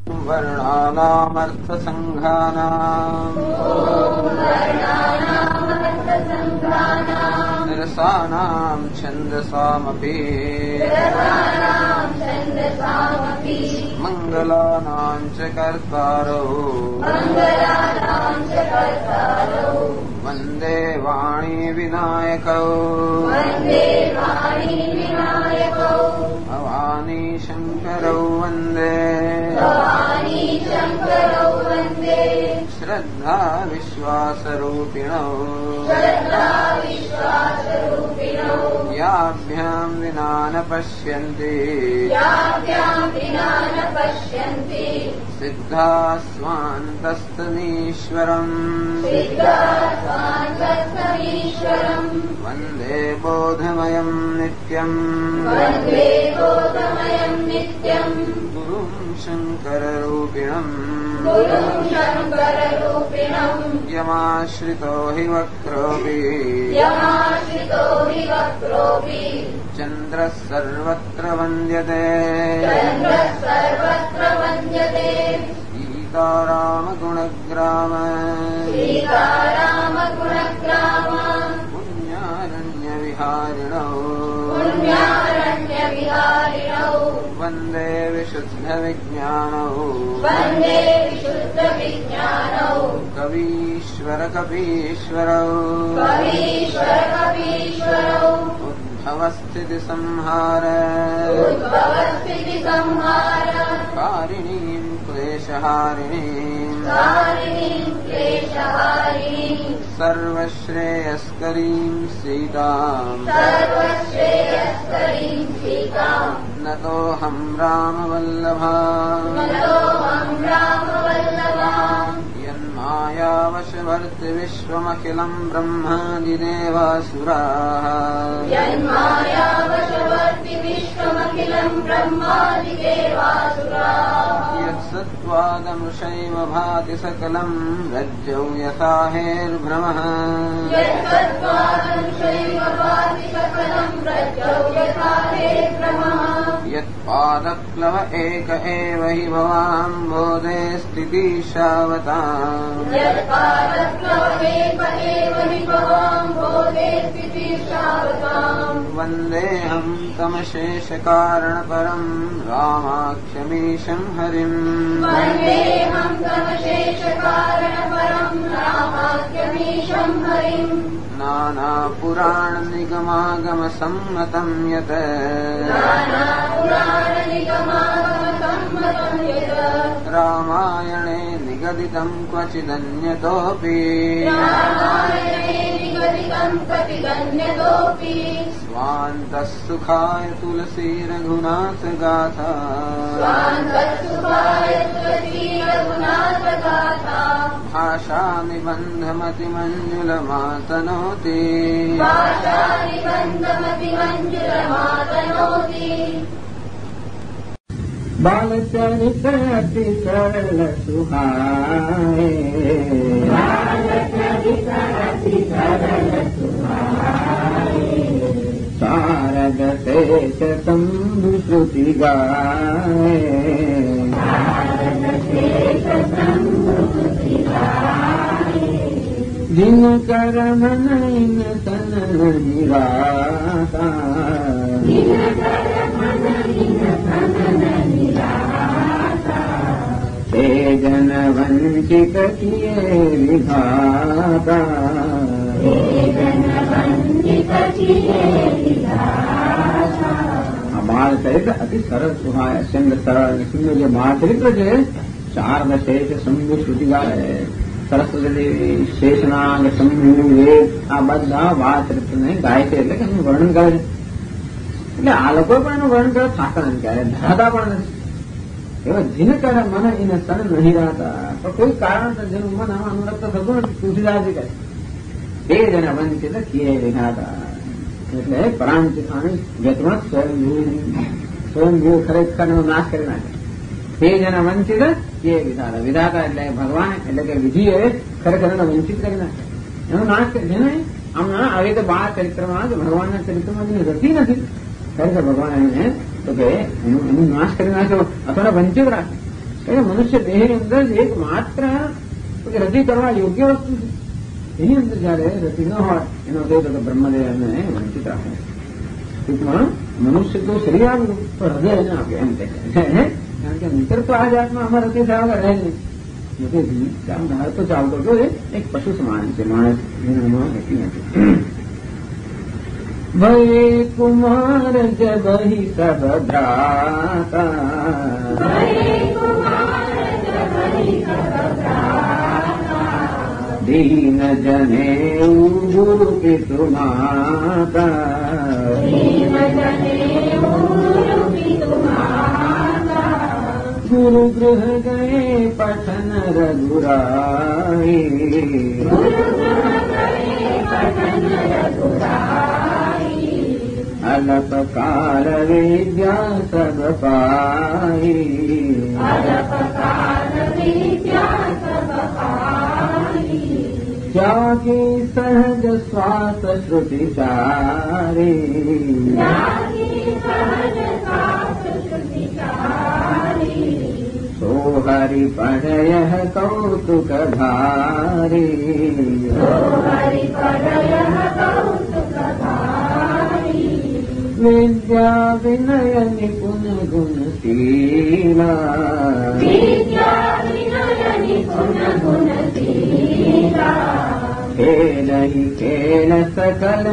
वर्णानामर्थसङ्घानाम् रसानाम् छन्दसामपि मङ्गलानाम् च कर्तारौ वन्दे वाणी विनायकौ भवानी शङ्करौ वन्दे श्रद्धा विश्वासरूपिणौ याभ्याम् विना न पश्यन्ति सिद्धा स्वान्तस्तमीश्वरम् वन्दे बोधमयम् नित्यम् गुरुम् शङ्कररूपिणम् यमाश्रितो हि वक्रोऽपि चन्द्रः सर्वत्र वन्द्यते सीतारामगुणग्राम पुण्यारण्यविहारिणौ वन्दे विशुद्धविज्ञानौ कवीश्वरकपीश्वरौ उद्भवस्थितिसंहार कारिणीम् क्लेशहारिणीम् सर्वश्रेयस्करीम् सीताम् नतोऽहम् रामवल्लभा यन्मायावशवर्ति विश्वमखिलम् ब्रह्मादिदेवासुराः यत्सत्त्वादमृषैव भाति सकलम् रज्जौ यथा हेर्भ्रमः यत्पादप्लव एक एव हि भवाम्भोधे स्थितिशावताम् वन्देऽहम् तमशेषकारणपरम् रामाख्यमीशम् हरिम् नानापुराणनिगमागमसम्मतम् यत् रामायणे निगदितम् क्वचिदन्यतोऽपि स्वान्तः सुखाय तुलसी रघुनाथ गाथा भाषा निबन्धमतिमञ्जुलमातनोति बालचरित अति सरल सुहाए शारद शेष तंबु श्रुति गाए जिनकर मन इन तन निराता हे जन वंचित किए विधाता बाल चरित्र अति सरल सुहाय सिंह सरल सिंह जो बाल चरित्र है शारद शेष शंभु श्रुति गाए सरस्वती देवी शेषनाग शंभु वेद आ બધા બાળ ચરિત્ર ને ગાય છે એટલે કે એનું વર્ણન કરે છે એટલે આ લોકો પણ એનું વર્ણન કરે થાકતા નથી ક્યારે ધરાતા પણ નથી એવા જીને કરે મને એને સન નહીં રહેતા પણ કોઈ કારણસર જેનું મન આમાં અનુરક્ત થતું નથી તુલસીદાસ કહે એ જેને વંચિત કિએ વિધાતા એટલે પરાંચિતાની વ્યતમત સ્વયંભૂ ખરેખર એનો નાશ કરી નાખે તે જેને વંચિત કિએ વિધાતા વિધાતા એટલે ભગવાન એટલે કે વિધિએ ખરેખર એને વંચિત કરી નાખે એનો નાશ જેને આમ આવી રીતે બાળ ચરિત્રમાં ભગવાનના ચરિત્રમાં જેને રતી નથી ખરેખર ભગવાન એને તો કે એનું નાશ કરી નાખ્યો અથવા વંચિત રાખે એટલે મનુષ્ય દેહની અંદર એક માત્ર રતિ કરવા યોગ્ય વસ્તુ છે. એની અંદર જયારે રતિ ન હોય એનો અર્થ તો બ્રહ્મદેવ એમને વંચિત રાખે. ટૂંકમાં મનુષ્ય તો શરીર આવ્યું તો હૃદય એને આપે એમ કહે છે. કારણ કે મિત્ર તો આ જાતમાં અમારે રતિ થયા વગર રહે નહીં. ધાર તો ચાલતો હતો એક પશુ સમાન છે, માણસ એનામાં રહેતી નથી. ભય કુમાર જબહી સબ ભ્રાતા દીન જને ગુરુ પિતુ માતા ગુરુ ગૃહ ગયે પઠન રઘુરાઈ અલપ કાલ વિદ્યા સબ પાઈ ત્યાગી સહજ શ્વાસ શ્રુતિ ચારી સો હરિ પણય કૌતુક ધારી વિદ્યા વિનય નિપુણ ગુણશીલા ખેલહી ખેલ સકલ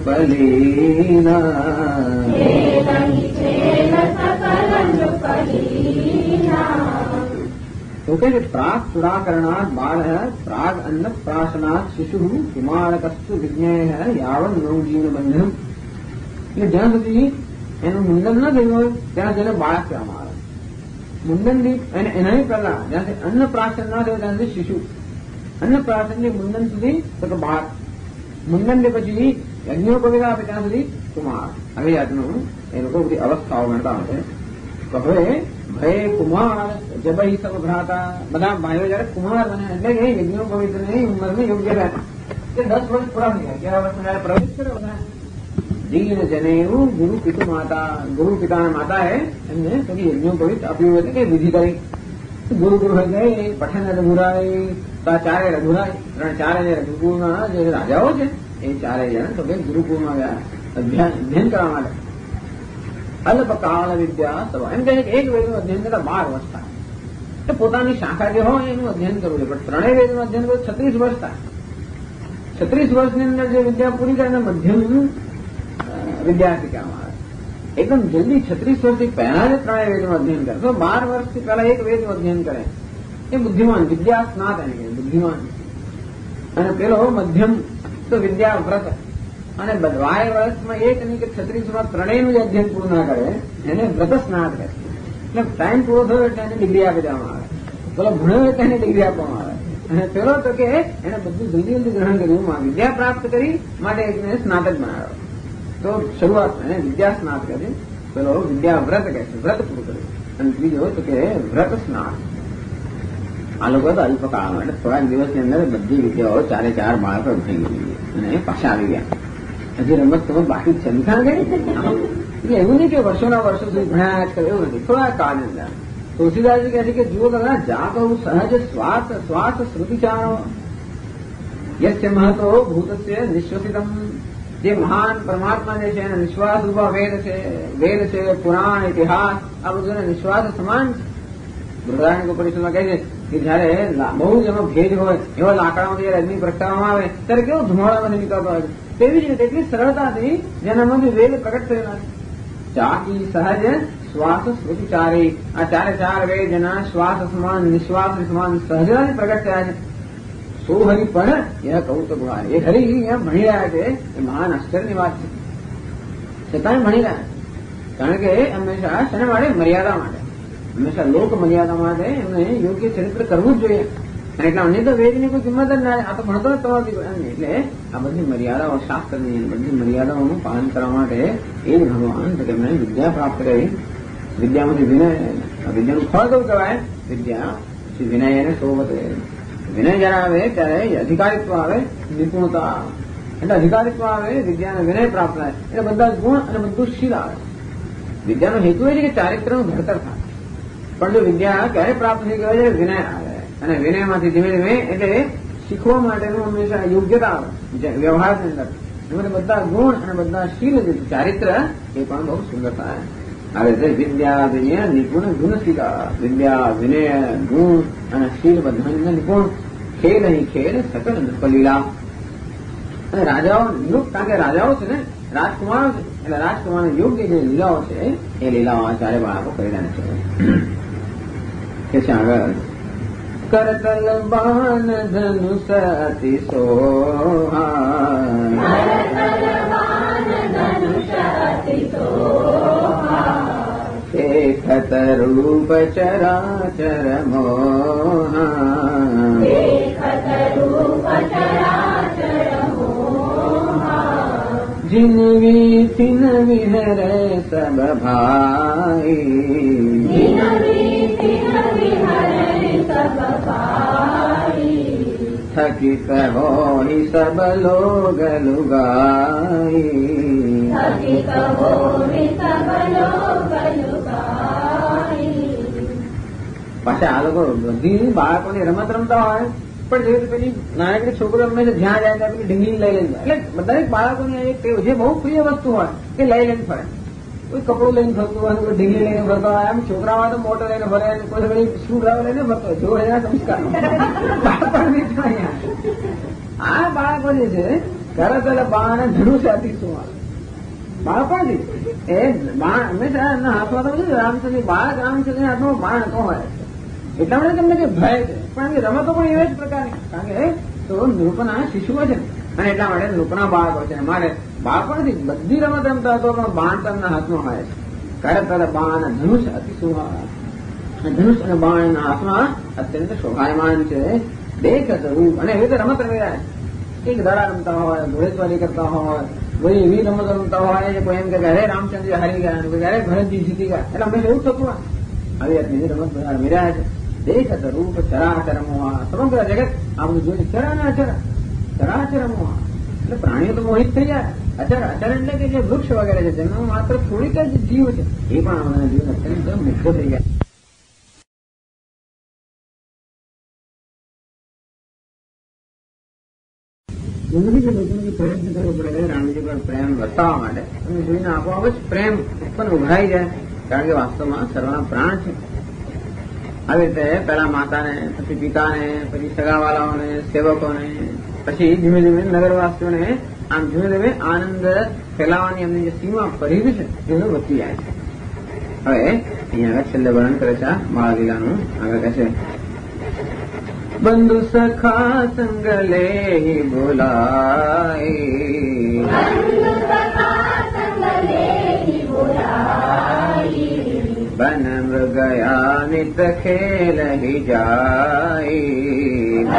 નૃપલીલા. તો કે પ્રાગ ચુડાકરણાત બાળ પ્રાગ અન્ન પ્રાશનાત શિશુ હિમાળકસ્તુ વિજ્ઞેય યાવન નવજીવન બંધન. એટલે જ્યાં સુધી એનું મુંડન ન થયું હોય ત્યાં જેને બાળક કહેવામાં આવે. મુંડન એના પહેલા જ્યાંથી અન્ન પ્રાશન ના થયું ત્યાંથી શિશુ, અન્ન પ્રાશનથી મુંડન સુધી તો બાળક, મુંડન પછી યજ્ઞોપવિત આપે ત્યાં સુધી કુમાર. આવી જાતનું એ લોકો બધી અવસ્થાઓ ગણતા હોય. તો હવે ભય કુમાર જબહી સબ ભ્રાતા, બધા ભાઈઓ જયારે કુમાર બને એટલે કે યજ્ઞોપવિત ની ઉંમરની યોગ્ય રહે. 10 વર્ષ પૂરા થઈ ગયા, 11 વર્ષ પ્રવેશ કર્યો બધા. દીન જનેવું ગુરુ પિતુ માતા, ગુરુ પિતાના માતા હે એમને કદી યજ્ઞોપવિત આપ્યું એટલે કે વિધિ કરી. ગુરુ ગૃહ ગયે પઠન રઘુરાય, તો આ ચારે રઘુરાય, ચારે રઘુકુળના જે રાજાઓ છે એ ચારે જણ તો ગુરુકુળમાં ગયા અધ્યયન કરવા માટે. અલ્પકાળ વિદ્યા સભા, એમ કહે એક વેદનું અધ્યયન કરતા 12 વર્ષ થાય. એ પોતાની શાખા જે હોય એનું અધ્યયન કરવું છે, પણ ત્રણેય વેદનું અધ્યયન કરવું 36 વર્ષ થાય. 36 વર્ષની અંદર જે વિદ્યા પૂરી કરે એને મધ્યમ વિદ્યાર્થી કહેવામાં આવે. એકદમ જલ્દી 36 વર્ષથી પહેલા જ ત્રણેય વેદનું અધ્યયન કરે. તો 12 વર્ષથી પહેલા એક વેદનું અધ્યયન કરે એ બુદ્ધિમાન, વિદ્યા સ્નાત એને કહે બુદ્ધિમાન. અને પેલો મધ્યમ તો વિદ્યા વ્રત. અને 12 વર્ષમાં એક નહીં કે 36 વર્ષમાં ત્રણેયનું જે અધ્યયન પૂરું ના કરે એને વ્રત સ્નાત કહે. એટલે ટાઈમ પૂરો થયો એટલે એને ડિગ્રી આપી દેવામાં આવે. પેલો ભણ્યો એટલે એને ડિગ્રી આપવામાં આવે. અને પેલો તો કે એને બધું જલ્દી જલ્દી ગ્રહણ કર્યું, વિદ્યા પ્રાપ્ત કરી માટે એકને સ્નાતક બનાવ્યો. તો શરૂઆત એને વિદ્યા સ્નાત કરી, પેલો વિદ્યા વ્રત કહે છે, વ્રત પૂરું કર્યું. અને બીજો તો કે વ્રત સ્નાત. આ લોકો તો અલ્પકાળ માટે થોડાક દિવસની અંદર બધી વિદ્યાઓ 4 બાળકો થઈ ગઈ અને પાછા આવી ગયા. હજી રમત તો બાકી જ છે, એવું નહીં કે વર્ષોના વર્ષો સુધી ભણ્યા જ કરે, એવું નથી. થોડા કાળની અંદર તુલસીદાસજી કહે છે કે જુઓ દાદા જાતો સહજ શ્વાસ શ્વાસ શ્રુતિચારો યસ્ય મહતો ભૂતસ્ય નિશ્વસિતમ. જે મહાન પરમાત્મા જે છે એના નિશ્વાસ રૂપા વેદ છે, પુરાણ, ઇતિહાસ આ બધું નિશ્વાસ સમાન છે. બૃહદારણ્યક ઉપનિષદમાં કહે છે કે જયારે બહુ જ એનો ભેજ હોય એવા લાકડામાંથી જયારે અગ્નિ પ્રગટાવવામાં આવે ત્યારે કેવો ધુમાડામાંથી નીકળતો હોય તેવી જ રીતે એટલી સરળતાથી જેનામાંથી વેદ પ્રગટ થયેલા છે. ચાકી સહજ શ્વાસ શ્રુતિચારી, આ 4 વેદ જેના શ્વાસ સમાન નિશ્વાસ સમાન સહજતાથી પ્રગટ થયા છે. સો હરિ પણ એ કૌતુક ગુણ, એ હરિ એમ ભણી રહ્યા છે એ મહાન આશ્ચર્યની વાત છે. છતાંય ભણી રહ્યા કારણ કે હંમેશા શેના માટે? મર્યાદા માટે, હંમેશા લોક મર્યાદા માટે એમને યોગ્ય ચરિત્ર કરવું જ જોઈએ. અને એટલે અમને તો વેદની કોઈ કિંમત જ ના, આ તો ભણતો જ તમારી. એટલે આ બધી મર્યાદાઓ શાસ્ત્રની બધી મર્યાદાઓનું પાલન કરવા માટે એ જ ભગવાન તેમણે વિદ્યા પ્રાપ્ત કરી. વિદ્યામાંથી વિનય, વિદ્યાનું ફળ કેવું કહેવાય? વિદ્યા પછી વિનય અને સોબત. વિનય જયારે આવે ત્યારે અધિકારીત્વ આવે, નિપુણતા એટલે અધિકારીત્વ આવે, વિદ્યાને વિનય પ્રાપ્ત થાય એટલે બધા ગુણ અને બધું શીલ આવે. વિદ્યાનો હેતુ એ છે કે ચારિત્રનું ઘડતર થાય. પણ જો વિદ્યા ક્યારે પ્રાપ્ત થઈ ગયો છે? વિનય આવે, અને વિનયમાંથી ધીમે ધીમે એટલે શીખવા માટેનું હંમેશા યોગ્યતા આવે વ્યવહારની અંદર. એમાં બધા ગુણ અને બધા શીલ જે ચારિત્ર એ પણ બહુ સુંદર થાય. આવે છે વિદ્યા વિનય નિપુણ ગુણ શીલા. વિદ્યા વિનય ગુણ અને શીલ બધા નિપુણ. ખેલ અહીં ખેલ સકલ નૃપલીલા. અને રાજાઓ કારણ કે રાજાઓ છે ને રાજકુમારો છે, એટલે રાજકુમાર યોગ્ય જે લીલાઓ છે એ લીલાઓ આચાર્ય બાળકો કરી રહ્યા છે. કે છે આગળ કરતલ બાન ધનુષ અતિ સોહા. શેખત રૂપ ચરાચર મોહા. जिन वीथिन विहरे सब भाई. थकित हो ही सब लोग लुगाई. પાછા આ લોકો બધી બાળકોની રમત રમતા હોય પણ જેવી પેલી નાનકડી છોકરો અમે જ્યાં જાય ત્યાં પેલી ઢીંગલી લઈ લઈને, એટલે બધા બાળકોની એક જે બહુ પ્રિય વસ્તુ હોય એ લઈ લઈને ફરે. કોઈ કપડું લઈને ફરતું હોય, કોઈ ઢીંગલી લઈને ફરતો હોય, એમ છોકરામાં તો મોટર લઈને ફરે, કોઈ પેલી સ્ક્રૂ ડ્રાઈવર લઈને ફરતો હોય. જો એના સંસ્કાર આ બાળકો જે છે કરતલ બાણ ધનુષ અતિ સોહા. બાળપણથી એ બાણ હંમેશા એમના હાથમાં તો રામચંદ્ર બાળક રામચંદ્ર હાથમાં બાણ તો હોય. એટલા માટે તમને કે ભય છે, પણ રમતો પણ એવા જ પ્રકારની, કારણ કે તો નૃપના શિશુઓ છે અને એટલા માટે નૃપના બાળકો છે. મારે બાળપણથી બધી રમત રમતા હતો પણ બાણ તેમના હાથમાં હોય છે. કરતલ બાણ ધનુષ અતિ સોહા. ધનુષ અને બાણના હાથમાં અત્યંત શોભાયમાન છે. દેખ રૂપ અને એવી રીતે રમત રમી રહ્યા છે. એક દડા રમતા હોય, ઘોડેસવારી કરતા હોય, કોઈ એવી રમત રમતા હોય કે કોઈ એમ કે અરે રામચંદ્ર હારી ગયા, અરે ભરતજી જીતી ગયા, એટલે હંમેશા એવું થતું હોય. આવી રીતની રમત બધા રમી રહ્યા છે. દેખત રૂપ ચરાચર મોહા. સમગ્ર જગત આ બધું જોઈને ચરાચર મોહા એટલે પ્રાણીઓ તો મોહિત થઈ જાય. અચર એટલે કે જે વૃક્ષ વગેરે છે જેમાં માત્ર થોડીક જ જીવ છે એ પણ આપણા જીવન અત્યંત મુગ્ધ થઈ જાય. જિંદગી લોકોને પ્રયત્ન કરવો પડે રામજી પર પ્રેમ વર્તાવવા માટે. અને જોઈને આપોઆપ જ પ્રેમ ઉત્પન્ન ઉભરાઈ જાય, કારણ કે વાસ્તવમાં સર્વના પ્રાણ છે. આવી રીતે પેલા માતાને, પછી પિતાને, પછી સગાવાલાઓને, સેવકોને, પછી ધીમે ધીમે નગરવાસીઓને આમ ધીમે ધીમે આનંદ ફેલાવાની એમની જે સીમા પરિધી છે એનું વધતી જાય છે. હવે અહીંયા આગળ છેલ્લે વર્ણન કરે છે બાળલીલાનું. આગળ કહે છે બંધુ સખા સંગ લે બોલાય. बन मृगया नित खेल ही जाई.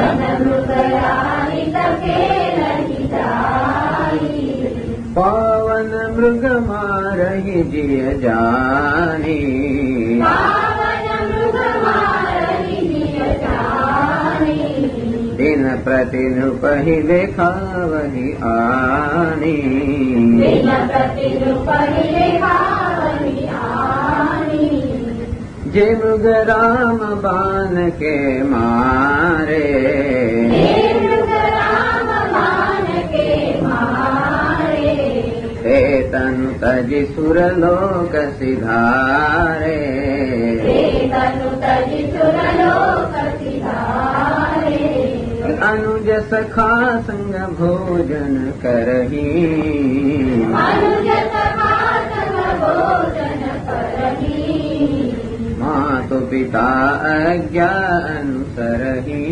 पवन मृग मारहि जिय जानी. दिन प्रति नृपहि देखावहि आनी. जे मृग राम बान के मारे. ते तनु तजि सुरलोक सिधारे. अनुज सखा संग भोजन करही. मातु पिता आज्ञा अनुसरही.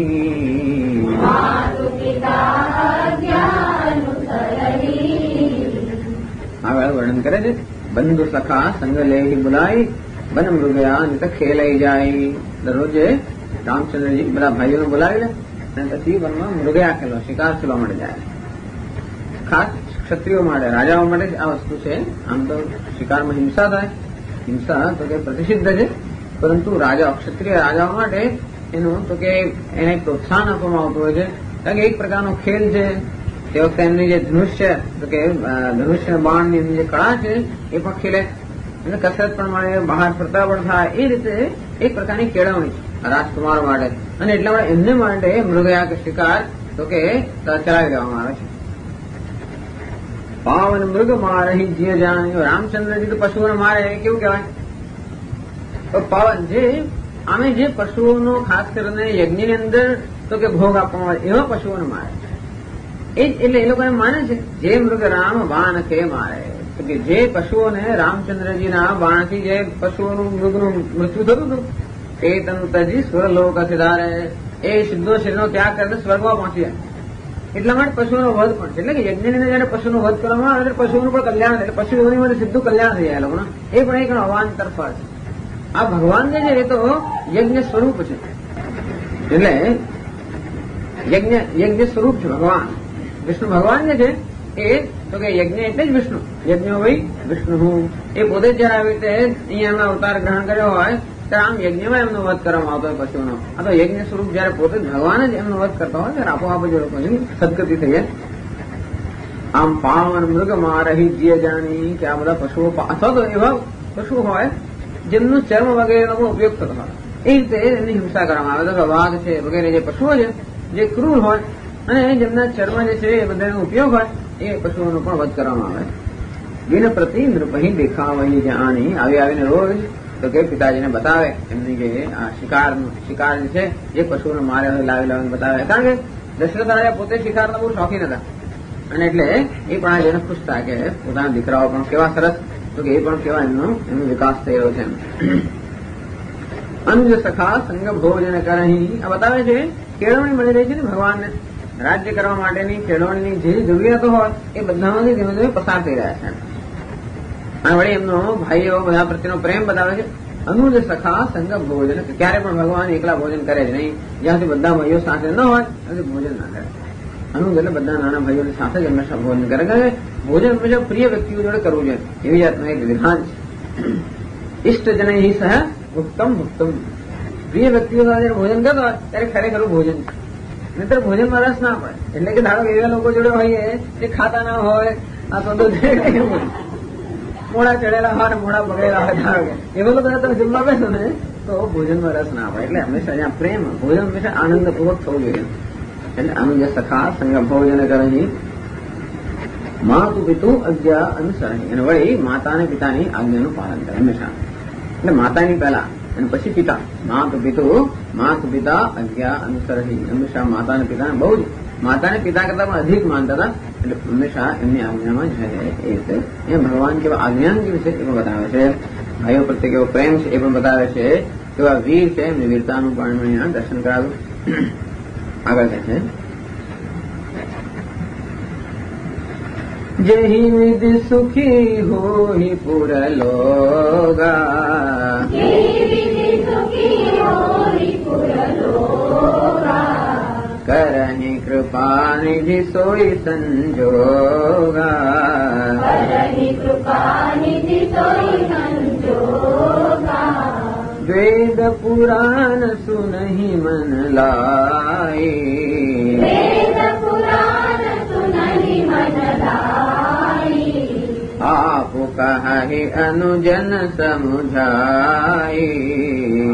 આગળ વર્ણન કરે છે બંધુ સખા સંગ લેહી બોલાઈ. બન મૃગયા નિત ખેલાઈ જાય. દરરોજે રામચંદ્રજી બધા ભાઈઓને બોલાવી લે અને પછી વનમાં મૃગયા ખેલો, શિકાર ખેલવા માટે જાય. ખાસ ક્ષત્રિયો માટે, રાજાઓ માટે આ વસ્તુ છે. આમ તો શિકારમાં હિંસા થાય, હિંસા તો કે પ્રતિષિદ્ધ છે, પરંતુ રાજા ક્ષત્રિય રાજાઓ માટે એનું તો કે એને પ્રોત્સાહન આપવામાં આવતું હોય છે, કારણ કે એક પ્રકારનો ખેલ છે. તે વખતે એમની જે ધનુષ છે તો કે ધનુષ્ય બાણની એમની જે કળા છે એ પણ ખેલે, અને કસરત પણ મળે, બહાર ફરતા પણ થાય. એ રીતે એક પ્રકારની કેળવણી છે રાજકુમારો માટે, અને એટલા માટે એમને માટે મૃગયા કે શિકાર તો કે ચલાવી દેવામાં આવે છે. પાવન મૃગ મારહી જીય જાણી. રામચંદ્રજી તો પશુઓને મારે કેવું કહેવાય? તો પાવન જે આમે જે પશુઓનો ખાસ કરીને યજ્ઞની અંદર તો કે ભોગ આપવામાં આવે એવા પશુઓને મારે એટલે એ લોકો એમ માને છે જે મૃગ રામ બાણ કે મારે, કે જે પશુઓને રામચંદ્રજીના બાણથી જે પશુઓનું મૃગનું મૃત્યુ થતું હતું એ તનુતજી સ્વરલોક સિધારે, એ સિદ્ધો શરીરનો ત્યાગ કરીને સ્વર્ગમાં પહોંચી જાય. એટલા માટે પશુઓનો વધ પણ છે. એટલે કે યજ્ઞની અંદર જયારે પશુનો વધ કરવામાં આવે એટલે પશુઓનું પણ કલ્યાણ થાય, એટલે પશુઓની માટે સીધું કલ્યાણ થઈ જાય એ લોકોને. એ પણ એક અવાંતર ફળ છે. આ ભગવાન જે છે એ તો યજ્ઞ સ્વરૂપ છે, એટલે યજ્ઞ સ્વરૂપ છે ભગવાન. વિષ્ણુ ભગવાન જે છે એ તો કે યજ્ઞ એટલે જ વિષ્ણુ. યજ્ઞો ભાઈ વિષ્ણુ હું એ પોતે જયારે આવી રીતે અહીંયા એમનો અવતાર ગ્રહણ કર્યો હોય ત્યારે આમ યજ્ઞમાં એમનો વધ કરવામાં આવતો હોય પશુઓનો. આ તો યજ્ઞ સ્વરૂપ જયારે પોતે ભગવાન જ એમનો વધ કરતા હોય ત્યારે આપોઆપ જ સદગતિ થઈ જાય. આમ પાવન મૃગ મારહી જીય જાણી, કે આ બધા પશુઓ અથવા તો એવા પશુ હોય જેમનું ચર્મ વગેરેનો ઉપયોગ થતો હોય એ રીતે એમની હિંસા કરવામાં આવે. તો વાઘ છે વગેરે જે પશુઓ છે જે ક્રૂર હોય અને જેમના ચર્મ જે છે એ બધાનો ઉપયોગ હોય એ પશુઓનો પણ વધ કરવામાં આવે. વિન પ્રતિ નૃપહી દેખાવહી જાણી. આવીને રોજ તો કે પિતાજીને બતાવે એમની જે આ શિકાર જે છે જે પશુઓને મારે લાવીને બતાવે. કારણ કે દશરથ રાજા પોતે શિકારના બહુ શોખીન હતા અને એટલે એ પણ આ જેને ખુશ થાય કે પોતાના દીકરાઓ પણ કેવા સરસ, તો કે એ પણ કેવા એમનો વિકાસ થઈ રહ્યો છે. અંજ સખા સંગ ભોજન કરહી. આ બતાવે છે કેળવણી મળી રહી છે ને ભગવાનને. રાજ્ય કરવા માટેની કેળવણીની જે જરૂરિયાતો હોય એ બધામાંથી ધીમે ધીમે પસાર થઈ રહ્યા છે. અને વળી એમનો ભાઈઓ બધા પ્રત્યેનો પ્રેમ બતાવે છે. અનુજ સખા સંગ ભોજન, ક્યારે પણ ભગવાન એકલા ભોજન કરે જ નહીં. જ્યાં સુધી બધા ભાઈઓ સાથે ન હોય ત્યાંથી ભોજન ના કરે. અનુજ એટલે બધા નાના ભાઈઓની સાથે જ હંમેશા ભોજન કરે. ભોજન હંમેશા પ્રિય વ્યક્તિઓ જોડે કરવું જોઈએ એવી જાતનું એક વિધાન છે. ઇષ્ટ જનૈ સહ ભુક્તમ ભુક્તમ. પ્રિય વ્યક્તિઓ સાથે ભોજન કરતો હોય ત્યારે ખરેખર ભોજન છે. નહીતર ભોજનમાં રસ ના પડે. એટલે કે ધારો કે એવા લોકો જોડે હોઈએ જે ખાતા ના હોય, આ તો મોડા ચડેલા હોય ને મોડા બગડેલા હોય, ધારો કે એવા લોકો તમે જમવા બેસો ને તો ભોજનમાં રસ ના પડે. એટલે હંમેશા જ્યાં પ્રેમ ભોજન હંમેશા આનંદપૂર્વક થવું જોઈએ. એટલે આનું જે સખા સંગ ભોજન કરહી. માતુ પિતુ આજ્ઞા અનુસરહી. અને વળી માતા અને પિતાની આજ્ઞાનું પાલન કરે હંમેશા. એટલે માતાની પહેલા અને પછી પિતા. માતુ પિતા આજ્ઞા અનુસરહી. હંમેશા માતા અને પિતાને બહુ જ માતા અને પિતા કરતા પણ અધિક માનતા હતા. એટલે હંમેશા એમની આજ્ઞામાં જ રહે. એ રીતે એ ભગવાન કેવા આજ્ઞાન કેવી છે એ પણ બતાવે છે. ભાઈઓ પ્રત્યે કેવો પ્રેમ છે એ પણ બતાવે છે. કેવા વીર છે એમની વીરતાનું પણ અહીંયા દર્શન કરાવ્યું. આગળ કહે છે જેહી વિધિ સુખી હોહી પુર લોગા, કરહી કૃપા નિધિ સોઈ સંજોગા, વેદ પુરાણ સુનહી મન લાઈ, आप कहि अनुजन समुझाई,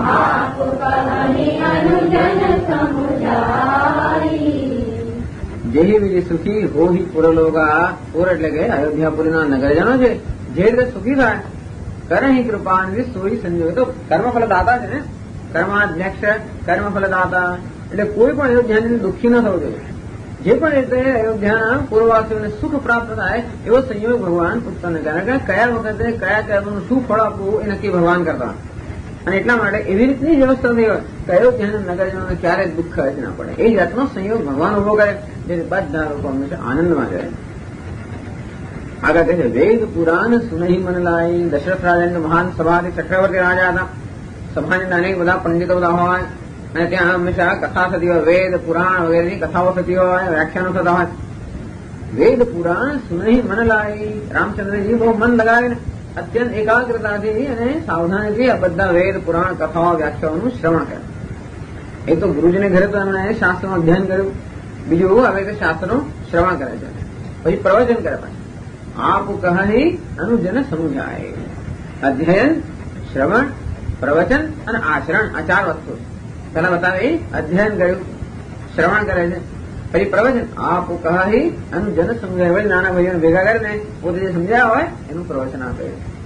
જેહી વિધિ સુખી હોહી પુરલોગા. પુર એટલે કે અયોધ્યાપુરીના નગરજનો છે જે રીતે સુખી થાય. કરહી કૃપા નિધિ સોઈ સંજોગ. તો કર્મફલદાતા છે ને, કર્માધ્યક્ષ કર્મફલદાતા. એટલે કોઈ પણ અયોધ્યાની દુઃખી ન થવું જોઈએ. જે પણ રીતે અયોધ્યાના પૂર્વવાસીઓને સુખ પ્રાપ્ત થાય એવો સંયોગ ભગવાન ઉત્પન્ન કરે. કયા વખતે કયા કર્મનું શું ફળ આપવું એ નક્કી ભગવાન કરતા. અને એટલા માટે એવી રીતની વ્યવસ્થા થઈ હોય કે અયોધ્યાના નગરજનોને ક્યારેય દુઃખ જ ના પડે. એ જાતનો સંયોગ ભગવાન ઉભો કરે જે બધા લોકો હંમેશા આનંદમાં રહે. આગળ કહે છે વેદ પુરાણ સુનહી મન લાઈ. દશરથ રાજાની મહાન સભાથી ચક્રવર્તી રાજા હતા. સભાની અનેક બધા પંડિતો બધા હોય અને ત્યાં હંમેશા કથા થતી હોય. વેદ પુરાણ વગેરેની કથાઓ થતી હોય, વ્યાખ્યાનો થતા હોય. વેદ પુરાણ સુનહી મન લાઈ. રામચંદ્રજી બહુ મન લગાવીને અત્યંત એકાગ્રતાથી અને સાવધાનીથી આ બધા વેદ પુરાણ કથાઓ વ્યાખ્યાઓનું શ્રવણ કરે. એ તો ગુરુજીને ઘરે તો એમણે શાસ્ત્રનું અધ્યયન કર્યું. બીજું હવે તો શાસ્ત્રનું શ્રવણ કરે છે, પછી પ્રવચન કરે. આપ કહી અનુજન સમુજાય. અધ્યયન, શ્રવણ પ્રવચન અને આચરણ આ 4 વસ્તુ. પેલા બતાવે અધ્યયન કર્યું, શ્રવણ કરે છે, પછી પ્રવચન આપ કહી અને જન સમજાય. વળી નાના ભાઈઓને ભેગા કરીને પોતે જે સમજાયા હોય એનું પ્રવચન આપે.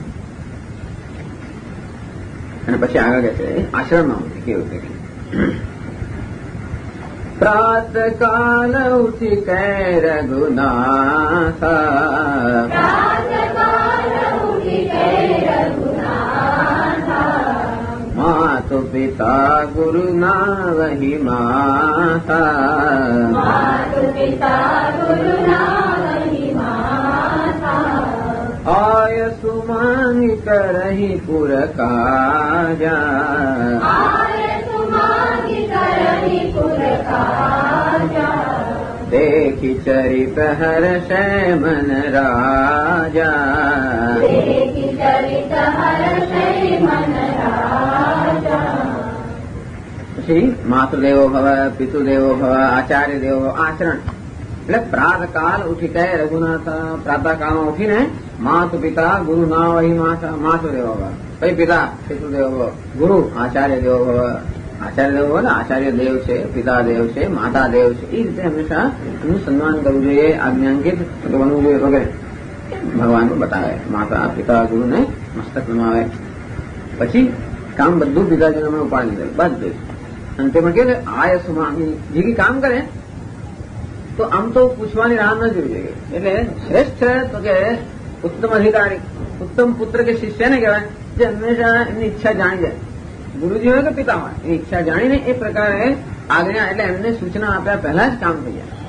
અને પછી આગળ કહે છે આચરણમાં કેવું છે. પ્રાત કાલ ઉઠી કે રઘુનાથ, માતુ પિતા ગુરુ ના વહી માતા, આય સુમાંગી કરહી પુર કાજા, देखी चरित हर्षे मन राजा, પછી માતૃદેવો ભવ, પિતૃદેવો ભવ, આચાર્ય દેવો ભવ. આચરણ એટલે પ્રાતકાલ ઉઠી કહે રઘુનાથ. પ્રાતકાળમાં ઉઠીને માતુ પિતા ગુરુ ના વહી માતા, માતૃદેવો ભવ, પછી પિતા પિતૃદેવો ભવ, ગુરુ આચાર્ય દેવો ભવ. આચાર્ય દેવ હોય ને, આચાર્ય દેવ છે, પિતા દેવ છે, માતા દેવ છે. એ રીતે હંમેશા એનું સન્માન કરવું જોઈએ, આજ્ઞાંકિત બનવું જોઈએ વગેરે ભગવાન બતાવે. માતા પિતા ગુરુને મસ્તક નમાવે. પછી કામ બધું પિતાજીને અમે ઉપાડી દે બધું. અને તેમાં કે આય સુમાંગી જે કામ કરે તો આમ તો પૂછવાની રાહ ન જોવી જોઈએ. એટલે શ્રેષ્ઠ તો કે ઉત્તમ અધિકારી, ઉત્તમ પુત્ર કે શિષ્ય ને કહેવાય જે હંમેશા એમની ઈચ્છા જાણી જાય. ગુરુજી હોય કે પિતા હોય એની ઈચ્છા જાણીને એ પ્રકારે આજ્ઞા એટલે એમને સૂચના આપ્યા પહેલા જ કામ થઈ જાય.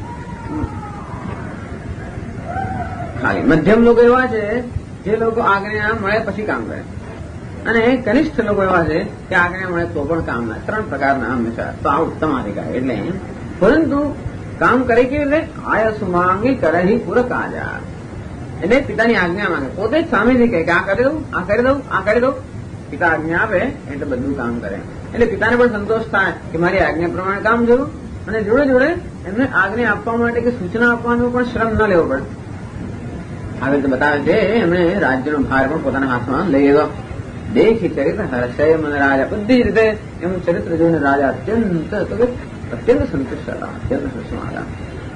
ખાલી મધ્યમ લોકો એવા છે જે લોકો આજ્ઞા મળે પછી કામ કરે, અને કનિષ્ઠ લોકો એવા છે કે આજ્ઞા મળે તો પણ કામ ના. 3 પ્રકારના હંમેશા. તો આ ઉત્તમ અધિકારી એટલે પરંતુ કામ કરે કેવી રીતે? આય સુમાંગી કરહી પુર કાજા. એટલે પિતાની આજ્ઞા માંગે, પોતે જ સામેથી કહે કે આ કરી દઉં, આ કરી દઉં, આ કરી દઉં. પિતા આજ્ઞા આપે એટલે બધું કામ કરે. એટલે પિતાને પણ સંતોષ થાય કે મારી આજ્ઞા પ્રમાણે કામ જોયું. અને જોડે જોડે એમને આજ્ઞા આપવા માટે કે સૂચના આપવાનો પણ શ્રમ ન લેવો પડે. આવી રીતે બતાવે છે એમણે રાજ્યનો ભાર પણ પોતાના હાથમાં લઈ લીધો. દેખી ચરિત્ર હર્ષય મન રાજા. બધી રીતે એમનું ચરિત્ર જોઈને રાજા અત્યંત સંતુષ્ટ હતા, અત્યંત સંતુષ્ટ હતા.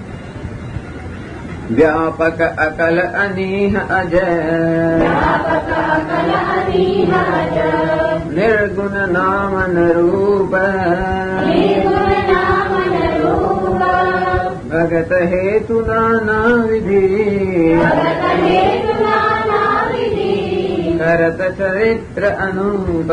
व्यापक अकल अनीह अजय, निर्गुण नामन रूप, भगत हेतु नाना विधि, करत चरित्र अनूप.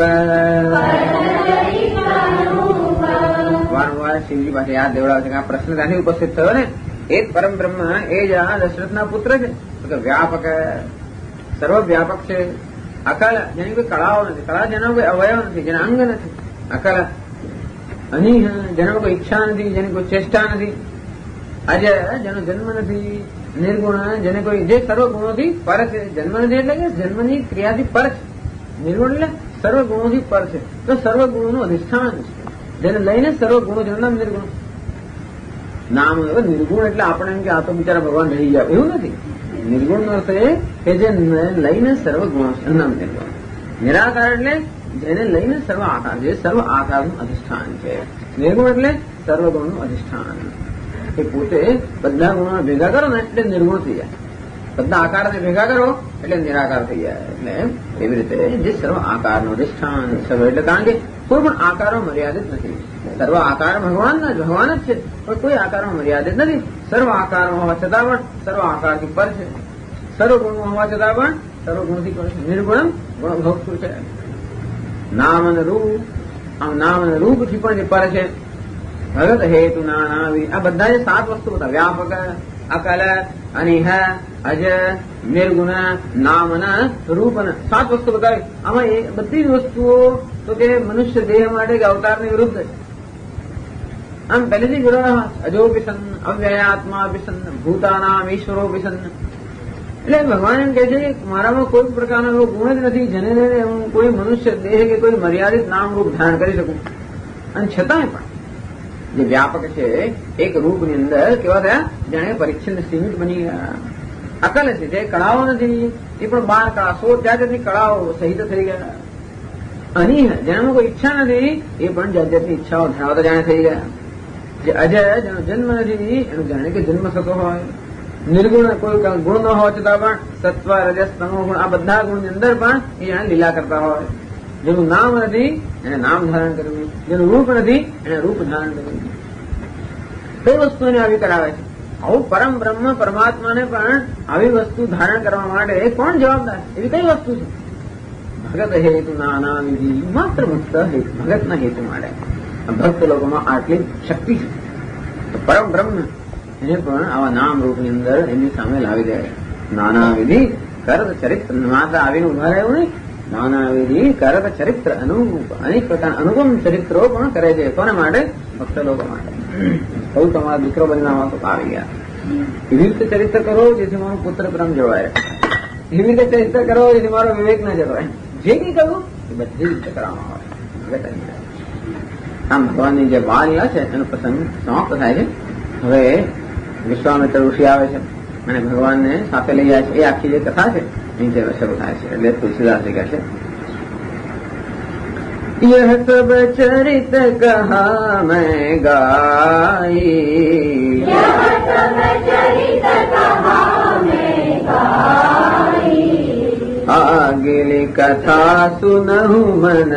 વારંવાર શિવજી પાસે યાદ દેવડાવે છે કે આ પ્રશ્ન ત્યાંથી ઉપસ્થિત થયો ને. એ જ પરમ બ્રહ્મ એ જ આ દશરથના પુત્ર છે. તો વ્યાપક સર્વવ્યાપક છે. અકલ જેની કોઈ કળાઓ નથી, કળા જેનો કોઈ અવયવ નથી, જેના અંગ નથી. અકલ અનીહ જેનો કોઈ ઈચ્છા નથી, જેની કોઈ ચેષ્ટા નથી. અજય જેનો જન્મ નથી. નિર્ગુણ જેને કોઈ જે સર્વ ગુણોથી પર છે. જન્મ નથી એટલે કે જન્મની ક્રિયાથી પર છે. નિર્ગુણ એટલે સર્વ ગુણોથી પર છે. તો સર્વ ગુણોનું અધિષ્ઠાન છે, જેને લઈને સર્વ ગુણો જેનું નામ નિર્ગુણ. નામ નિર્ગુણ એટલે આપણે એમ કે આ તો બિચારા ભગવાન રહી જાય એવું નથી. નિર્ગુણ નો અર્થ એ કે જે લઈને સર્વ ગુણો છે નામ નિર્ગુણ. નિરાકાર એટલે જેને લઈને સર્વ આકાર, જે સર્વ આકારનું અધિષ્ઠાન છે. નિર્ગુણ એટલે સર્વ ગુણનું અધિષ્ઠાન. એ પોતે બધા ગુણો ભેગા કરો ને એટલે નિર્ગુણ થઈ જાય. બધા આકારને ભેગા કરો એટલે નિરાકાર થઈ જાય. એટલે એવી રીતે જે સર્વ આકારનું અધિષ્ઠાન સર્વ એટલે કારણ કે કોઈ પણ આકારો મર્યાદિત નથી. સર્વ આકાર ભગવાન જ છે, પણ કોઈ આકારમાં મર્યાદિત નથી. સર્વ આકારમાં હોવા છતાં પણ સર્વ આકારથી પર છે. સર્વ ગુણમાં હોવા છતાં પણ સર્વ ગુણથી પર છે. નિર્ગુણમ ગુણભોક્તૃ છે. નામ અને રૂપ, આમ નામ અને રૂપથી પણ જે પર છે. ભગત હેતુ નાના આ બધા જે 7 વસ્તુ બધા વ્યાપક, અકલ, અનિહ, અજ, નિર્ગુણ, નામન, રૂપન 7 વસ્તુ બતાવી. આમાં એ બધી જ વસ્તુઓ તો કે મનુષ્ય દેહ માટે કે અવતારની વિરુદ્ધ છે. આમ પહેલેથી જોડાણા અજો વિસન્ન, અવ્યયાત્મા વિસન્ન, ભૂતાનામ ઈશ્વરો વિસન્ન. એટલે ભગવાન એમ કહે છે કે મારામાં કોઈ પ્રકારનો એવો ગુણ જ નથી જેને લઈને હું કોઈ મનુષ્ય દેહ કે કોઈ મર્યાદિત નામ રૂપ ધારણ કરી શકું. અને છતાંય પણ જે વ્યાપક છે એક રૂપની અંદર કેવા થયા જાણે પરિચ્છિન્ન સીમિત બની ગયા. અકલ છે જે કળાઓ નથી એ પણ 12 કળા 16 જાતની કળાઓ સહિત થઈ ગયા. અનિહ જેનામાં કોઈ ઈચ્છા નથી એ પણ જાત જાતની ઈચ્છાઓ ધરાવતા જાણે થઈ ગયા. જે અજય જેનો જન્મ નથી એનું જાણે કે જન્મ થતો હોય. નિર્ગુણ કોઈ ગુણ ન હોવા છતાં પણ સત્વ રજસ તમો ગુણ આ બધા ગુણની અંદર પણ એ જાણે લીલા કરતા હોય. જેનું નામ નથી એને નામ ધારણ કરવું, જેનું રૂપ નથી એને રૂપ ધારણ કરવું. કઈ વસ્તુને આવી કરાવે છે? આવું પરમ બ્રહ્મ પરમાત્માને પણ આવી વસ્તુ ધારણ કરવા માટે કોણ જવાબદાર? એવી કઈ વસ્તુ છે? ભગત હેતુ નાના વિધિ માત્ર ભક્ત ભગતના હેતુ માટે ભક્ત લોકોમાં આટલી શક્તિ છે. તો પરમ બ્રહ્મ એને પણ આવા નામ રૂપની અંદર એમની સામે લાવી દે. નાના વિધિ કરત ચરિત્ર માત્ર આવીને ઉભા રહ્યું નહીં. નાના વિધિ કરત ચરિત્ર અનેક પ્રકારના અનુપમ ચરિત્રો પણ કરે છે. કોના માટે? ભક્ત લોકો માટે. કહું તમારા દીકરો બનવામાં તો આવી ગયા. એવી રીતે ચરિત્ર કરો જેથી મારું પુત્ર પ્રેમ જળવાય. એવી રીતે ચરિત્ર કરો જેથી મારો વિવેક ન જળવાય. જે કંઈ કરવું એ બધી રીતે કરવામાં આવે. આમ ભગવાનની જે બાળલીલા છે એનો પ્રસંગ સમાપ્ત થાય છે. હવે વિશ્વામિત્ર ઋષિ આવે છે અને ભગવાનને સાથે લઈ જાય છે. એ આખી જે કથા છે એની જે શરૂ થાય છે. એટલે તુલસીદાસજી કહે છે यह सब चरित कहा मैं गाई, यह सब चरित कहा मैं गाई, आगली कथा सुनहु मन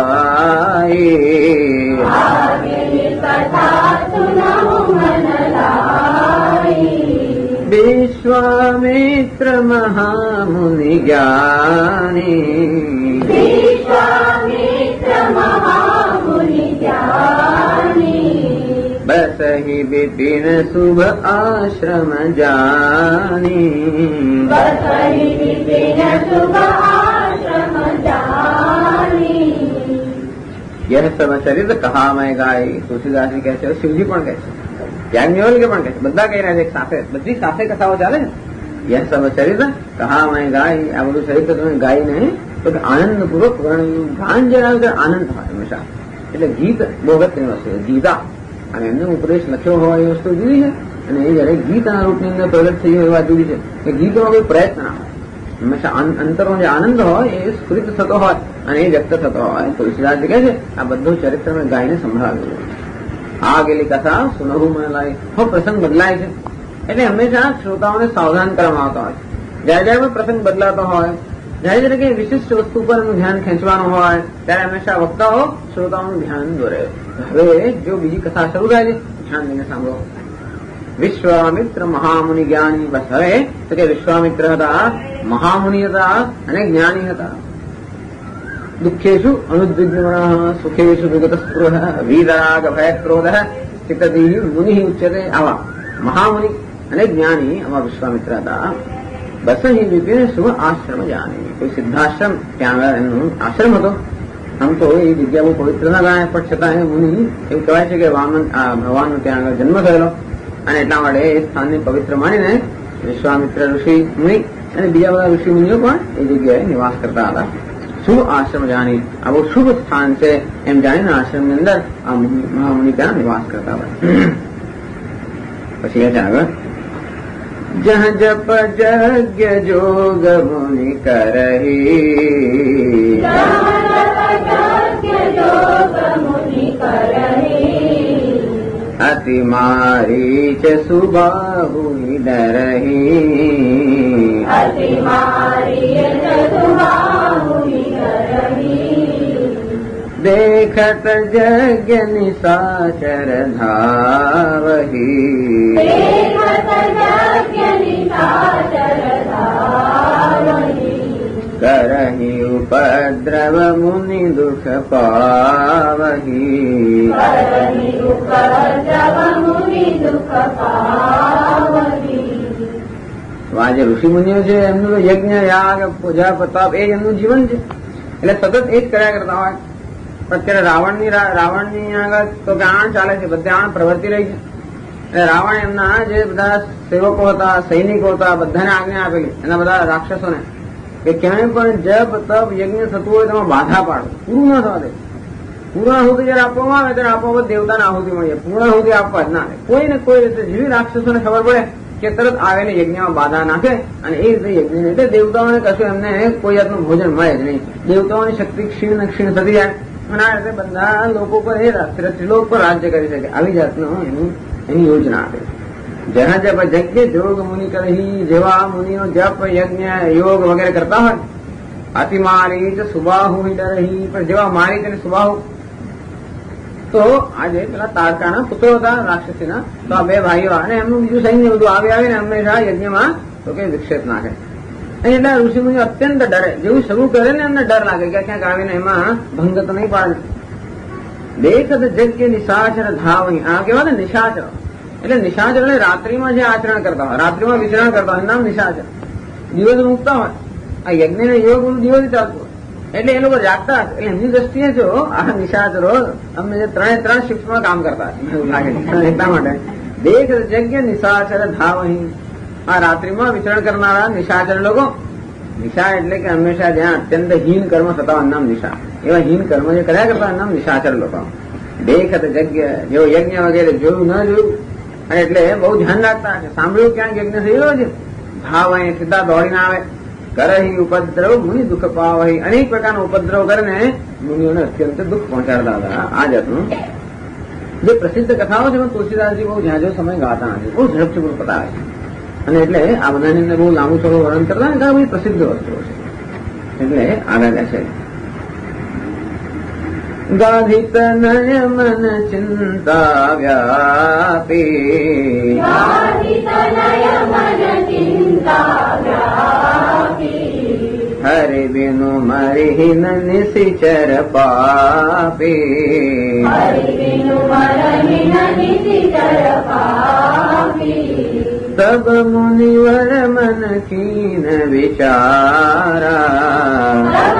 लाई, आगली कथा सुनहु मन लाई, विश्वामित्र महामुनि ज्ञानी, विश्वामित्र महामुनि ज्ञानी, बसहि विपिन शुभ आश्रम जानी, बसहि विपिन शुभ आश्रम जानी. यह सब चरित कहा मैं गाई. तुलसीदास जी कहते हैं, शिवजी પણ કહે છે, યાજ્ઞવલ્ક્ય પણ કહે છે, બધા કહી રહ્યા છે એક સાથે, બધી સાથે કથાઓ ચાલે છે. યહ સબ ચરિત્ર કહા મેં ગાઈ. આ બધું ચરિત્ર તમે ગાઈ નહીં તો આનંદપૂર્વક વર્ણન. ગાન જે આવે આનંદ હોય હંમેશા. એટલે ગીત બહુ અગત્યની વસ્તુ છે. ગીતા અને એમને ઉપદેશ લખ્યો હોય એ વસ્તુ જુદી છે અને એ જયારે ગીતના રૂપની અંદર પ્રગટ થઈ હોય એ વાત જુદી છે. કે ગીતમાં કોઈ પ્રયત્ન ના હોય, હંમેશા અંતરનો જે આનંદ હોય એ સ્ફુરિત થતો હોય અને એ વ્યક્ત થતો હોય. તુલસીદાસજી કહે છે આ બધું ચરિત્ર મેં ગાઈને સંભળાવ્યું. આ ગયેલી કથા સુનહુ મને લાગે. હવે પ્રસંગ બદલાય છે એટલે હંમેશા શ્રોતાઓને સાવધાન કરવામાં આવતા હોય. જયારે જયારે પ્રસંગ બદલાતો હોય, જયારે જયારે કઈ વિશિષ્ટ વસ્તુ પર એનું ધ્યાન ખેંચવાનું હોય ત્યારે હંમેશા વક્તાઓ શ્રોતાઓનું ધ્યાન દોરે. હવે જો બીજી કથા શરૂ થાય છે ધ્યાન દઈને સાંભળો. વિશ્વામિત્ર મહામુનિ જ્ઞાની. બસ હવે તો કે વિશ્વામિત્ર હતા, મહામુનિ હતા અને જ્ઞાની હતા. દુઃખેશુ અનુદ્વિગ્ન સુખેશુ વિગત સ્પૃહ વીતરાગ ભય ક્રોધ ચિત્તદી મુનિ ઉચ્યતે. આવા મહામુનિ અને જ્ઞાની આવા વિશ્વામિત્ર હતા. બસ અહીં વિપિન શુભ આશ્રમ જાની. કોઈ સિદ્ધાશ્રમ ત્યાં આગળ એમનો આશ્રમ હતો. આમ તો એ જગ્યા બહુ પવિત્ર ના ગણાય પણ છતાં એ મુનિ એવું કહેવાય છે કે ભગવાનનો ત્યાં આગળ જન્મ થયેલો અને એટલા માટે એ સ્થાનને પવિત્ર માનીને વિશ્વામિત્ર ઋષિ મુનિ અને બીજા બધા ઋષિ મુનિઓ પણ એ જગ્યાએ નિવાસ કરતા હતા. શુભ આશ્રમ જાણી. આ બહુ શુભ સ્થાન છે એમ જાણીને આશ્રમની અંદર આ મહામુનિ ત્યાં નિવાસ કરતા હતા. પછી આગળ જહ જપ જગ્ય જોગ મુનિ કરહી, અતિ મારી ચ સુબાહુ ડરહી, અતિ મારી ચ સુબાહુ ડરહી, देखत जग्य निशाचर धावही, देखत जग्य निशाचर धावही, करहि उपद्रव मुनि दुख पावही, करहि उपद्रव मुनि दुख पावही. આ જે ઋષિ મુનિઓ છે એમનું યજ્ઞ યાગ પૂજા પ્રતાપ એ એમનું જીવન છે એટલે સતત એ જ કર્યા કરતા હોય. અત્યારે રાવણની આગળ તો આણ ચાલે છે, બધે આણ પ્રવૃત્તિ રહી છે. એટલે રાવણ એમના જે બધા સેવકો હતા, સૈનિકો હતા, બધાને આજ્ઞા આપેલી એના બધા રાક્ષસોને કે ક્યાંય પણ જપ તપ યજ્ઞ થતું હોય તેમાં બાધા પાડો, પૂરું ના થવા દે. પૂર્ણ આહુતિ જયારે આપવામાં આવે ત્યારે આપવામાં દેવતાને આહુતિ મળીએ, પૂર્ણ આહુતિ આપવા જ ના આવે. કોઈ ને કોઈ રીતે જેવી રાક્ષસોને ખબર પડે કે તરત આવીને યજ્ઞમાં બાધા નાખે અને એ રીતે યજ્ઞ એટલે દેવતાઓને કશું એમને કોઈ જાતનું ભોજન મળે જ નહીં. દેવતાઓની શક્તિ ક્ષીણ ક્ષીણ થતી જાય અને આ રીતે બધા લોકો પર એ ત્રિલોક પર રાજ્ય કરી શકે આવી જાતનું એની યોજના આપે. જરા જપ યજ્ઞ જોગ મુનિ કરી, જેવા મુનિનો જપ યજ્ઞ યોગ વગેરે કરતા હોય, આથી મારી સુબાહુ ડરહી, પણ જેવા મારી તેને સુબાહુ તો આજે પેલા તારકાના પુત્રો હતા રાક્ષસીના, તો આ બે ભાઈઓ અને એમનું બીજું સૈન્ય બધું આવીને હંમેશા યજ્ઞમાં તો કે વિક્ષેપ નાખે. એટલે ઋષિમુનિ અત્યંત ડરે, જેવું શરૂ કરે ને એમને ડર લાગે કે ક્યાંક આવીને એમાં ભંગ તો નહીં પાડે. દેખત જગ્ય નિશાચર ધાવણી, આ કેવા ને નિશાચર, એટલે નિશાચર એટલે રાત્રિમાં જે આચરણ કરતા હોય, રાત્રિમાં વિચરણ કરતા હોય, નામ નિશાચર. દિવસ મૂકતા હોય, આ યજ્ઞ ને યોગ બધું દિવસ ચાલતું હોય, એટલે એ લોકો જાગતા હતા. એટલે એમની દ્રષ્ટિએ જો આ નિશાચરો અમને જે ત્રણ શિફ્ટમાં કામ કરતા એવું લાગે એટલા માટે. દેખ જગ્ય નિશાચર ધાવણી, આ રાત્રિમાં વિચરણ કરનારા નિશાચર લોકો. નિશા એટલે કે હંમેશા જ્યાં અત્યંત હીન કર્મ થતા હોય નામ નિશા, એવા હીન કર્મ જે કર્યા કરતા નામ નિશાચર લોકો. દેખત જગ્ય, જેવો યજ્ઞ વગેરે જોયું ન જોયું અને એટલે બહુ ધ્યાન રાખતા છે. સાંભળ્યું ક્યાંક યજ્ઞ થયેલો છે, ભાવ અહીં સીધા દોડીને આવે. કરહી ઉપદ્રવ મુનિ દુઃખ પાવહી, અનેક પ્રકારનો ઉપદ્રવ કરીને મુનિઓને અત્યંત દુઃખ પહોંચાડતા હતા. આ જાતનું જે પ્રસિદ્ધ કથાઓ છે એમાં તુલસીદાસજી બહુ ઝાઝો સમય ગાતા નથી, બહુ ઝડપથી બધું પતાવે છે. અને એટલે આ બધાની અંદર બહુ લાંબુ થોડું વર્ણન કરતા ને ઘણા બધી પ્રસિદ્ધ વસ્તુઓ છે. એટલે આગળ છે ગાધિત નય મન ચિંતા વ્યાપી, હરિ બિનુ મરિહિન નિશિચર પાપી, તબ મુનિવર મન કીન વિચારા,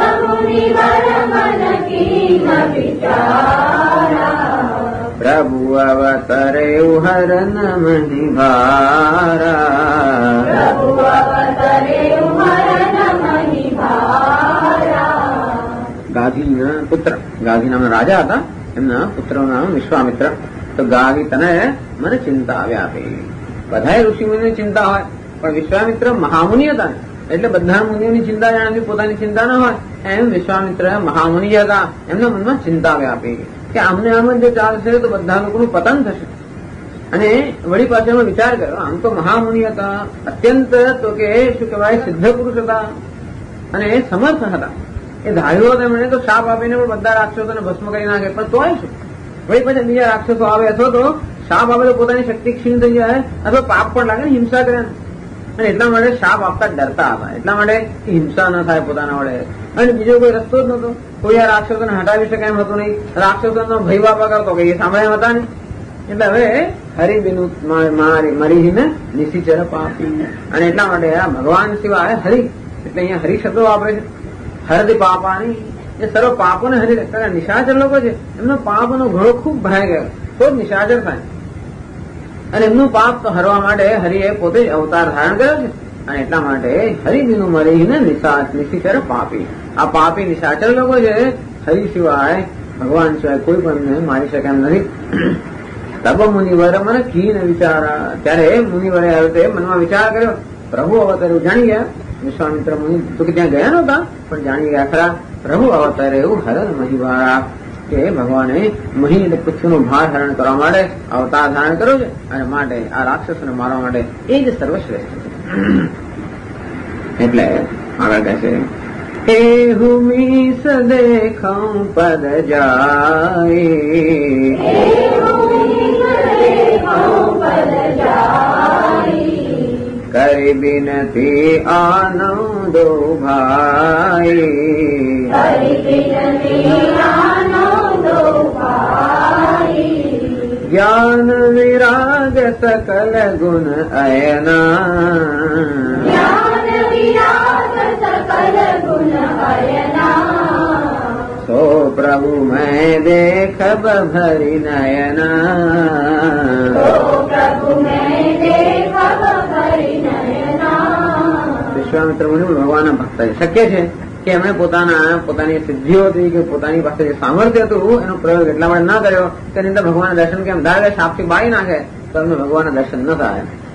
પ્રભુ અવતરે હરન મહિ ભારા, ગાંધીના પુત્ર, ગાંધી નામના રાજા હતા, એમના પુત્રનું નામ વિશ્વામિત્ર. તો ગાંધી તને મને ચિંતા વ્યાપી, બધા ઋષિમુનિની ચિંતા હોય પણ વિશ્વામિત્ર મહામુનિ હતા એટલે બધા મુનિઓની ચિંતા જાણવી, પોતાની ચિંતા ન હોય એમ વિશ્વામિત્ર મહામુનિ હતા. એમના મનમાં ચિંતા વ્યાપી કે આમને આમ જો ચાલશે તો બધા લોકોનું પતન થશે. અને વળી પાછળ વિચાર કર્યો, આમ તો મહામુનિ હતા, અત્યંત તો કે શું કહેવાય સિદ્ધ પુરુષ હતા અને સમર્થ હતા. એ ધાર્યો હતો એમણે તો શાપ આપીને પણ બધા રાક્ષસોને ભસ્મ કરી નાખે, પણ તોય શું વળી પછી બીજા રાક્ષસો આવે અથવા તો શાપ આપે તો પોતાની શક્તિ ક્ષીણ થઈ જાય અથવા પાપ પણ લાગે ને, હિંસા કરે. અને એટલા માટે શાપ આપતા ડરતા હતા, એટલા માટે હિંસા ન થાય પોતાના વડે. અને બીજો કોઈ રસ્તો જ નતો, કોઈ આ રાક્ષસોને હટાવી શકે એમ હતું નહીં. રાક્ષસોનો ભય બાપા કરતો કે એ સાંભળ્યા હતા ને. એટલે હવે હરિબિનુ મરીને નિશિચર પાપી, અને એટલા માટે આ ભગવાન સિવાય હરિ એટલે અહીંયા હરિ શબ્દો વાપરે છે. હરદી પાપાની, એ સર્વ પાપોને હરી લે. નિશાચર લોકો છે એમનો પાપનો ઘણો ખૂબ ભરાઈ ગયો તો જ નિશાચર થાય. અને એમનું પાપ તો હરવા માટે હરિએ પોતે જ અવતાર ધારણ કર્યો છે. અને એટલા માટે હરિબિનુ મરીને નિશિચર પાપી, આ પાપી નિશાચર લોકો છે હરિ સિવાય ભગવાન સિવાય કોઈ પણ મારી શકે એમ નથી. તબ મુનિવર મને કીન વિચારા, ત્યારે મુનિવરે આવ્યો તે મનમાં વિચાર કર્યો, પ્રભુ અવતાર્યું જાણી ગયા. વિશ્વામિત્ર મુનિ તો કે ત્યાં ગયા નહોતા પણ જાણી ગયા ખરા, પ્રભુ અવતારે એવું હરણ મહિવાળા કે ભગવાને મહી એટલે પૃથ્વીનું ભાર હરણ કરવા માટે અવતાર ધારણ કર્યો છે. અને માટે આ રાક્ષસોને મારવા માટે એ જ સર્વશ્રેષ્ઠ છે. એટલે આગળ કહે છે એ હુમીસ દેખઉં પદ જાય, કરી બિનતી આનંદો ભાઈ, જ્ઞાન વિરાગ સકલ ગુણ અયના, સો પ્રભુ મેં દેખ ભરી નયના, વિશ્વામિત્ર મુનિ ભગવાનના ભક્ત છે. શક્ય છે કે એમણે પોતાની સિદ્ધિઓથી કે પોતાની પાસે જે સામર્થ્ય હતું એનો પ્રયોગ એટલા માટે ન કર્યો કે નહીં તો ભગવાનના દર્શન કેમ ધારે શાપથી બાળી નાખે તો એમને ભગવાનના દર્શન ન થાય.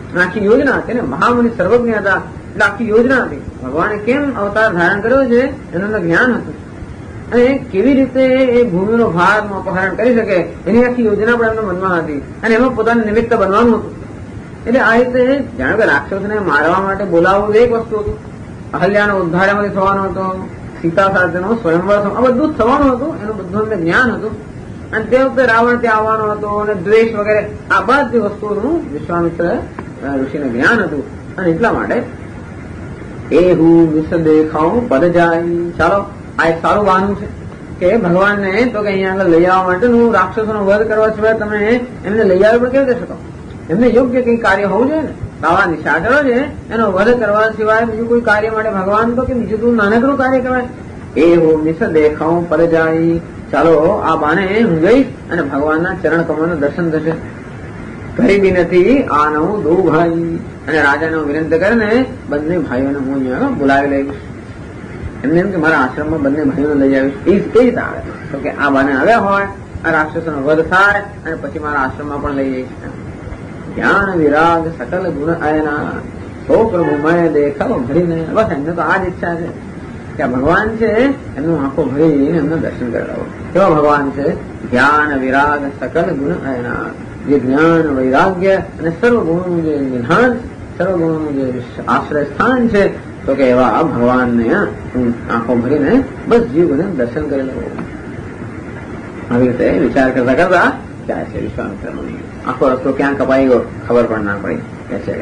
આખી યોજના હતી ને, મહામુનિ સર્વજ્ઞ હતા એટલે આખી યોજના હતી. ભગવાને કેમ અવતાર ધારણ કર્યો છે એનું જ્ઞાન હતું, અને કેવી રીતે એ ભૂમિનો ભારનું અપહરણ કરી શકે એની આખી યોજના પણ એમના મનમાં હતી, અને એમાં પોતાનું નિમિત્ત બનવાનું હતું. એટલે આ રીતે જાણો કે રાક્ષસને મારવા માટે બોલાવવું એક વસ્તુ હતું, અહલ્યાનો ઉદ્ધાર એમાંથી થવાનો હતો, સીતા સાથેનો સ્વયંવર આ બધું જ થવાનું હતું, એનું બધું એમને જ્ઞાન હતું. અને તે વખતે રાવણ ત્યાં આવવાનો હતો અને દ્વેષ વગેરે આ બધી વસ્તુઓનું વિશ્વામિત્ર ઋષિને જ્ઞાન હતું. અને એટલા માટે એ હું વિષ દેખાઉં પદ જાય. ચાલો આ એક સારું બહાનું છે કે ભગવાનને તો કે અહીંયા આગળ લઈ આવવા માટે હું રાક્ષસોનો વધ કરવા સિવાય તમે એમને લઈ આવી પણ કેવી રીતે શકો? એમને યોગ્ય કઈ કાર્ય હોવું જોઈએ ને. આવા નિશાચરો છે એનો વધ કરવા સિવાય બીજું કોઈ કાર્ય માટે ભગવાન તો કે બીજું તું નાનકડું કાર્ય કહેવાય. એ હું વિષ દેખાઉં પદ જાય. ચાલો આ બાને હું જઈશ અને ભગવાનના ચરણ કમળનું દર્શન થશે. ગરીબી નથી આનવું દો ભાઈ. અને રાજાને વિનંતી કરીને બંને ભાઈઓને હું અહીંયા બોલાવી લઈશ. એમને એમ કે મારા આશ્રમમાં બંને ભાઈઓને લઈ આવીશ. એ કઈ રીતે આવે તો કે આ બાને આવ્યા હોય, આ રાક્ષસોનો વધ થાય અને પછી મારા આશ્રમમાં પણ લઈ જઈશ. જ્ઞાન વિરાગ સકલ ગુણ આયના સો પ્રભુમય દેખાવ ભરીને. બસ એમને તો આ જ ઈચ્છા છે કે આ ભગવાન છે એમનું આંખો ભરીને એમને દર્શન કરાવો. કેવા ભગવાન છે? જ્ઞાન વિરાગ સકલ ગુણ આયના. જે જ્ઞાન વૈરાગ્ય અને સર્વગુણનું જે નિધાન, સર્વગુણનું જે આશ્રય સ્થાન છે તો કે એવા ભગવાનને હું આંખો ભરીને બસ જીવને દર્શન કરી લઉં. આવી રીતે વિચાર કરતા કરતા જાય છે વિશ્વામિત્ર મુનિ. આખો રસ્તો ક્યાં કપાઈ ગયો ખબર પણ ના પડી. કે છે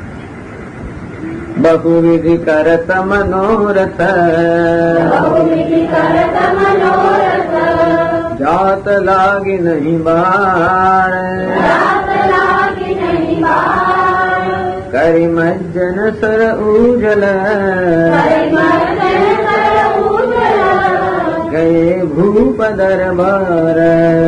બહુવિધિ કરત મનોરથ જાત લાગી નહીં બાર કરી મજ્જન સર ઉજલ ગયે ભૂપ દરબાર.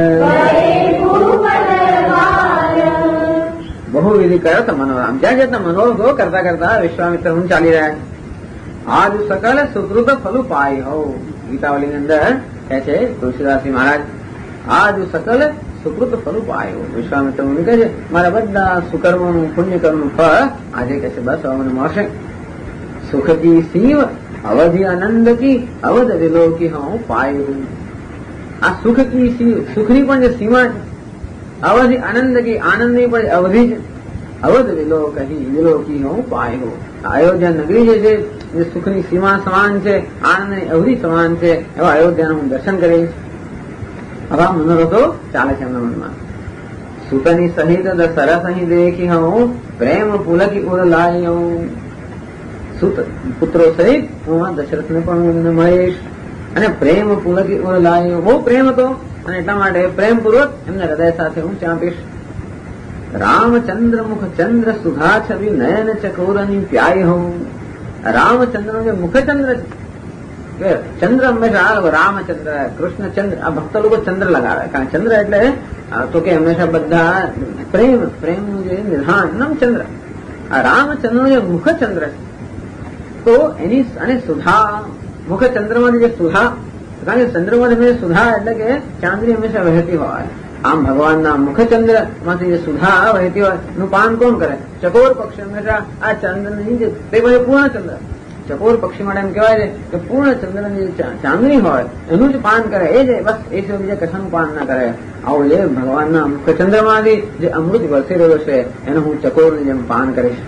બહુવિધિ કરત મનોરમ. જ્યાં જતા મનોરથો કરતા કરતા વિશ્વામિત્ર હું ચાલી રહ્યા. આજ સકલ સુકૃત ફલું પાય હો. ગીતાવલીની અંદર કહે છે તુલસીદાસજી મહારાજ, આજ સકલ સુકૃત ફલું પાય હો. વિશ્વામિત્ર મુનિ કહે છે મારા બધા સુકર્મોનું પુણ્યકર્મનું ફળ આજે કહે છે બસ હવે મને મળશે. સુખ કી સીવ અવધિ આનંદ કી અવધ વિલોકી હું પાય હું. આ સુખ કી સીવ, સુખની પણ જે સીમા છે, અવધિ આનંદ કી આનંદની પણ અવધિ છે. અવધ વિલોકી હું પાય હો. અયોધ્યા નગરી જે છે જે સુખની સીમા સમાન છે, આનંદની અવધિ સમાન છે, એવા અયોધ્યાનું હું દર્શન કરીશ. આવા મનોરથો ચાલે છે એમના મનમાં. સુતની સહિત સરસ અહીં દેખી હું પ્રેમ પુલકી ઉર લાય. સુત પુત્રો સહિત હું દશરથને પણ એમને મળીશ અને પ્રેમ પુલકી ઉર લાય. બહુ પ્રેમ હતો અને એટલા માટે પ્રેમપૂર્વક એમને હૃદય સાથે હું ચાંપીશ. રામચંદ્ર મુખ ચંદ્ર સુધા છબી નયન ચકોરની પ્યાય હું. રામચંદ્ર જે મુખચંદ્ર છે, ચંદ્ર હંમેશા રામચંદ્ર, કૃષ્ણચંદ્ર, આ ભક્ત લોકો ચંદ્ર લગાવે. કારણ ચંદ્ર એટલે તો કે હંમેશા બધા પ્રેમનું જે નિધાન નામ ચંદ્ર. આ રામચંદ્રનું જે મુખચંદ્ર છે તો એની અને સુધા, મુખચંદ્રમાંથી જે સુધા, કારણ કે ચંદ્રમાંથી સુધા એટલે કે ચાંદની હંમેશા વહેતી હોય. આમ ભગવાનના મુખચંદ્ર માંથી જે સુધા વહેતી હોય એનું પાન કોણ કરે? ચકોર પક્ષી હંમેશા આ ચંદ્રની જે તે પછી પૂર્ણચંદ્ર, ચકોર પક્ષી માટે એમ કહેવાય છે કે પૂર્ણચંદ્રની જે ચાંદની હોય એનું જ પાન કરે. એ જ બસ, એ સિવાય બીજા કશાનું પાન ના કરે. આવું જે ભગવાનના મુખચંદ્રમાંથી જે અમૃત વરસી રહ્યો છે એનું હું ચકોરની જેમ પાન કરીશ.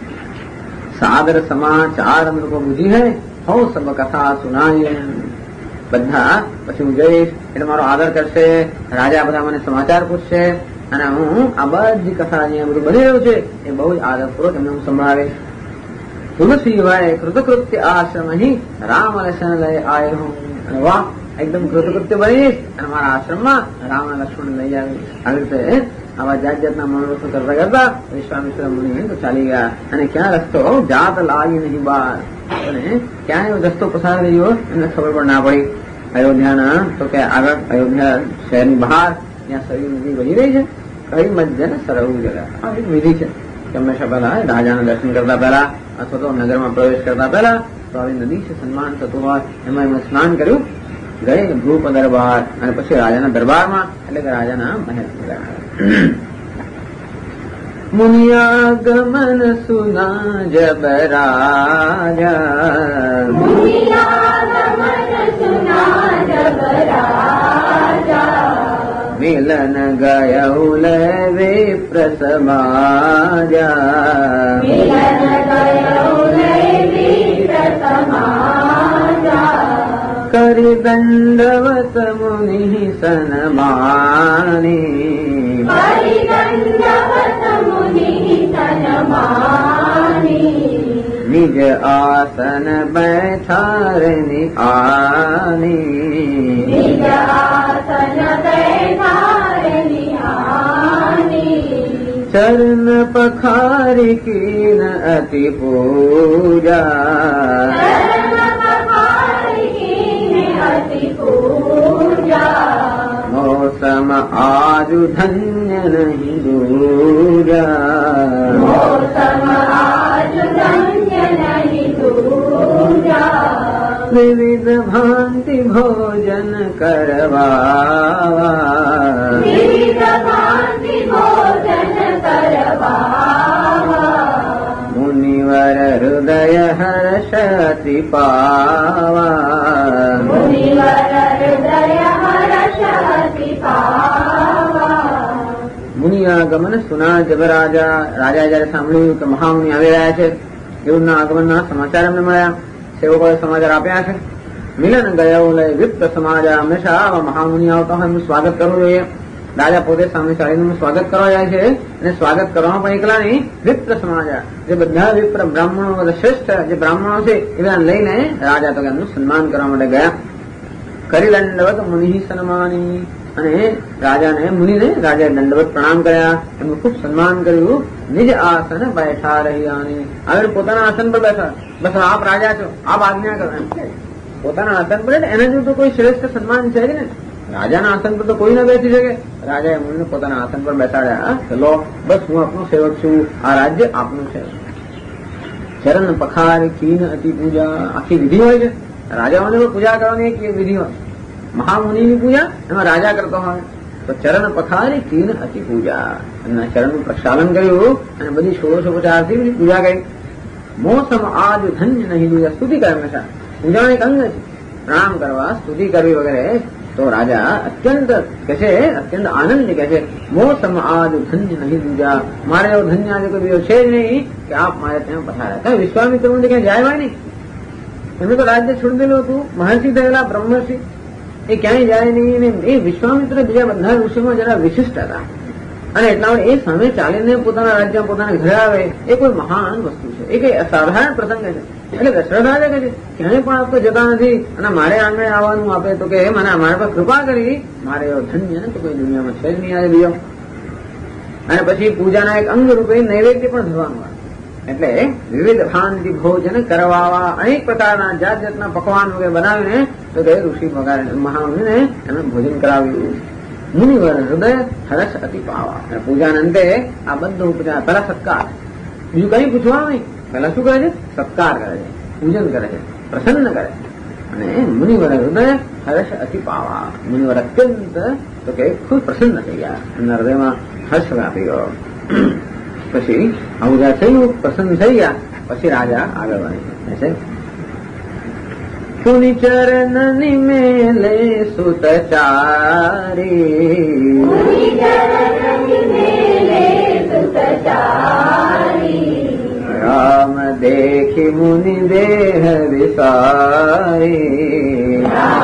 સાગર સમાચાર અમૃતો બુજી હૈ હો સબ કથા સુનાય. બધા પછી હું જઈશ એટલે મારો આદર કરશે. રાજા બધા મને સમાચાર પૂછશે અને હું આ બધી કથા અહીંયા બધું બની રહ્યું છે એ બહુ જ આદરપૂર્વક એમને હું સંભાળીશ. તુલસી વાય કૃતકૃત્ય આશ્રમ અહીં રામ લક્ષ્મણ લઈ આય હું. અને વાહ, એકદમ કૃતકૃત્ય બનીશ અને મારા આશ્રમમાં રામ અને લક્ષ્મણ લઈ આવીશ. આવી રીતે આવા જાત જાતના મનોરથો કરતા કરતા વિશ્વામિત્ર મુનિ તો ચાલી ગયા. અને ક્યાં રસ્તો જાત લાગી નહીં બાર, અને ક્યાં એવો રસ્તો પસાર થયો એમને ખબર પણ ના પડી. અયોધ્યાના તો કે આગળ અયોધ્યા શહેરની બહાર ત્યાં સરયુ નદી વહી રહી છે. કઈ મધ્યને સરવું જરા આ એક વિધિ છે કે હંમેશા પહેલા રાજાના દર્શન કરતા પહેલા અથવા તો નગરમાં પ્રવેશ કરતા પહેલા તો આવી નદી છે સન્માન થતું હોય એમાં એમણે સ્નાન કર્યું, ગયે ભૂપ દરબાર અને પછી રાજાના દરબારમાં એટલે કે રાજાના મહેલ ગયા. मुनियागमन सुना जब राजा, मुनियागमन सुना जब राजा, मिलन गयौल विप्र समाजा, मिलन गयौल विप्र समाजा, करि दंडवत मुनि सनमानी, करि दंडवत मुनि सनमानी, निज आसन बैठारनि आनी, निज आसन बैठारनि आनी, चरण पखारि कीन अति पूजा, चरण पखारि कीन अति पूजा, मौसम आजु धन्य नहीं दूजा, मौसम आज धन्य नहीं दूजा, विविध भांति भोजन करवावा, विविध भांति भोजन करवावा, मुनिवर हृदय हर्ष अति पावा, मुनिवर हृदय हर्ष अति पावा, મુનિયાગમન સુના જબ રાજા. રાજા જયારે સાંભળ્યું કે મહામુનિ આવી રહ્યા છે, દેવના આગમનના સમાચાર એમને મળ્યા, સેવકોએ સમાચાર આપ્યા છે. મિલન ગયો લય વિપ્ર સમાજા. હંમેશા આવા મહામુનિ આવતા હોય એમનું સ્વાગત કરવું જોઈએ. રાજા પોતે સામે ચાલીનું સ્વાગત કરવા જાય છે, અને સ્વાગત કરવામાં પણ એકલા નહીં, વિપ્ર સમાજા, જે બધા વિપ્ર બ્રાહ્મણો, બધા શ્રેષ્ઠ જે બ્રાહ્મણો છે એ બધા લઈને રાજા તો એમનું સન્માન કરવા માટે ગયા. કરી દંડવત મુનિ સન્માની. અને રાજાને મુનિને રાજાએ દંડવત પ્રણામ કર્યા, એમનું ખૂબ સન્માન કર્યું. નિજ આસન બેઠા રહ્યા. હવે પોતાના આસન પર બેઠા, બસ આપ રાજા છો, આપ આજ્ઞા કરો એમ. પોતાના આસન પર એના જેવું તો કોઈ શ્રેષ્ઠ સન્માન છે જ ને. રાજાના આસન પર તો કોઈ ન બેસી શકે. રાજાએ મુનિને પોતાના આસન પર બેસાડ્યા. ચલો બસ હું આપનો સેવક છું, આ રાજ્ય આપનું છે. ચરણ પખાર કીન અતિ પૂજા. આખી વિધિ હોય છે. રાજાઓને પણ પૂજા કરવાની એક વિધિ હોય. મહામુનિની પૂજા એમાં રાજા કરતો હોય તો ચરણ પખારી કીન અતિ પૂજા. એમના ચરણનું પ્રક્ષાલન કર્યું અને બધી ષોડશોપચારથી પૂજા કરી. મોસમ આજ ધન્ય નહીં દીધા. સ્તુતિ કરે હંમેશા. પૂજાનું એક અંગ છે. પ્રણામ કરવા, સ્તુતિ કરવી વગેરે. તો રાજા અત્યંત કહે છે, અત્યંત આનંદ કહે છે, મોસમ આજ ધન્ય નહીં દીધા. મારે એવો ધન્ય આજે કોઈ બીજો છે જ નહીં કે આપ મારે ત્યાં પધાર્યા. કઈ વિશ્વામિત્ર ક્યાં જાય હોય નહીં. એમને તો રાજ્ય છોડી દેલું હતું. મહર્ષિ થયેલા બ્રહ્મર્ષિ એ ક્યાંય જાય નહીં. એ વિશ્વામિત્ર બીજા બધા ઋષિમાં જરા વિશિષ્ટ હતા. અને એટલા માટે એ સામે ચાલીને પોતાના રાજ્ય પોતાના ઘરે આવે એ કોઈ મહાન વસ્તુ છે. એ કઈ અસાધારણ પ્રસંગ છે. એટલે દશરથ રાજા કહે છે ક્યાંય પણ આપ તો જતા નથી અને મારે આંગણે આવવાનું આપે તો કે મને મારા પર કૃપા કરી, મારે એવો ધન્ય તો કોઈ દુનિયામાં છે જ નહીં આજે બીજો. અને પછી પૂજાના એક અંગ રૂપે નૈવેદ્ય પણ ધરવાનું આવે. એટલે વિવિધ ભાંતિ ભોજન કરવાવા. અનેક પ્રકારના જાત જાતના પકવાન વગેરે બનાવીને તો તે ઋષિ વગેરે મહામુનિને એમને ભોજન કરાવ્યું. મુનિવર હૃદય હર્ષ અતિ પાવા. પૂજાના અંતે આ બધું ઉપચાર, પેલા સત્કાર, બીજું કઈ પૂછવાનું નહીં. પેલા શું કરે છે? સત્કાર કરે છે, પૂજન કરે છે, પ્રસન્ન કરે છે. અને મુનિવર હૃદય હર્ષ અતિ પાવા. મુનિવર અત્યંત તો કે ખૂબ પ્રસન્ન થઈ ગયા. એમના હૃદયમાં હર્ષ વ્યાપી ગયો. પછી આવું જયારે થયું, પ્રસન્ન થઈ ગયા, પછી રાજા આગળ વધે છે. પુનિ ચરણ નિમેલે સુતચારી, રામ દેખી મુનિ દેહ વિસારી,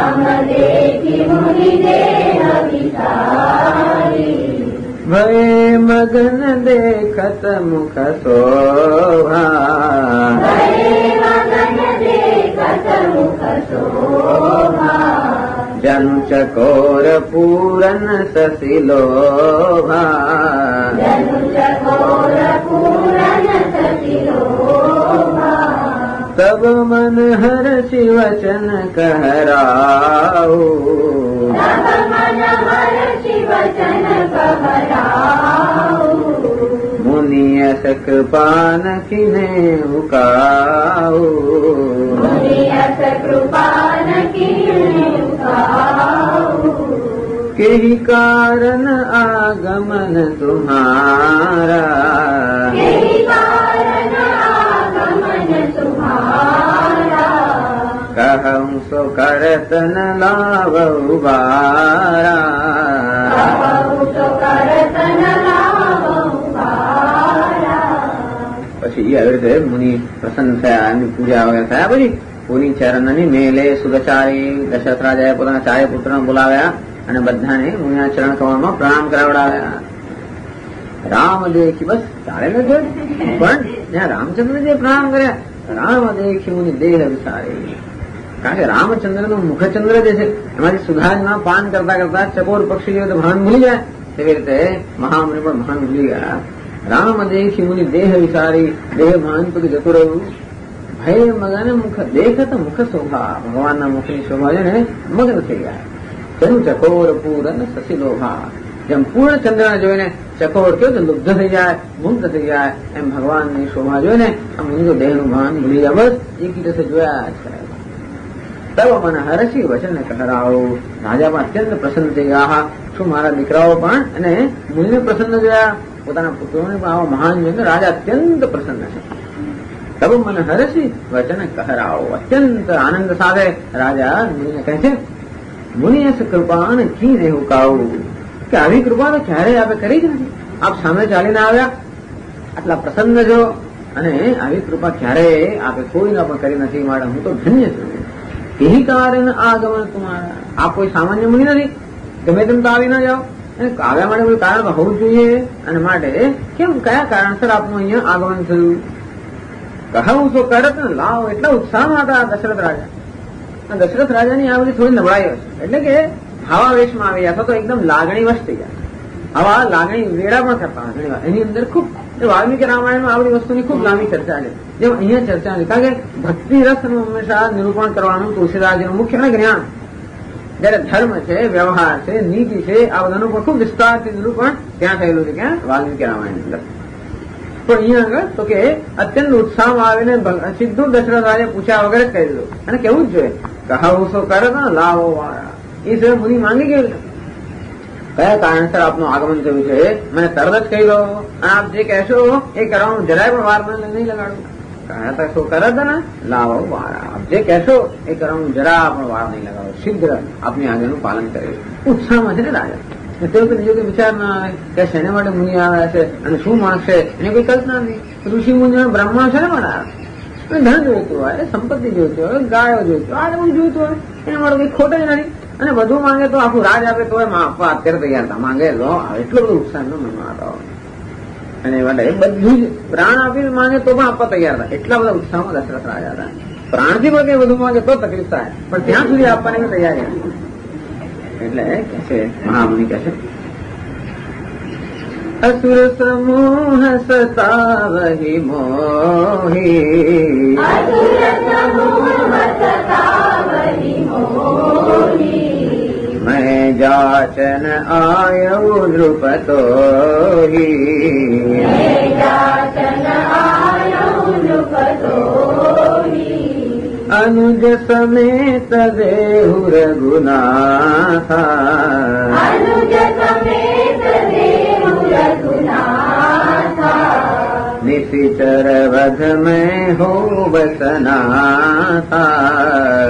ભય મગન દેખત મુખ શોભા, જનુ ચકોર પૂરન સશિલોભા, તબ મન હર્ષિ વચન કહરાઉ, મુનિયસ કૃપા નખીને ઉકાઉ, કેહી કારણ આગમન તુમ્હારા, કહું સો કરત ન લાવઉ બારા. પછી આવી રીતે મુનિ પ્રસન્ન થયા, એમની પૂજા વગેરે થયા. પછી પુનિ ચરણની મેલે સુદચારી દશરથ રાજાએ પોતાના ચારે પુત્રને બોલાવ્યા અને બધાને મુનિના ચરણ કમળમાં પ્રણામ કરાવડાવ્યા. રામ દેખી બસ ચાલે ન જોઈ, પણ જ્યાં રામચંદ્રજીએ પ્રણામ કર્યા, રામ દેખી મુનિ દેહ વિચારી. કારણ કે રામચંદ્રનું મુખચંદ્ર જે છે એમાંથી સુધાજમાં પાન કરતા કરતા ચકોર પક્ષી જેવું ભાન ભૂલી જાય, તેવી રીતે મહામુનિ પણ ભાન ભૂલી ગયા. રામ દેખી મુનિ દેહ વિચારી, દેહ ભાન પછી જતું રહ્યું. ભય મગન મુખ દેખત મુખ શોભા, ભગવાનના મુખની શોભા છે ને મગ્ન થઈ ગયા. તેનું ચકોર પૂરન શશી લોભા, જેમ પૂર્ણ ચંદ્રને જોઈને ચકોર કેવું લુબ્ધ થઈ જાય, મુગ્ધ થઈ જાય, એમ ભગવાનની શોભા જોઈને આ મુનિ દેહનું ભાન ભૂલી જાય. બસ એક રીતે જોયા છે. તબ મને હરસી વચન કરાવો. રાજા પણ અત્યંત પ્રસન્ન થઈ ગયા. શું મારા દીકરાઓ પણ અને મુનિને પ્રસન્ન જોયા, પોતાના પુત્રોને પણ આવા મહાન જોઈને રાજા અત્યંત પ્રસન્ન છે. તબ મને હરસી વચન કરાવો. અત્યંત આનંદ સાથે રાજા મુનિને કહે છે, મુનિયસ કૃપાન કી ને હુકાવું, કે આવી કૃપા તો ક્યારેય આપણે કરી જ નથી. આપ સામે ચાલીને આવ્યા, આટલા પ્રસન્ન છો, અને આવી કૃપા ક્યારેય આપે કોઈના પણ કરી નથી. માટે હું તો ધન્ય છું. એહી કારણ આગમન તમારા. આપ કોઈ સામાન્ય મુનિ નથી, ગમે તેમ તો આવી ના જાઓ. અને આવ્યા માટે કોઈ કારણ હોવું જોઈએ. અને માટે કેમ કયા કારણસર આપનું અહીંયા આગમન થયું? કહું તો કરત ને લાવો. એટલા ઉત્સાહમાં હતા દશરથ રાજા. દશરથ રાજાની આ બધી થોડી નબળાઈ હશે, એટલે કે ભાવાવેશમાં આવી ગયા, અથવા તો એકદમ લાગણીવશ થઈ ગયા. આવા લાગણી વેડા પણ કરતા ઘણી વાર. એની અંદર ખૂબ વાલ્મીકી રામાયણમાં આ બધી વસ્તુની ખૂબ લાંબી ચર્ચા છે, જેમ અહીંયા ચર્ચા છે. કારણ કે ભક્તિ રસનું હંમેશા નિરૂપણ કરવાનું તુલસીદાસજીનું મુખ્ય જ્ઞાન. જયારે ધર્મ છે, વ્યવહાર છે, નીતિ છે, આ બધાનું પણ ખૂબ વિસ્તારથી નિરૂપણ ત્યાં થયેલું છે. ક્યાં? વાલ્મીકી રામાયણની અંદર. પણ અહીંયા આગળ તો કે અત્યંત ઉત્સાહમાં આવીને સીધું દશરથ રાજે પૂછ્યા વગર જ કહી દીધું. અને કેવું જ જોઈએ, કહું સો કરે લાવો વાળા. એ સિવાય મુનિ માંગી ગયું છે. કયા કારણસર આપનું આગમન થયું છે મને તરત જ કહી દો, અને આપ જે કહેશો એ કરવાનું જરાય પણ વાર નહીં લગાડું. કહ્યા શું કરત ને લાવો વાળા. આપ જે કહેશો એ કરવાનું જરા પણ વાર નહીં લગાડો, શીઘ્ર આપની આજ્ઞાનું પાલન કરે. ઉત્સાહમાં છે ને રાજા. તેઓ બીજો કોઈ વિચાર ના આવે કે શેને માટે મુનિ આવ્યા છે અને શું માંગશે, એને કોઈ કલ્પના નહીં. ઋષિ મુનિ બ્રહ્મા છે ને મારા, ધન જોઈતું હોય, સંપત્તિ જોઈતી હોય, ગાયો જોઈતી હોય, આ બધું જોઈતું હોય, એને મારું કઈ ખોટ જ નથી. અને બધું માંગે તો આખું રાજ આપે તો આપવા અત્યારે તૈયાર હતા. માંગે લો, એટલો બધો ઉત્સાહ નો મનમાં હતો. અને માટે બધું જ પ્રાણ આપીને માંગે તો પણ આપવા તૈયાર હતા. એટલા બધા ઉત્સાહમાં દશરથ રાજા હતા. પ્રાણથી પણ કઈ બધું માંગે તો તકલીફ થાય, પણ ત્યાં સુધી આપવાની તૈયારી હતી. એટલે કે છે મહામુનિ કહે છે, અસુર સમૂહ સતાવહી મોહી, मैं जाचन आयो नृपतो ही, अनुज समेत देहु रघुनाथा, निशिचर वध में हो बसनाथा,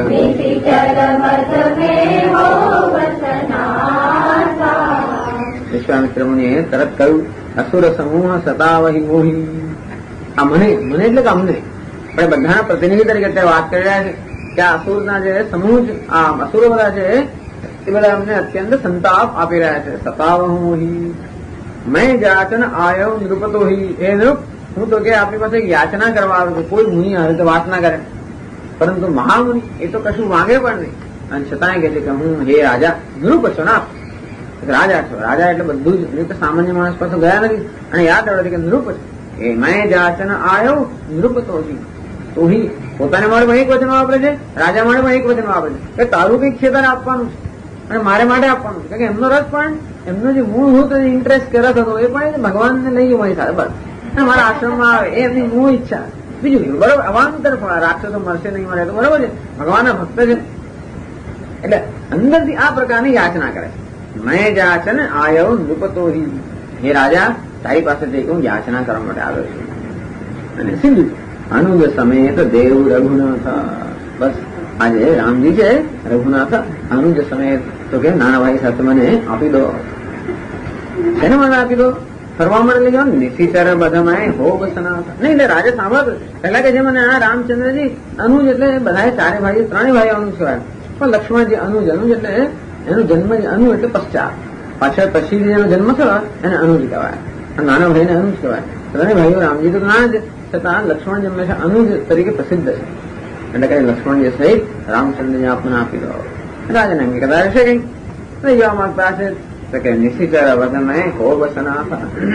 વિશ્વામિત્ર મુનિએ તરત કહ્યું, અસુર સમૂહ સતાવહી મોહી. આ મને એટલે કે અમને, પણ બધાના પ્રતિનિધિ તરીકે અત્યારે વાત કરી રહ્યા છે કે આ અસુરના જે સમૂહ, આ અસુરો બધા છે એ બધા અમને અત્યંત સંતાપ આપી રહ્યા છે. સતાવહી મેં જાચન આયો નૃપતોહી. એ નૃપ, હું તો કે આપણી પાસે યાચના કરવા આવ્યો છું. કોઈ મુનિ આવે તો વાત ના કરે, પરંતુ મહામુનિ એ તો કશું માંગે પણ નહીં. અને છતાંય કહે છે કે હું હે રાજા નૃપ છો ના, રાજા છો. રાજા એટલે બધું જ, તો સામાન્ય માણસ પાસે ગયા નથી. અને યાદ આવે કે નૃપ છે. એ મેં જાચન આયો નૃપતોહી. તોહી પોતાને માટે પણ એક વચન વાપરે છે, રાજા માટે પણ એક વચન વાપરે છે કે તારું કઈક છે તારે આપવાનું છે અને મારે માટે આપવાનું છે. કારણ કે એમનો રસ પણ, એમનો જે મૂળભૂત ઇન્ટરેસ્ટ કે રસ હતો એ પણ ભગવાનને લઈ ગયો મારી સાથે. બસ મારા આશ્રમમાં આવે એ એમની મૂળ ઈચ્છા. બીજું બરોબર, અવાંતર પણ રાક્ષસો મળશે નહીં મળે તો બરોબર છે, ભગવાનના ભક્ત છે. એટલે અંદરથી આ પ્રકારની યાચના કરે. મેં જાચન આયો નૃપતોહી. હે રાજા, તારી પાસેથી હું યાચના કરવા માટે આવ્યો છું. અને સિંધુ અનુગ સમેત દેવ રઘુનાથ. બસ આજે રામજી છે રઘુનાથ અનુજ સમેત, તો કે નાના ભાઈ સાથે મને આપી દો. એને મને આપી દો. ફરવા મળે ગયો નિશિચર બધામાં હોગ સનાથ નહીં. એટલે રાજા સાંભળ પેલા કે જે મને આ રામચંદ્રજી અનુજ એટલે બધા ચારે ભાઈ ત્રણેય ભાઈ અનુજ કહેવાય, પણ લક્ષ્મણજી અનુજ એટલે એનો જન્મ અનુ એટલે પશ્ચાત, પાછળ પછી જેનો જન્મ થયો એને અનુજ કહેવાય, નાના ભાઈને અનુજ કહેવાય. ત્રણેય ભાઈઓ રામજી તો ના જ છતાં લક્ષ્મણજી હંમેશા અનુજ તરીકે પ્રસિદ્ધ છે. એટલે કઈ લક્ષ્મણજી સહિત રામચંદ્રજી આપણને આપી દો. રાજાને એમ કહેતા હશે કઈ લઈ જવા માંગતા હશે તો કે નિશિચર વદન હોગ સનાથ.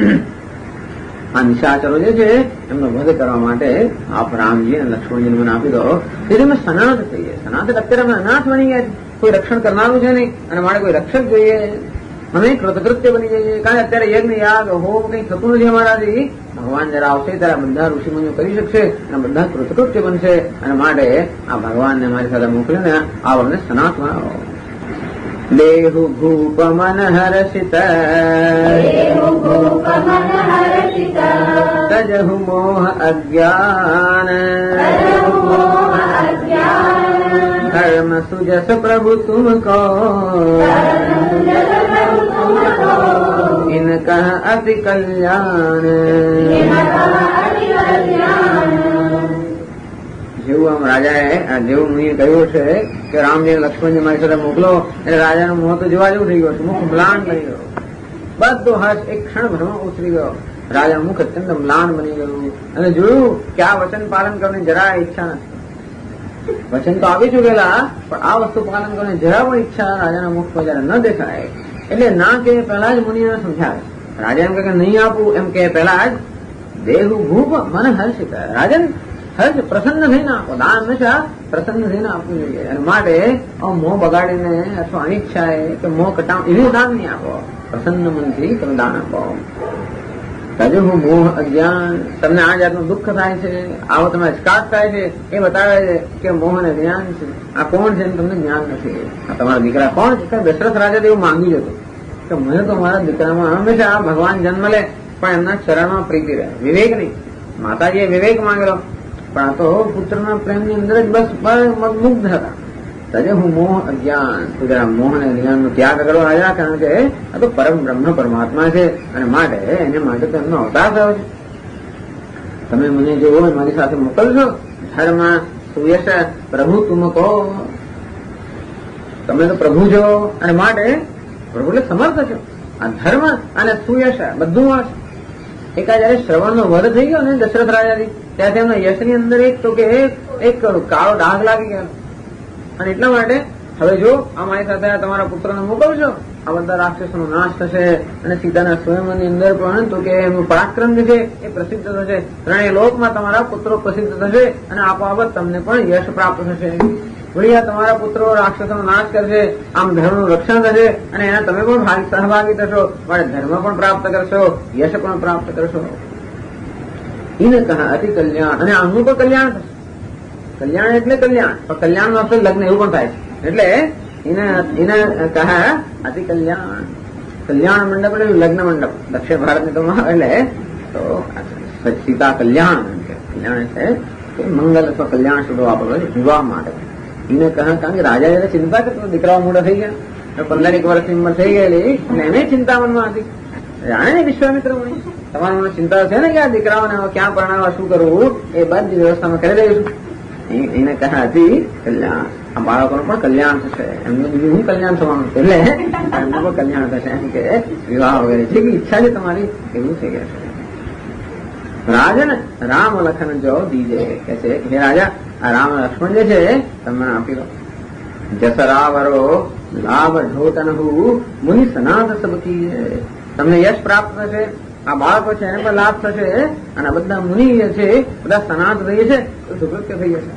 આ નિશાચરો જે છે એમનો વધ કરવા માટે આપ રામજી અને લક્ષ્મણજીને મને આપી દો. તેથી અમે સનાથ થઈએ. સનાથ અત્યારે અમે અનાથ બની ગયા, કોઈ રક્ષણ કરનારું છે નહીં અને મારે કોઈ રક્ષક જોઈએ. અમે કૃતકૃત્ય બની જઈએ, કારણ અત્યારે યજ્ઞ યાગ હોમ કઈ થતું નથી અમારાથી. ભગવાન જરા આવશે ત્યારે બધા ઋષિમુનિઓ કરી શકશે અને બધા કૃતકૃત્ય બનશે, અને માટે આ ભગવાનને મારી સાથે મોકલીને આપણને સનાથ બનાવો. દેહુ ભૂપ મન હર્ષિત તજહુ મોહ અજ્ઞાન ધર્મ સુજસ પ્રભુ તુમકો ઇન કહ અતિ કલ્યાણ. જેવું આમ રાજાએ જેવું મુનિએ કહ્યું છે કે રામજી લક્ષ્મણજી મારી સાથે મોકલો, એટલે રાજાનો મોહ તો જોવા જેવું થઈ ગયો છે. મુખ મ્લાન બની ગયો, બધો હર્ષ એક ક્ષણભરમાં ઉતરી ગયો. રાજા મુખ અત્યંત મ્લાન બની ગયું અને જોયું કે આ વચન પાલન કરવાની જરા ઈચ્છા નથી. વચન તો આવી ચૂકેલા, પણ આ વસ્તુ પાલન કરવાની જરા પણ ઈચ્છા રાજાના મુખમાં જયારે ન દેખાય, એટલે ના કે પહેલા જ મુનિઓને સમજાવે. રાજા એમ કે નહીં આપું એમ કે પહેલા જ દેહુ ભૂપ મને હર્ષિત. રાજન હર્ષ પ્રસન્ન થઈને આપો. દાન હંમેશા પ્રસન્ન થઈને આપવું જોઈએ, અને માટે મોં બગાડીને અથવા અનિચ્છાએ કે મોં કટાવ એવી દાન નહીં આપો. પ્રસન્ન મનથી તમે દાન આપો. હજુ હું મોહ અજ્ઞાન, તમને આ જાતનું દુઃખ થાય છે, આવો તમે સ્કાટ થાય છે, એ બતાવે છે કે મોહ અને જ્ઞાન છે. આ કોણ છે તમને જ્ઞાન નથી. આ તમારા દીકરા કોણ છે? દશરથ રાજા એવું માંગ્યું હતું કે મને તો મારા દીકરામાં હંમેશા આ ભગવાન જન્મ લે, પણ એમના ચરણમાં પ્રીતિ રહે, વિવેક નહીં. માતાજીએ વિવેક માંગેલો, પણ આ તો પુત્રના પ્રેમની અંદર જ બસ મુગ્ધ હતા. તજે હું મોહ અજ્ઞાન, જરા મોહ અને જ્ઞાનનો ત્યાગ કરો રાજા, કારણ કે આ તો પરમ બ્રહ્મ પરમાત્મા છે, અને માટે એને માટે તો એમનો અવતાર થયો છે. તમે મને જો મારી સાથે મોકલશો, ધર્મ સુયશ પ્રભુ તુમ કહો, તમે તો પ્રભુ છો, અને માટે પ્રભુ એટલે સમર્થ છો. આ ધર્મ અને સુયશ બધું મળશે. એક જયારે શ્રવણનો વધ થઈ ગયો ને દશરથ રાજાથી, ત્યાંથી એમના યશની અંદર એક તો કે એક કાળો ડાઘ લાગી ગયો, અને એટલા માટે હવે જો અમારી સાથે તમારા પુત્રને મોકલશો, આ બધા રાક્ષસોનો નાશ થશે, અને સીતાના સ્વયંની અંદર પણ તો કે એનું પરાક્રમ જે છે એ પ્રસિદ્ધ થશે. ત્રણેય લોકમાં તમારા પુત્રો પ્રસિદ્ધ થશે, અને આપોઆપ તમને પણ યશ પ્રાપ્ત થશે. વળી આ તમારા પુત્રો રાક્ષસોનો નાશ કરશે, આમ ધર્મનું રક્ષણ થશે, અને એના તમે પણ સહભાગી થશો, માટે ધર્મ પણ પ્રાપ્ત કરશો, યશ પણ પ્રાપ્ત કરશો. એને કહા અતિ કલ્યાણ, અને આમનું પણ કલ્યાણ થશે. કલ્યાણ એટલે કલ્યાણ, પણ કલ્યાણ નો અર્થ લગ્ન એવું પણ થાય છે. એટલે એને કહા અતિ કલ્યાણ. કલ્યાણ મંડપ એટલે લગ્ન મંડપ દક્ષિણ ભારતની તો એટલે તો સીતા કલ્યાણ કલ્યાણ છે મંગલ અથવા કલ્યાણ શોધો વાપરવો છે વિવાહ માટે. એને કહા કારણ કે રાજા જયારે ચિંતા કરતો દીકરાઓ મોટા થઈ ગયા, 15 વર્ષની ઉંમર થઈ ગયેલી, અને એને ચિંતા મનમાં હતી. જાણે ને વિશ્વામિત્ર મુનિ તમારા મને ચિંતા છે ને કે આ દીકરાઓને ક્યાં પરણાવવા, શું કરવું, એ બધી વ્યવસ્થામાં કરી દઈશું. એને કહા હતી કલ્યાણ, આ બાળકોનું પણ કલ્યાણ થશે, એમનું બીજું હું કલ્યાણ થવાનું છે, એટલે એમનું પણ કલ્યાણ થશે. એમ કે વિવાહ વગેરે જે ઈચ્છા છે તમારી એવું થઈ ગયા છે. રાજન રામ લખન જો દીજે કે છે હે રાજા, આ રામ લક્ષ્મણ જે છે તમે આપી દો. જસરાવરો લાભ ઢોટન મુનિ સનાથ સબકી, તમને યશ પ્રાપ્ત થશે, આ બાળકો છે એને પણ લાભ થશે, અને બધા મુનિ છે બધા સનાથ થઈ છે તો સુકૃત્ય થઈ જશે.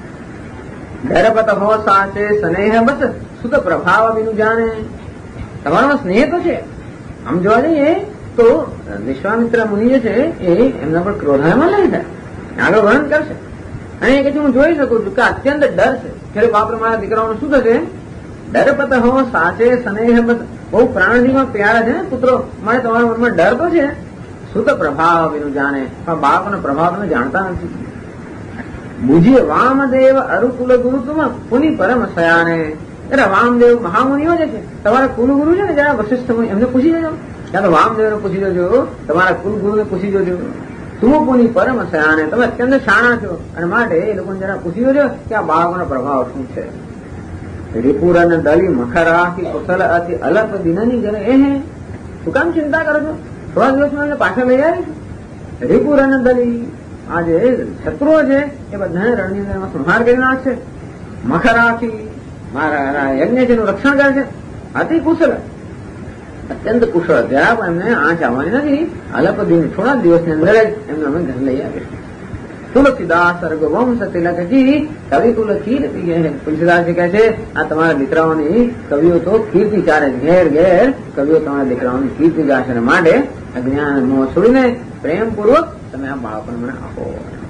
ધરપત હો સાચે સ્નેહ બસ સુત પ્રભાવ બિનું જાણે, તમારો સ્નેહ તો છે. આમ જોવા જઈએ તો વિશ્વામિત્ર મુનિ જે છે એ એમના પર ક્રોધાયમાં લઈ જાય, આગળ વર્ણન કરશે. અને એ કે હું જોઈ શકું છું કે અત્યંત ડર છે, ત્યારે બાપરે મારા દીકરાઓનું શું થશે. ડરપત હો સાચે સ્નેહ બસ, બહુ પ્રાણજીમાં પ્યારા છે ને પુત્રો, મારે તમારા મનમાં ડર તો છે. સુત પ્રભાવ એનું જાણે, પણ બાળકોનો પ્રભાવ તમે જાણતા નથી. બુજીએ વામદેવ અરુકુલ ગુરુ તુમ પુનિ પરમ સયાને. એટલે વામદેવ મહામુનિઓ જે છે, તમારા કુલગુરુ છે ને જરા વશિષ્ઠ મુનિ, એમને પૂછી લેજો, ત્યાં તો વામદેવને પૂછી લેજો, તમારા કુલગુરુને પૂછી લેજો. તુમ પુનિ પરમ સયાને, તમે અત્યંત શાણા છો, અને માટે એ લોકોને જરા પૂછી લેજો કે આ બાળકોનો પ્રભાવ શું છે. રિપુરન દલી મખરાથી કુશલ અતિ અલપ દિનની જને એ હે. શું કામ ચિંતા કરો છો? થોડા દિવસમાં પાછા લઈ આવીશું. રિપુરન દલી, આ જે શત્રુઓ છે એ બધાને રણની અંદરમાં સંહાર કરી નાખશે. મખરાથી, મારા યજ્ઞ છે એનું રક્ષણ કરે છે. અતિ કુશલ, અત્યંત કુશળ, જરા પણ એમને આંચ આવવાની નથી. અલપ દિન, થોડા દિવસની અંદર જ એમને અમે ઘર લઈ આવીશું. તુલસીદાસ રઘુવંશ તિલકજી કવિ કુલ કીર્તિ કહે. તુલસીદાસજી કહે છે આ તમારા દીકરાઓની કવિઓ તો કીર્તિ ચારે, ઘેર ઘેર કવિઓ તમારા દીકરાઓની કીર્તિ ગાશે. અને માટે અજ્ઞાન મોહ છોડીને પ્રેમપૂર્વક તમે આ બાળકોને મને આપો.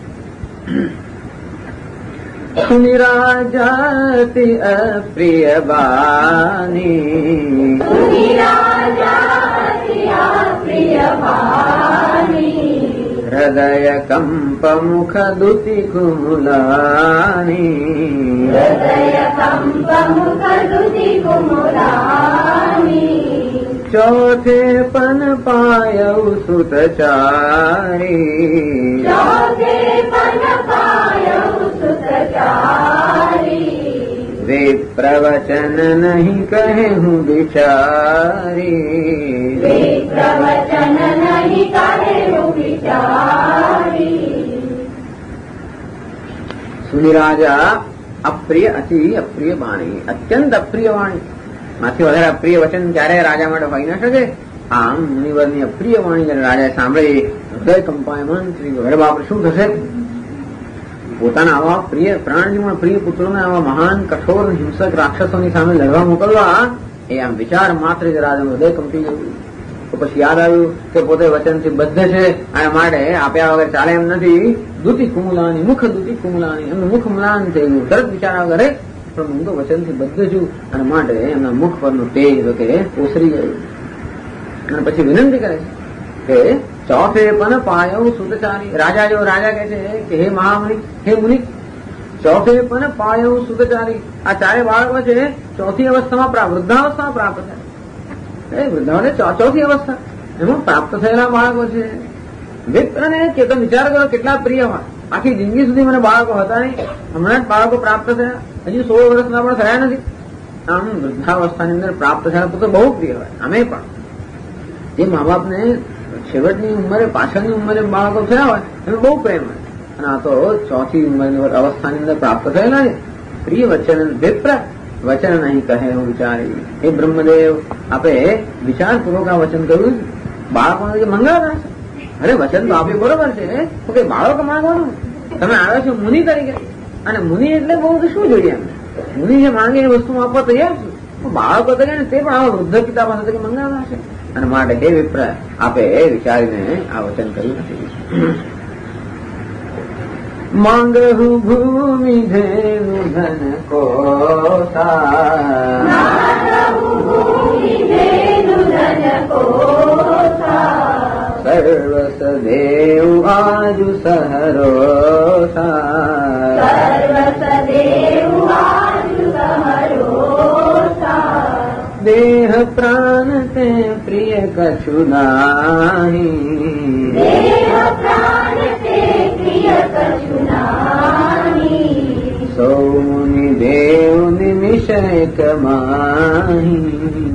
સુનિરાજાતિ અપ્રિય બાની, હૃદય કંપ મુખ દુતિ કુમુલાની, ચોથે પન પાયૌ સુતચારી, વિપ્રવચન નહીં કહે હું બિચારી. સુનિરાજા અપ્રિય, અતિ અપ્રિય વાણી, અત્યંત અપ્રિય વાણી. માંથી વધારે અપ્રિય વચન ક્યારે રાજા માટે હોઈ ન શકે. આમ મુનિવરની અપ્રિય વાણી જયારે રાજાએ સાંભળી, હૃદય કંપાયમાન થઈ ગયું. અરે બાપ, શું થશે? પોતાના આવા પ્રિય પ્રાણજીમાં પ્રિય પુત્રોને આવા મહાન કઠોર હિંસક રાક્ષસોની સામે લડવા મોકલવા, એ આમ વિચાર માત્ર જ રાજાનું હૃદય કંપી ગયું. તો પછી યાદ આવ્યું કે પોતે વચનથી બદ્ધ છે, અને માટે આપ્યા વગર ચાલે એમ નથી. દુતિ કુમુલાની, મુખ દુતિ કુમુલાની, એમનું મુખ મ્લાન થઈ ગયું. તરત વિચાર વગર પણ હું તો વચનથી બદ્ધ છું, અને માટે એમના મુખ પરનું તેજ કે ઓસરી ગયું. અને પછી વિનંતી કરે છે કે ચોથે પણ પાયો સુતચારી. રાજા જો રાજા કહે છે કે હે મહામુનિ, હે મુનિ, ચોથે પણ પાયો સુતચારી. આ ચારે બાળકો છે ચોથી અવસ્થામાં વૃદ્ધાવસ્થામાં પ્રાપ્ત થાય. એ વૃદ્ધાવને ચોથી અવસ્થા એમાં પ્રાપ્ત થયેલા બાળકો છે. વિપ્રને કે તમે વિચાર કરો કેટલા પ્રિય હોય. આખી જિંદગી સુધી મને બાળકો હતા નહીં, હમણાં જ બાળકો પ્રાપ્ત થયા, હજી 16 વર્ષના પણ થયા નથી. આમ વૃદ્ધાવસ્થાની અંદર પ્રાપ્ત થયા તો બહુ પ્રિય હોય. અમે પણ જે મા બાપને છેવટની ઉંમરે, પાછળની ઉંમરે બાળકો થયા હોય એનો બહુ પ્રેમ હોય. અને આ તો ચોથી ઉંમરની અવસ્થાની અંદર પ્રાપ્ત થયેલા છે. પ્રિય વચન વિપ્ર, વચન નહીં કહે હું વિચારી. એ બ્રહ્મદેવ, આપે વિચારપૂર્વક આ વચન કહ્યું. બાળકોને જે મંગાવ્યા છે, અરે વચન તો આપ્યું બરોબર છે, તો કઈ બાળકો માંગવાનું. તમે આવ્યા છો મુનિ તરીકે, અને મુનિ એટલે બહુ શું જોઈએ એમને? મુનિ જે માંગે એ વસ્તુ આપવા તૈયાર છે. બાળકો તરીકે તે પણ આવા વૃદ્ધ પિતા પાસે મંગાવ્યા છે. અને માટે હે વિપ્ર, આપે વિચારીને આ વચન કર્યું નથી. માંગહુ ભૂમિ ધેનુ ધન કોસા, સર્વસ દેવ આજુ સહરોસા, દેહ પ્રાણ તે પ્રિય કછુ નાહી, સૌની દેવ નિમિષય કમાહી.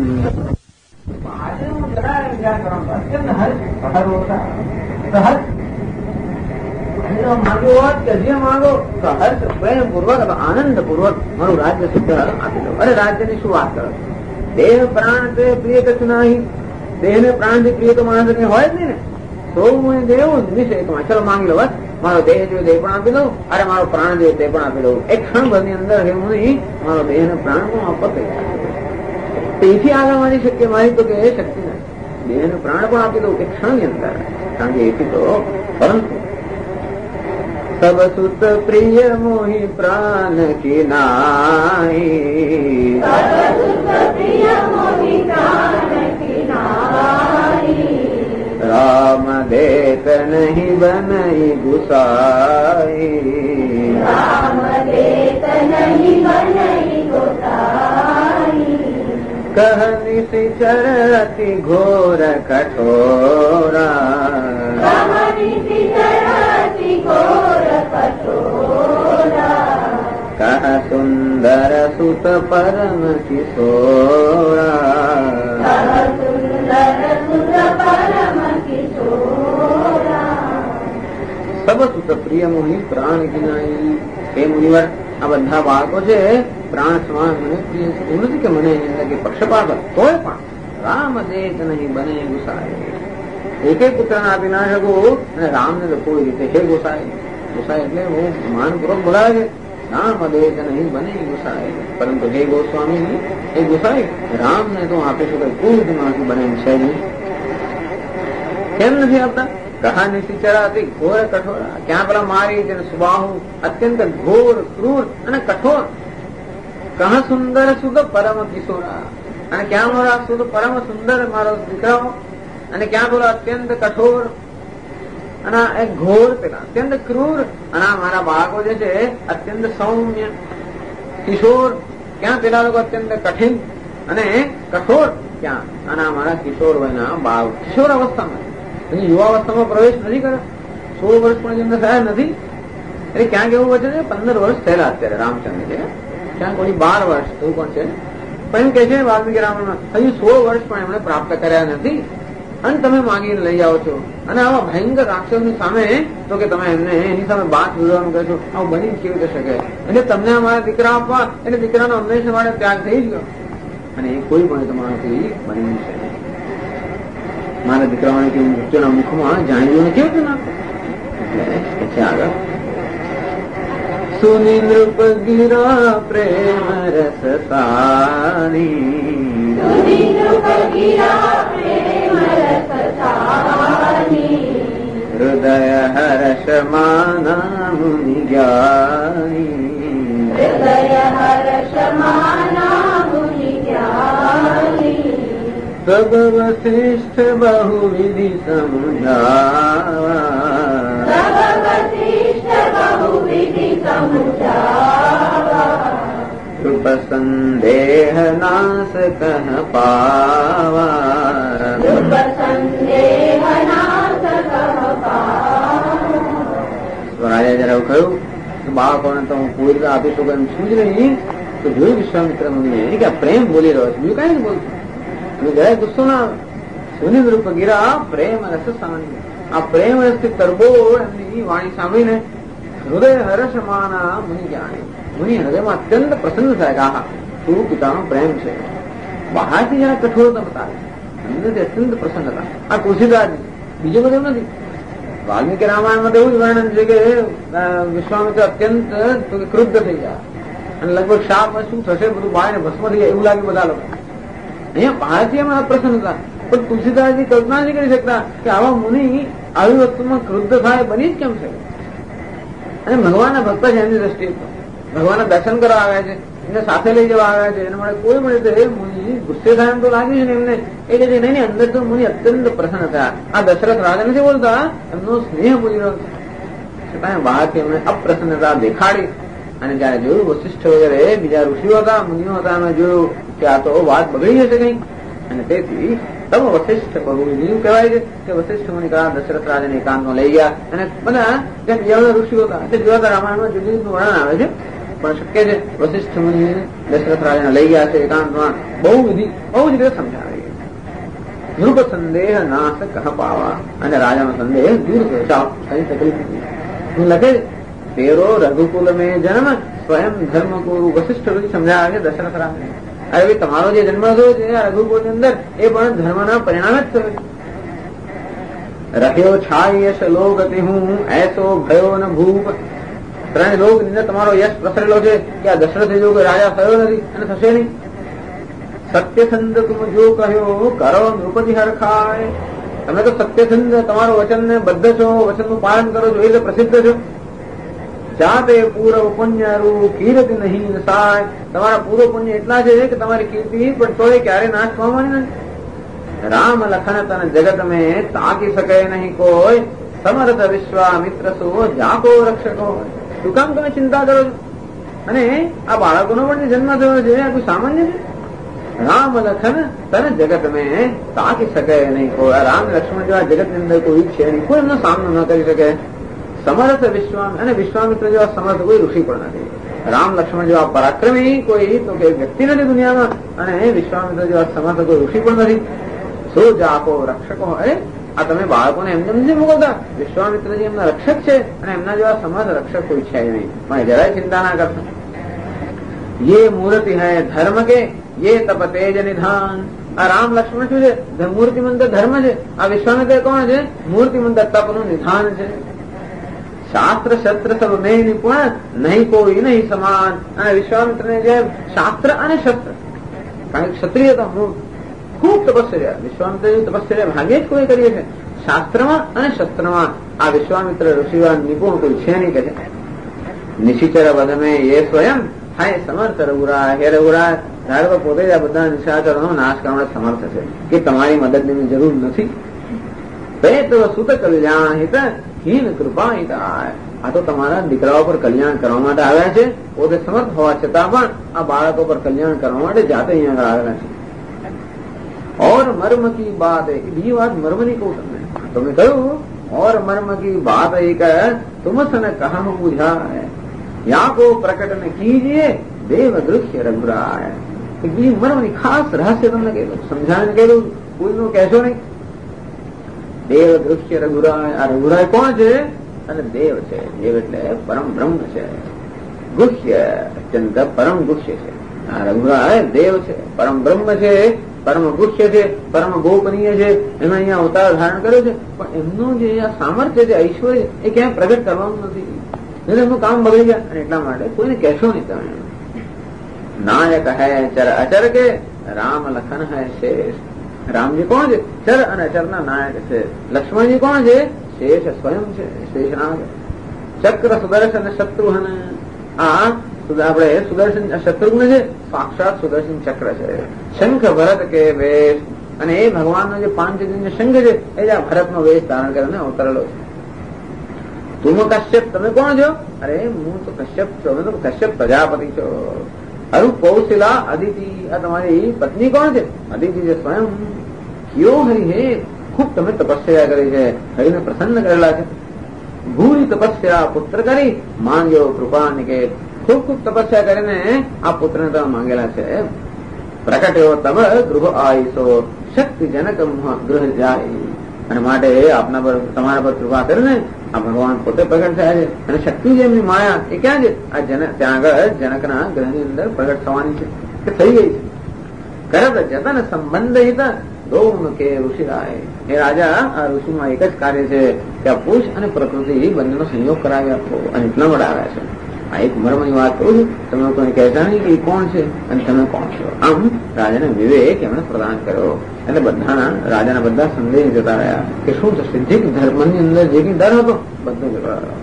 માંગ્યો હોત કે જે માંગો તો હર્ષ પ્રેમપૂર્વક, આનંદ પૂર્વક મારું રાજ્ય સિદ્ધ આપી દો. અરે રાજ્યની શું વાત કરો? દેહ પ્રાણ તે પ્રિય કશું નહીં. દેહ ને પ્રાણ થી પ્રિય તો માણસ હોય જ નહીં ને. સૌ દેવ નિમિષય કમાય. ચલો માંગી લો, બસ મારો દેહ જોઈએ તે પણ આપી દઉં, અરે મારો પ્રાણ જોઈએ તે પણ આપી દઉં. એક ક્ષણ ભરની અંદર હું નહીં મારો દેહ ને પ્રાણ પણ આપવા તૈયાર. તેથી આગળ મારી શક્ય, મારી તો કે એ શક્તિ નથી. દેહ ને પ્રાણ પણ આપી દઉં એક ક્ષણની અંદર, કારણ કે એથી તો. પરંતુ સબ સુત પ્રિય મોહી પ્રાણ કી નાઈ, राम देत नहीं बनई गुसाई। राम देत नहीं बनई गुसाई। कहनी सिचर अति घोर कठोरा। कहनी सिचर अति घोर कठोरा। कह सुंदर सुत परम किशोरा। कह सुंदर सुत परम किशोरा। सब सुत प्रिय मोहि प्राण गिनाई। हे मुनिवर, આ બધા બાળકો છે પ્રાણ સમાન મને પ્રિય છે. એવું નથી કે મને એની અંદર પક્ષપાત તોય પણ રામ દેત નહીં બને ગુસાય. એક પુત્રને આપી ના શકું અને રામને તો કોઈ રીતે હે ગુસાય. ગુસાય એટલે હું માનપૂર્વક બોલાવે છે રામ દેત નહીં બને ગુસાય. પરંતુ હે ગોસ્વામી એ ગુસાય રામને તો આપી શકું કોઈ જ માંથી બને છે નહીં. કેમ નથી આપતા? કહાની સિચરાથી ઘોર કઠોર. ક્યાં પેલા મારી છે સુબાહુ અત્યંત ઘોર ક્રૂર અને કઠોર. કહ સુંદર સુદ પરમ કિશોરા. અને ક્યાં મારા સુદ પરમ સુંદર મારો દીકરાઓ અને ક્યાં બોલો અત્યંત કઠોર અને એક ઘોર પેલા અત્યંત ક્રૂર. અને મારા બાળકો જે છે અત્યંત સૌમ્ય કિશોર. ક્યાં પેલા લોકો અત્યંત કઠિન અને કઠોર ક્યાં? અને મારા કિશોર વયના બાળ કિશોર અવસ્થામાં યુવાવસ્થામાં પ્રવેશ નથી કર્યો. 16 વર્ષ પણ જેમને થયા નથી. એટલે ક્યાંક એવું વચન છે 15 વર્ષ થયેલા અત્યારે રામચંદ્ર છે. ક્યાંક કોઈ 12 વર્ષ એવું પણ છે. પણ એમ કે છે વાલ્મીકી રામાયણમાં હજુ 16 વર્ષ પણ એમણે પ્રાપ્ત કર્યા નથી અને તમે માંગીને લઈ જાઓ છો. અને આવા ભયંકર રાક્ષસની સામે તો કે તમે એમને એની સામે બાત જોડવાનું કહો છો. આવું બની કેવી રીતે શકે? એટલે તમને અમારા દીકરા આપવા એટલે દીકરાનો હંમેશા માટે ત્યાગ થઈ જ ગયો. અને એ કોઈ પણ તમારાથી બની છે. મારા દીકરાઓને કેવું મૃત્યુના મુખમાં જાણીને કેવું હતું નાખો. એટલે આગળ સુની નૃપ ગિરા પ્રેમ રસ સાની. સુની નૃપ ગિરા પ્રેમ રસ સાની. હૃદય હર્ષ માના મુનિ જ્ઞાની. હૃદય હર્ષ માના મુનિ જ્ઞાની. સબ વશિષ્ઠ બહુવિધિ સમજાવા. સબ વશિષ્ઠ બહુવિધિ સમજાવા. કૃપ સંદેહ નાશ કહ પાવા. કૃપ સંદેહ નાશ કહ પાવા. રાજા જરા કહ્યું કે બાળકોને તો હું કોઈ રીતે આપી શકું એમ છું જ નહીં. તો જોયું વિશ્વામિત્ર મુનિએ કે પ્રેમ બોલી રહ્યો છે, બીજું કઈ નથી બોલતું. જરા ગુસ્સો ના આવે. સુનિલ રૂપ ગીરા પ્રેમ રસ સાની. આ પ્રેમ રસથી તરબોળ એમની વાણી સાંભળીને હૃદય હર્ષ માના મુનિ જાણી. મુનિ હૃદયમાં અત્યંત પ્રસન્ન થાય કે આહા શું પિતાનો પ્રેમ છે. બહારથી જરા કઠોરતા બતાવે, અંદરથી અત્યંત પ્રસન્નતા. આ તુલસીદાસ બીજું બધું નથી. વાલ્મીકી રામાયણમાં એવું જ વર્ણન છે કે વિશ્વામિત્ર અત્યંત ક્રુદ્ધ થઈ જાય અને લગભગ શાપ શું થશે બધું બહારને ભસ્મ થઈ જાય એવું લાગે બધા લોકો. અહીંયા બહારથી અમારા પ્રસન્નતા. પણ તુલસીદાસજી કલ્પના નથી કરી શકતા કે આવા મુનિ આવી વસ્તુમાં ક્રુદ્ધ થાય બની જ કેમ છે. અને ભગવાનના ભક્ત છે એમની દ્રષ્ટિએ તો ભગવાનના દર્શન કરવા આવ્યા છે, એમને સાથે લઈ જવા આવ્યા છે. એના માટે કોઈ પણ રીતે મુનિ ગુસ્સે થાય એમ તો લાગ્યું છે ને એમને. એ કે નહીં અંદર તો મુનિ અત્યંત પ્રસન્ન થયા. આ દશરથ રાજા નથી બોલતા, એમનો સ્નેહ બોલી રહ્યો છે. છતાં બહારથી એમને અપ્રસન્નતા દેખાડી. અને જયારે જોયું વશિષ્ઠ વગેરે બીજા ઋષિઓ હતા, મુનિઓ હતા, અમે જોયું કે આ તો વાત બગડી જશે કઈ. અને તેથી તમ વશિષ્ઠ બહુવિધિ કહેવાય છે કે વશિષ્ઠ મુનિ કળા દશરથ રાજાને એકાંતમાં લઈ ગયા. અને બધા જેમ બીજા ઋષિઓ હતા તે જુદા હતા. રામાયણમાં જુદી જુદું વર્ણન આવે છે, પણ શક્ય છે વશિષ્ઠ મુનિ દશરથ રાજાને લઈ ગયા છે એકાંતમાં. બહુવિધિ બહુ જ રીતે સમજાવે. ધ્રુવ સંદેહ નાશ કહ પાવા. અને રાજાનો સંદેહ દૂર કર્યો. ચાલો કઈ તકલીફ નથી. લખે તેરો રઘુકુલ મેં જન્મ સ્વયં ધર્મ ગુરુ વશિષ્ઠ ઋષિ સમજાવે છે દશરથ રામને. અરે ભાઈ તમારો જે જન્મ થયો છે રઘુકુળ ની અંદર એ પણ ધર્મના પરિણામે જ થયો છે. રહ્યો છાય યશ લોગતિ હું એસો ભયો ન ભૂપ. 3 લોક ની અંદર તમારો યશ પ્રસરેલો છે કે આ દશરથ જેવો કોઈ રાજા થયો નથી અને થશે નહીં. સત્યસંધ તુમ જો કહ્યો કરો નૃપતિ હરખાય. તમે તો સત્યસંધ તમારું વચનને બદ્ધ છો, વચનનું પાલન કરો છો એટલે પ્રસિદ્ધ છો. જાતે પૂર્વ પુણ્ય રૂ કીર્તિ નહીં સાય. તમારા પૂર્વ પુણ્ય એટલા છે કે તમારી કીર્તિ પણ તોય ક્યારે નાશ પામવાની નથી. राम लखन तन जगत में ताकी सके नहीं कोई समर्थ विश्वामित्र सो जाको रक्षको શું કામ તમે ચિંતા કરો છો? અને આ બાળકોનો પણ જન્મ થયો છે આ કોઈ સામાન્ય છે? રામ લખન તને જગત મેં તાકી શકે નહીં કોઈ. રામ લક્ષ્મણ જેવા જગત ની અંદર કોઈ છે નહીં, કોઈ એમનો સામનો ન કરી શકે. સમર્થ અને વિશ્વામિત્ર જેવા સમર્થ કોઈ ઋષિ પણ નથી. રામ લક્ષ્મણ જેવા પરાક્રમી કોઈ તો કે વ્યક્તિ નથી દુનિયામાં, અને વિશ્વામિત્ર જેવા સમર્થ કોઈ ઋષિ પણ નથી. શું જાકો રક્ષકો હોય આ તમે બાળકોને એમને નથી મોકલતા. વિશ્વામિત્રજી એમના રક્ષક છે અને એમના જેવા સમર્થ રક્ષક કોઈ છે નહીં, પણ જરાય ચિંતા ના કરતા. ये मूर्ति है धर्म के ये तप तेज निधान. આ રામ લક્ષ્મણ શું છે? મૂર્તિમંત ધર્મ છે. આ વિશ્વામિત્ર કોણ છે? મૂર્તિમંત તપનું નિધાન છે. શાસ્ત્ર શસ્ત્ર સબ મેં નિપુણ નહીં કોઈ નહીં સમાન. અને વિશ્વામિત્રને જે શાસ્ત્ર અને શસ્ત્ર, કારણ કે ક્ષત્રિય તો ખૂબ તપસ્યા, વિશ્વામિત્ર તપસ્યા ભાગ્યે જ કોઈ કરીએ છે. શાસ્ત્રમાં અને શસ્ત્રમાં આ વિશ્વામિત્ર ઋષિવાન નિપુણ કોઈ છે નહીં કે છે. નિશિચર વધ મેં એ સ્વયં હાય સમર્થ રઘુરાય. હે રઘુરાય, ધારો કે પોતે જ આ બધા નિશાચરોનો નાશ કરવા સમર્થ છે કે તમારી મદદની જરૂર નથી. તે તો સુત કલ્યાણ હિત હીન કૃપા હિત. આ તો તમારા દીકરાઓ પર કલ્યાણ કરવા માટે આવ્યા છે. પોતે સમર્થ હોવા છતાં પણ આ બાળકો પર કલ્યાણ કરવા માટે જાતે અહીંયા આવેલા છે. और मर्म की बात है, બીજી વાત મર્મની કહું તમને. તમે કહ્યું और मर्म की बात एक तुम सन कहा बुझाए या को प्रकट न कीजिए देव दृश्य रघुराय. બીજી મર્મની ખાસ રહસ્ય તમને કહેલું, સમજાવીને કહેલું, કોઈનું કહેશો નહીં. દેવ દૃશ્ય રઘુરાય. આ રઘુરાય કોણ છે? અને દેવ છે. દેવ એટલે પરમ બ્રહ્મ છે. ગુહ્ય અત્યંત પરમ ગુહ્ય છે. આ રઘુરાય દેવ છે, પરમ બ્રહ્મ છે, પરમ ગુહ્ય છે, પરમ ગોપનીય છે. એમાં અહીંયા અવતાર ધારણ કર્યો છે, પણ એમનું જે સામર્થ્ય છે, ઐશ્વર્ય એ ક્યાંય પ્રગટ કરવાનું નથી. એટલે એમનું કામ બગડી જાય. અને એટલા માટે કોઈને કહેશો નહીં તમે. નાયક હૈ ચર અચર કે રામ લખન હૈ શેષ. રામજી કોણ છે? ચર અને અચરના નાયક છે. લક્ષ્મણજી કોણ છે? શેષ સ્વયં છે, શેષનાગ. ચક્ર સુદર્શન શત્રુઘ્ન. આ આપણે સુદર્શન શત્રુઘ્ન છે, સાક્ષાત સુદર્શન ચક્ર છે. શંખ ભરત કે વેશ. અને એ ભગવાનનો જે પાંચજન્ય શંખ છે એ જ આ ભરતનો વેશ ધારણ કરીને અવતરેલો છે. તુમ કશ્યપ. તમે કોણ છો? અરે હું તો કશ્યપ છું, અમે તો કશ્યપ પ્રજાપતિ છો. અરુ કૌશિલા અદિતિ. આ તમારી પત્ની કોણ છે? અદિતિ છે સ્વયં. યો હરિ હે, ખૂબ તમે તપસ્યા કરી છે, હરિને પ્રસન્ન કરેલા છે. ભૂરી તપસ્યા પુત્ર કરી માંગ્યો કૃપા નિકેત. ખૂબ ખૂબ તપસ્યા કરીને આ પુત્રને તમે માંગેલા છે. પ્રકટ્યો તબ ગૃહ આઈસો શક્તિજનક ગૃહ જાય. અને માટે આપના પર તમારા પર કૃપા કરીને આ ભગવાન પોતે પ્રગટ થયા છે. અને શક્તિ જે એમની માયા એ ક્યાં છે? આ ત્યાં આગળ જનકના ગ્રહની અંદર પ્રગટ થવાની છે, કે થઈ ગઈ છે. કરત જતન સંબંધ હિત ગૌમ કે ઋષિરાય. એ રાજા આ ઋષિમાં એક જ કાર્ય છે કે આ પુરુષ અને પ્રકૃતિ બંનેનો સંયોગ કરાવી આપો, અને એટલા માટે આવ્યા છે. આ એક મર્મની વાત કરું છું. તમે કોઈને કહેતા નહીં કે એ કોણ છે અને તમે કોણ છો. આમ રાજાને વિવેક એમણે પ્રદાન કર્યો. એટલે બધાના રાજાના બધા સંદેહ જતા રહ્યા કે શું થશે. જે ધર્મની અંદર જે કઈ ડર હતો બધો જતા રહ્યો.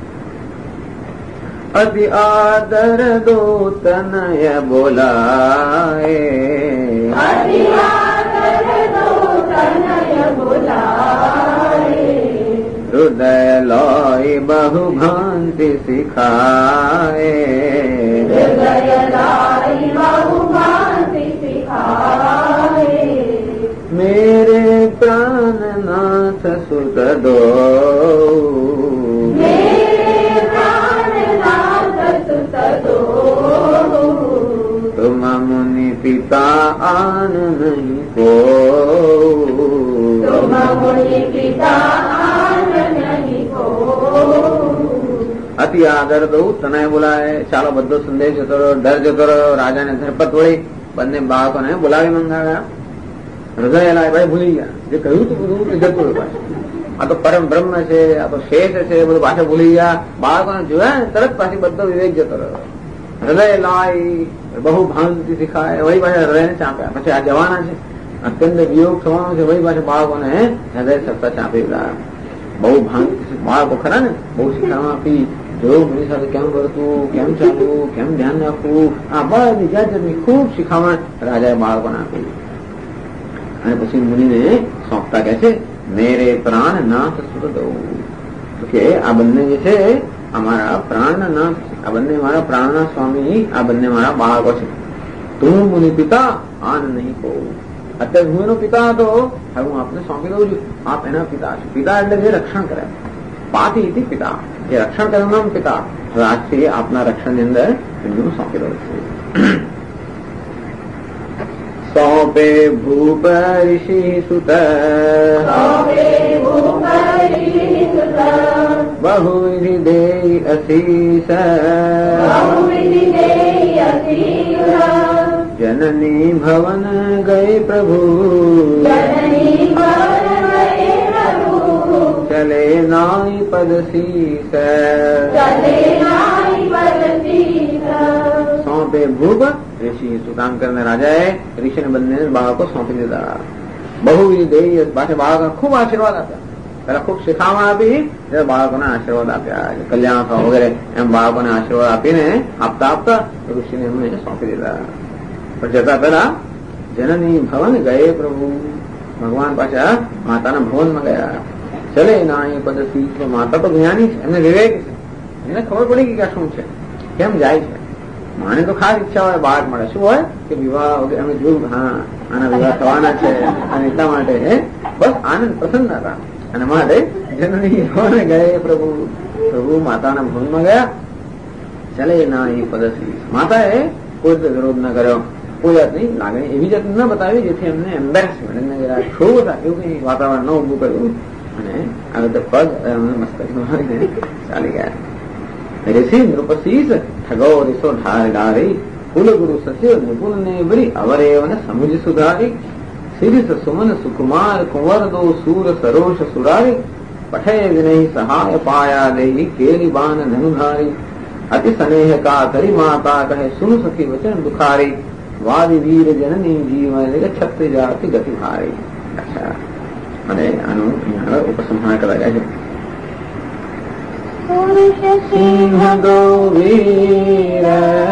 અતિ આદર દો તનય બોલાય. અતિ આદર દો તનય બોલાય. હૃદય લોય બહુ ભાંતિ શિખાય. હૃદય લોય બહુ ભાંતિ શિખાય. मेरे प्राणनाथ सुत दो. मेरे प्राणनाथ सुत दो. तुम मुनि पिता आन नहीं को. तुम मुनि पिता आन नहीं को. અતિ આદર દઉં તને બોલાય. ચાલો બધો સંદેશ જતો રહ્યો, ડર જતો રહ્યો. રાજાને ધરપત વળી બંને બાળકોને બોલાવી મંગાવ્યા. હૃદય લાય ભાઈ ભૂલી ગયા. જે કહ્યું હતું બધું એ જતું રહ્યું. આ તો પરમ બ્રહ્મ છે, આ તો શેષ છે, બધું પાછળ ભૂલી ગયા. બાળકોને જોયા ને તરત પાછી બધો વિવેક જતો રહ્યો. હૃદય લાય બહુ ભાંતિ શીખાય. વહી પાછા હૃદયને ચાંપ્યા. પછી આ જવાના છે, અત્યંત વિયોગ થવાનો છે. વહી પાછા બાળકોને હૃદય સત્તા ચાંપી લાયા. બહુ ભાંતિ બાળકો ખરા ને બહુ શીખાવા આપી. જોયું મારી સાથે કેમ કરતું, કેમ ચાલવું, કેમ ધ્યાન રાખવું, આ બધી જાતની ખૂબ શીખામણ રાજાએ બાળકોને આપી. અને પછી મુનિને સોંપતા કહે છે મેરે પ્રાણ નાથ સુરદો, કે આ બંને જે છે અમારા પ્રાણના નાથ, આ બંને મારા પ્રાણના સ્વામી, આ બંને મારા બાળકો છે. તું મુનિ પિતા આન નહીં કહો. અત્યારે હું એનો પિતા હતો, હવે હું આપને સોંપી દઉં છું, આપ એના પિતા છો. પિતા એટલે જે રક્ષણ કરે, પાતી હતી પિતા, જે રક્ષણ કરે નામ પિતા. હવે આજથી આપના રક્ષણની અંદર એમનું સોંપી દઉં છું. સોંપે ભૂપ ઋષિ સુત બહુવિધિ દેય અશીષ જનની ભવન ગઈ પ્રભુ ચલે નાઈ પદ શીસ. સોંપે ભૂપ ઋષિ સુતામ કરીને રાજાએ ઋષિને બંને બાળકો સોંપી દીધા. બહુવિધિ દેય, પાછા બાળકો ખૂબ આશીર્વાદ આપ્યા. પેલા ખૂબ શિખામણ આપી, બાળકોને આશીર્વાદ આપ્યા, કલ્યાણ થવા વગેરે એમ બાળકોને આશીર્વાદ આપીને આપતા આપતા ઋષિને એમને સોંપી દીધા. પણ જતા પેલા જનની ભવન ગયે પ્રભુ, ભગવાન પાછા માતાના ભવનમાં ગયા. ચલે નાય પદથી, માતા તો જ્ઞાની છે, એમને વિવેક છે, એમને ખબર પડી કે આ શું છે, કેમ જાય છે. માને તો ખાસ ઈચ્છા હોય બાળક મળે, શું હોય કે વિવાહ વગેરે અમે જોયું, હા આના વિવાહ થવાના છે, અને એટલા માટે બસ આનંદ પ્રસન્ન હતા. અને માટે જનની ભવન ગયે પ્રભુ, પ્રભુ માતાના ભવનમાં ગયા. ચલે નાય પદથી, માતાએ કોઈ વિરોધ ન કર્યો, કોઈ જાતની લાગણી એવી જાત ન બતાવી જેથી એમને એમ્બેરેસમેન્ટ, એમને જરા ક્ષોભ થાય એવું કઈ વાતાવરણ ન ઉભું કર્યું. અને આ રીતે પગ મસ્તકને ચાલી ગયા. ઋષિ નૃપશીસ ઠગો રીસો ઢાર ડારી, કુલ ગુરુ સચિવ નિપુણ ને બરી અવરેવન સમુજ સુધારી. શિરીષ સુમન સુકુમાર કુંવર દો સૂર સરોષ સુરારી, પઠે વિનય સહાય પાયા દેહી કેરી બાન ધનુધારી. અતિ સ્નેહ કા ધરી માતા કહે સુન સખી વચન દુખારી, વાદી વીર જનની જીવન છત્રી જાતિ ગતિ ભારી. અચ્છા, અને આનું ઉપસંહાર કરવા જાય છે. સિંહ દો વીર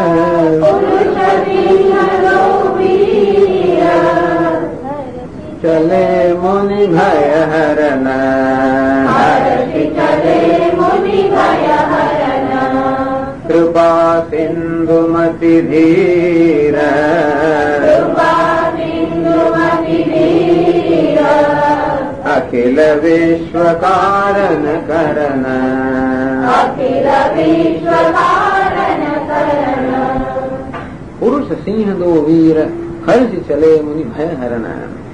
ચલે મુનિ ભય હરણ, કૃપા સિંધુમતિ ધીર, અખિલ વિશ્વ કારણ કરણ. પુરુષ સિંહ દો વીર હર્ષ ચલે મુનિ ભય હરણ.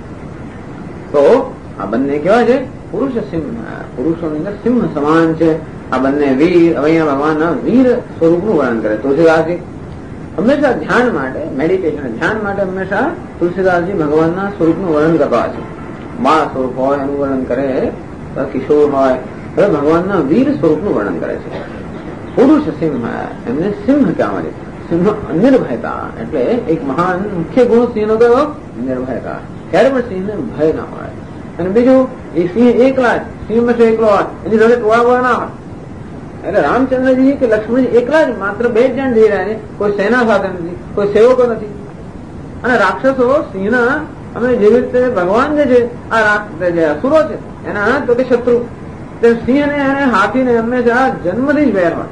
તો આ બંને કેવા છે? પુરુષ સિંહ, પુરુષોની અંદર સિંહ સમાન છે આ બંને વીર. અહીંયા ભગવાનના વીર સ્વરૂપનું વર્ણન કરે તુલસીદાસજી. હંમેશા ધ્યાન માટે, મેડિટેશન ધ્યાન માટે હંમેશા તુલસીદાસજી ભગવાનના સ્વરૂપનું વર્ણન કરતા છે. બાળ સ્વરૂપ હોય એનું વર્ણન કરે, કિશોર હોય, હવે ભગવાનના વીર સ્વરૂપનું વર્ણન કરે છે. પુરુષ સિંહ, એમને સિંહ કહેવાય છે. સિંહ નિર્ભયતા, એટલે એક મહાન મુખ્ય ગુણ સિંહનો કયો? નિર્ભયતા. ત્યારે પણ સિંહને ભય ના હોય. અને બીજું, એ સિંહ એકલા જ, સિંહ માં એકલો હોય, એની જોડે ટોળા ના હોય. એટલે રામચંદ્રજી કે લક્ષ્મણજી એકલા જ, માત્ર 2 જણ જઈ રહ્યા છે, કોઈ સેના સાથે નથી, કોઈ સેવકો નથી. અને રાક્ષસો સિંહના, અમે જેવી રીતે ભગવાન જે છે આ જે અસુરો છે એના તો કે શત્રુ, સિંહ ને અને હાથીને હંમેશા જન્મથી જ વેર હોય.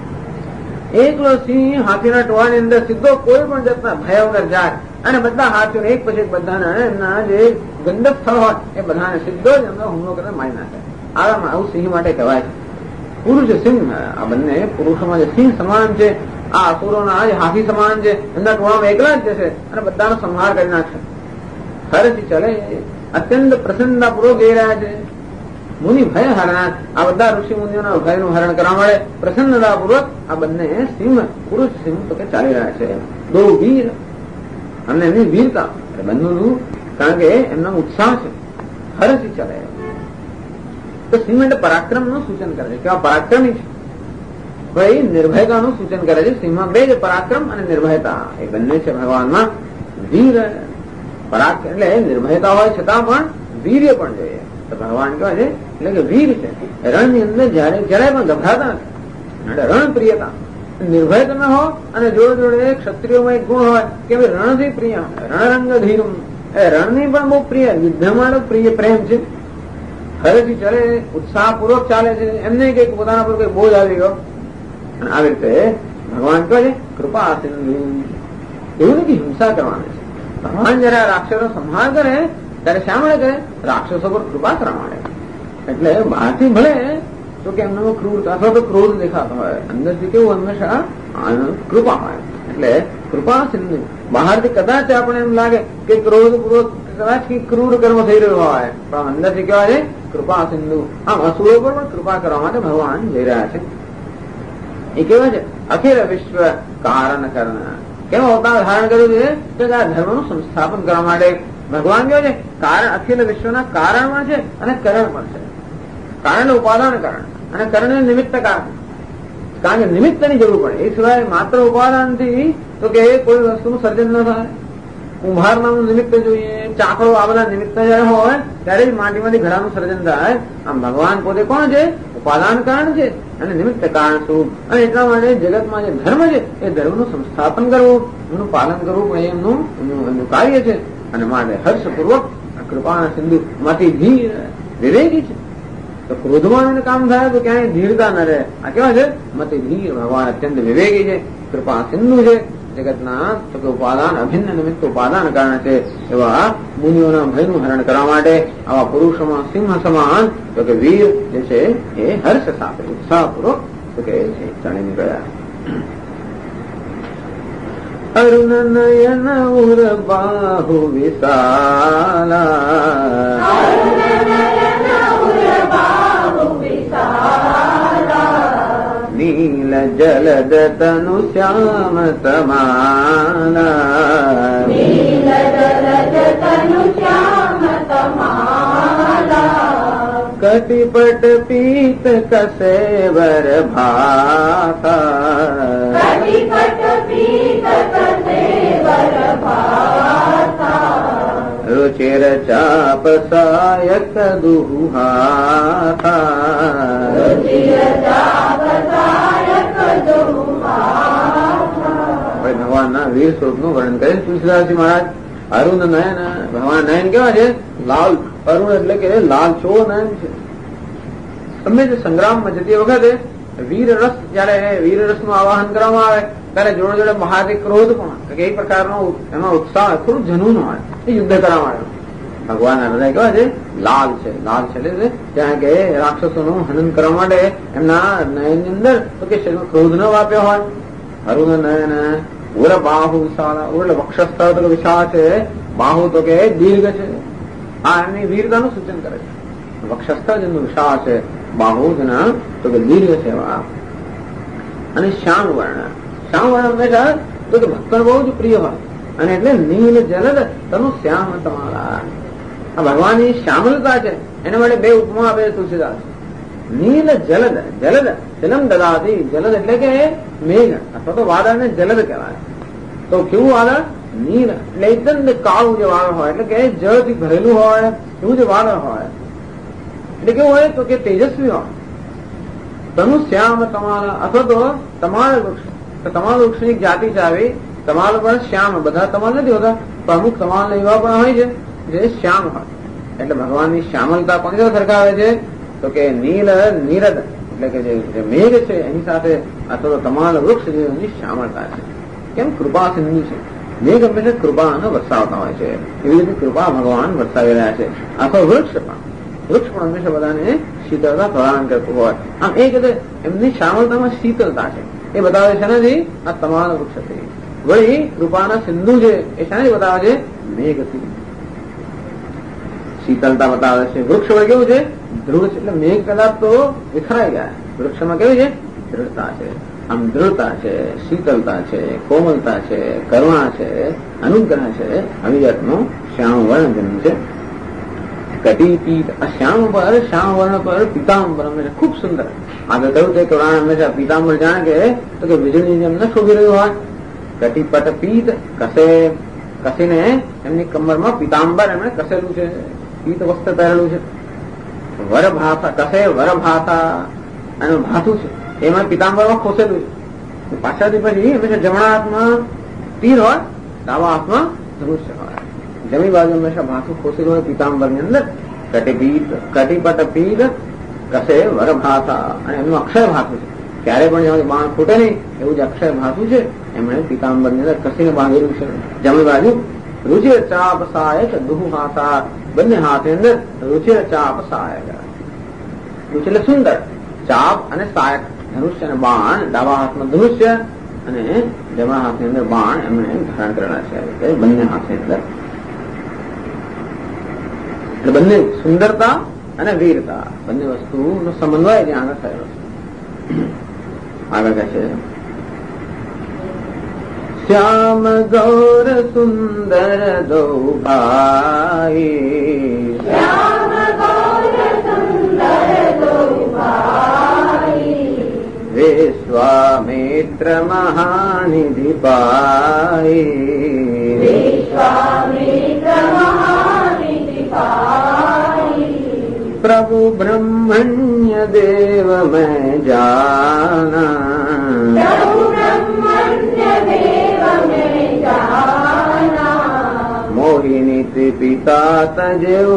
એકલો સિંહ હાથીના ટોળાની અંદર સીધો કોઈ પણ જાતના ભય વગર જાય, અને બધા હાથીઓ એક પછી એક બધાના એમના જે ગંદક સ્થળ હોય એ બધાને સીધો જ એમનો હુમલો કરીને મારી નાખે. આવું સિંહ માટે કહેવાય છે. પુરુષ સિંહ, આ બંને પુરુષોમાં જે સિંહ સમાન છે, આ અસુરોના જે હાથી સમાન છે, એમના ટોળામાં એકલા જ જશે અને બધાનો સંહાર કરી નાખશે. હરથી ચલે, અત્યંત પ્રસન્નતાપૂર્વક જઈ રહ્યા છે. મુનિ ભય હરણ, આ બધા ઋષિ મુનિઓના ભયનું હરણ કરવા મળે પ્રસન્નતાપૂર્વક આ બંને સિંહ, પુરુષ સિંહ તો કે ચાલી રહ્યા છે. દો વીર, અને એમની વીરતા બંનેનું, કારણ કે એમનો ઉત્સાહ છે. હરથી ચલે, તો સિંહ એટલે પરાક્રમનું સૂચન કરે છે, કેવા પરાક્રમી છે. ભાઈ નિર્ભયતાનું સૂચન કરે છે. સિંહમાં 2 પરાક્રમ અને નિર્ભયતા, એ બંને છે ભગવાનમાં. વીર પરાક્રમ એટલે નિર્ભયતા હોય છતાં પણ વીર્ય પણ જોઈએ. તો ભગવાન કહેવાય છે એટલે કે વીર છે. રણની અંદર જરાય પણ ગભરાતા નથી, એટલે રણપ્રિયતા. નિર્ભય તમે હો, અને જોડે જોડે ક્ષત્રિયોમાં એક ગુણ હોય કે રણથી પ્રિય, રણરંગ ધીરમ, રણની પણ બહુ પ્રિય, યુદ્ધમાં પ્રિય પ્રેમ છે. હરેથી ચલે, ઉત્સાહપૂર્વક ચાલે છે. એમને કઈક પોતાના પર કઈ બોજ આવી ગયો. અને આવી રીતે ભગવાન કહે છે કૃપા સિંધુ. એવું નથી હિંસા કરવાની છે. ભગવાન જયારે રાક્ષસો સંહાર કરે ત્યારે શા માટે કરે? રાક્ષસો પર કૃપા કરવા માટે. એટલે બહારથી ભલે તો કે એમનો ક્રૂર અથવા તો ક્રોધ દેખાતો હોય, અંદરથી કેવું હંમેશા કૃપા હોય. એટલે કૃપા સિંધુ. બહારથી કદાચ આપણે એમ લાગે કે ક્રોધપૂર્વક કદાચ ક્રૂર કર્મ થઈ રહ્યો હોય, પણ અંદરથી કેવા છે? કૃપા સિંધુ. આમ અસુરો પર પણ કૃપા કરવા માટે ભગવાન જઈ રહ્યા છે. એ કેવા છે? અખિલ વિશ્વ કારણ કરણ. કેવો અવતાર ધારણ કર્યું છે? કે આ ધર્મનું સંસ્થાપન કરવા માટે. ભગવાન કેવો છે? કારણ અખિલ વિશ્વના કારણમાં છે અને કરણ પણ છે. કારણ ઉપાદાન કારણ અને કરણ નિમિત્ત કારણ. કારણ કે નિમિત્તની જરૂર પડે. એ સિવાય માત્ર ઉપાદાનથી તો કે કોઈ વસ્તુનું સર્જન ન થાય. કુંભારનું નિમિત્ત જોઈએ, ચાકડો, આ બધા નિમિત્ત જયારે હોય ત્યારે જ માટીમાંથી ઘડાનું સર્જન થાય. આમ ભગવાન પોતે કોણ છે? ઉપાદાન કારણ છે અને નિમિત્ત કારણ શું? અને એટલા માટે જગતમાં જે ધર્મ છે એ ધર્મનું સંસ્થાપન કરવું, એનું પાલન કરવું પણ એમનું કાર્ય છે. અને માટે હર્ષપૂર્વક કૃપાના સિંધુ માંથી ધીર વિવેકી છે. તો ક્રોધમાં એને કામ થાય તો ક્યાંય ધીરતા ન રહે. આ કેવા છે? મતિ ધીર. ભગવાન અત્યંત વિવેકી છે, કૃપા સિંધુ છે. જગતના તો કે ઉપાદાન અભિન્ન નિમિત્ત ઉપાદાન કારણ છે. એવા મુનિઓના ભયનું હરણ કરવા માટે આવા પુરુષોમાં સિંહ સમાન તો કે વીર જે છે એ હર્ષ સાથે ઉત્સાહપૂર્વક તો કે ચાલી નીકળ્યા. અરુણ નયન ઉર બાહુ વિશાલા, નીલ જલદ તનુ શ્યામ તમાલા, કટિપટ પીત કસે વર ભાતા, રુચિર ચાપ સાયક દુહાતા, ભગવાનના વીર સ્વરૂપનું વર્ણન કરે તુલસીદાસજી મહારાજ. અરુણ નયન. ભગવાન નયન કેવા છે? લાલ. અરુણ એટલે કે લાલ છો નયન છે. તમે જે સંગ્રામમાં જતી વખતે વીર રસ, જયારે વીર રસનું આવાહન કરવામાં આવે ત્યારે જોડે જોડે મહાદેવ ક્રોધ પણ એક પ્રકારનો એમાં ઉત્સાહ થોડું જનૂન હોય એ યુદ્ધ કરવા માટે. ભગવાન હૃદય કેવા છે? લાલ છે. લાલ છે એટલે ત્યાં કે રાક્ષસોનું હનન કરવા માટે એમના નયનની અંદર તો કે ક્રોધ ન વાપ્યો હોય. અરુણ નયન ઉર બાહુ વિશાળા. ઉર વક્ષસ્થળ તો વિશાળ છે, બાહુ તો કે દીર્ઘ છે. આ એમની વીરતાનું સૂચન કરે છે. વક્ષસ્થળ જેનું વિશાળ છે, બાહુ જેના તો કે દીર્ઘ છે. અને શ્યામ વર્ણ. શ્યામ વર્ણ હંમેશા તો કે ભક્તને બહુ જ પ્રિય હોય. અને એટલે નીલ જલદ તનુ શ્યામ તમારા. આ ભગવાનની શ્યામલતા છે એના માટે બે ઉપમા આપે તુલસીદાસ. નીલ જલદ. જલદ જલમ દદાતી. જલદ એટલે કે મેઘ અથવા તો વાદળને જલદ કહેવાય. તો કેવું વાદળ? નીલ એટલે એકદમ કાળું જે વાદળ હોય, એટલે કે જળથી ભરેલું હોય એવું જે વાદળ હોય. એટલે કેવું હોય તો કે તેજસ્વી હોય. તનુ શ્યામ તમારા અથવા તો તમાલ વૃક્ષ. તમાલ વૃક્ષની એક જાતિ છે આવી. તમાલ પણ શ્યામ. બધા તમાલ નથી હોતા, પણ અમુક તમાલ એવા પણ હોય છે જે શ્યામ હોય. એટલે ભગવાનની શ્યામલતા કોની સાથે સરખાવે છે? તો કે નીલ નીરદ એટલે કે જે મેઘ છે એની સાથે અથવા તો તમાલ વૃક્ષ જે એની શ્યામળતા છે. કેમ? કૃપા સિંધુ છે. મેઘ હંમેશા કૃપાને વરસાવતા હોય છે. એવી રીતે કૃપા ભગવાન વરસાવી રહ્યા છે. અથવા વૃક્ષ પણ હંમેશા બધાને શીતળતા પ્રદાન કરતું હોય. આમ એ કદાચ એમની શ્યામળતામાં શીતળતા છે એ બતાવે છે નથી આ તમાલ વૃક્ષથી. વળી કૃપાના સિંધુ છે એ શાને બતાવે છે? મેઘથી શીતળતા બતાવે છે. વૃક્ષ વળી કેવું છે? દૃઢ છે. એટલે મેઘ કદાચ તો વિખરાઈ ગયા. વૃક્ષમાં કેવી છે? દૃઢતા છે. આમ દૃઢતા છે, શીતળતા છે, કોમલતા છે, કરુણા છે, અનુગ્રહ છે. આવી જાતનું શ્યામ વર્ણ જન્મ છે. કટીપીત. આ શ્યામ વર્ણ પર પીતાંબર હંમેશા ખૂબ સુંદર. આગળ કહ્યું છે કે હંમેશા પીતાંબર જાણે કે તો કે વીજળી જેમ ન શોભી રહ્યું હોય. કટીપટ પીત કસીને એમની કમરમાં પીતાંબર એમણે કસેલું છે, પીત વસ્ત્ર પહેરેલું છે. વરભાથા. કસે વરભાથા એનું ભાથું છે એમાં પીતાંબરમાં ખોસેલું છે. પાછળથી પછી હંમેશા જમણા હાથમાં તીર હોય, ડાબા હાથમાં ધનુષ્ય હોય. જમણી બાજુ હંમેશા માથું ખોસેલું હોય પીતાંબરની અંદર, કટિપટ પીર કસે વરભાસા, અને એમનું અક્ષર ભાથું છે, ક્યારે પણ જેમાંથી બાણ ફૂટે નહીં એવું જ અક્ષર ભાથું છે. એમણે પીતાંબરની અંદર કસીને બાંધેલું છે. જમણી બાજુ રુચિર ચાપ સહાયક દુહાસા, બંને હાથની અંદર રુચિર ચાપ સહાયક. રુચિ એટલે સુંદર, ચાપ અને સહાયક ધનુષ્ય અને બાણ, ડાબા હાથમાં ધનુષ્ય અને જમણા હાથની અંદર બાણ એમણે ધારણ કરેલા છે. બંને હાથની અંદર એટલે બંને સુંદરતા અને વીરતા બંને વસ્તુનો સમન્વય જ્યાં આગળ થયેલો છે. આગળ કહે છે શ્યામ ગૌર સુંદર દો ભાઈ, શ્યામ ગૌર સુંદર દો ભાઈ, વિશ્વામિત્ર મહાનિધિ પાઈ, વિશ્વામિત્ર મહાનિધિ પાઈ, પ્રભુ બ્રહ્મણ્ય દેવ મેં જાના, પ્રભુ બ્રહ્મણ્ય દેવ મેં જાના, મોહિની પિતા તજેવ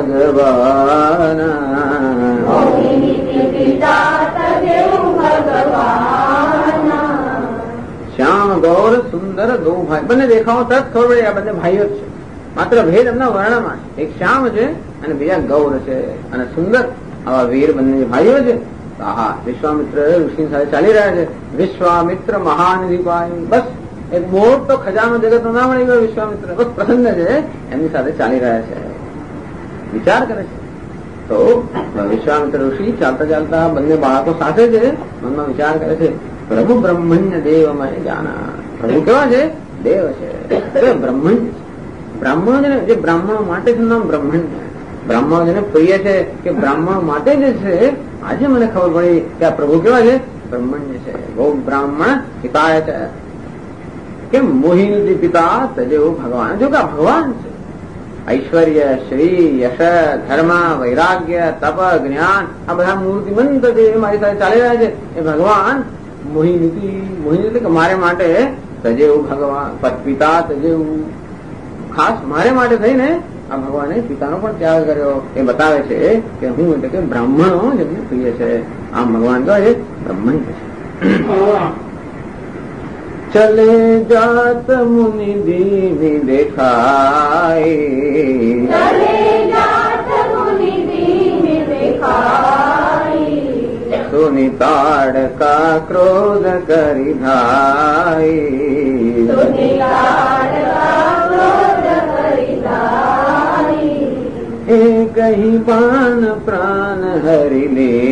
ભગવાના, મોહિની પિતા તદેવ ભગવાના, શ્યામ ગૌર સુંદર દો ભાઈ. બંને દેખાવો તરત ખબર પડે આ બંને ભાઈઓ જ છે. માત્ર ભેદ એમના વર્ણમાં છે. એક શ્યામ છે અને બીજા ગૌર છે અને સુંદર. આવા વીર બંને ભાઈઓ છે. હા, વિશ્વામિત્ર ઋષિ સાથે ચાલી રહ્યા છે. વિશ્વામિત્ર મહાનિધિ પાઈ, બસ એક મોટો ખજાનો જગતનો ના મળી ગયો વિશ્વામિત્ર, બસ પ્રસન્ન છે, એમની સાથે ચાલી રહ્યા છે, વિચાર કરે છે. તો વિશ્વામિત્ર ઋષિ ચાલતા ચાલતા બંને બાળકો સાથે છે, મનમાં વિચાર કરે છે પ્રભુ બ્રહ્મણ્ય દેવ મેં જાના. પ્રભુ કેવા છે? દેવ છે, બ્રહ્મણ્ય. બ્રાહ્મણો છે ને, જે બ્રાહ્મણો માટે છે નામ બ્રહ્મણ્ય. બ્રાહ્મણો જેને પ્રિય છે કે બ્રાહ્મણો માટે જે છે, આજે મને ખબર પડી કે આ પ્રભુ કેવા છે? બ્રહ્મણ્ય છે. ગૌ બ્રાહ્મણ પિતાય છે કે મોહિની પિતા તજેવું ભગવાન. જો કે આ ભગવાન છે. ઐશ્વર્ય, શ્રી, યશ, ધર્મ, વૈરાગ્ય, તપ, જ્ઞાન આ બધા મૂર્તિમંત જે મારી સાથે ચાલી રહ્યા છે એ ભગવાન મોહિની એટલે કે મારે માટે તજેવું ભગવાન, પિતા તજેવું, ખાસ મારે માટે થઈને આ ભગવાને પિતાનો પણ ત્યાગ કર્યો. એ બતાવે છે કે હું એટલે કે બ્રાહ્મણો જેમને પ્રિય છે. આમ ભગવાન કહે છે બ્રહ્મણ છે. ચલે જાત મુનિ દીની દેખાય, ચલે જાત મુનિ દીન દેખાઈ, સુનિતાડ કા ક્રોધ કરી ધાય, સુનિતાડ કા ક્રોધ કરી ધાઈ, એક હી બાન પ્રાણ હરિ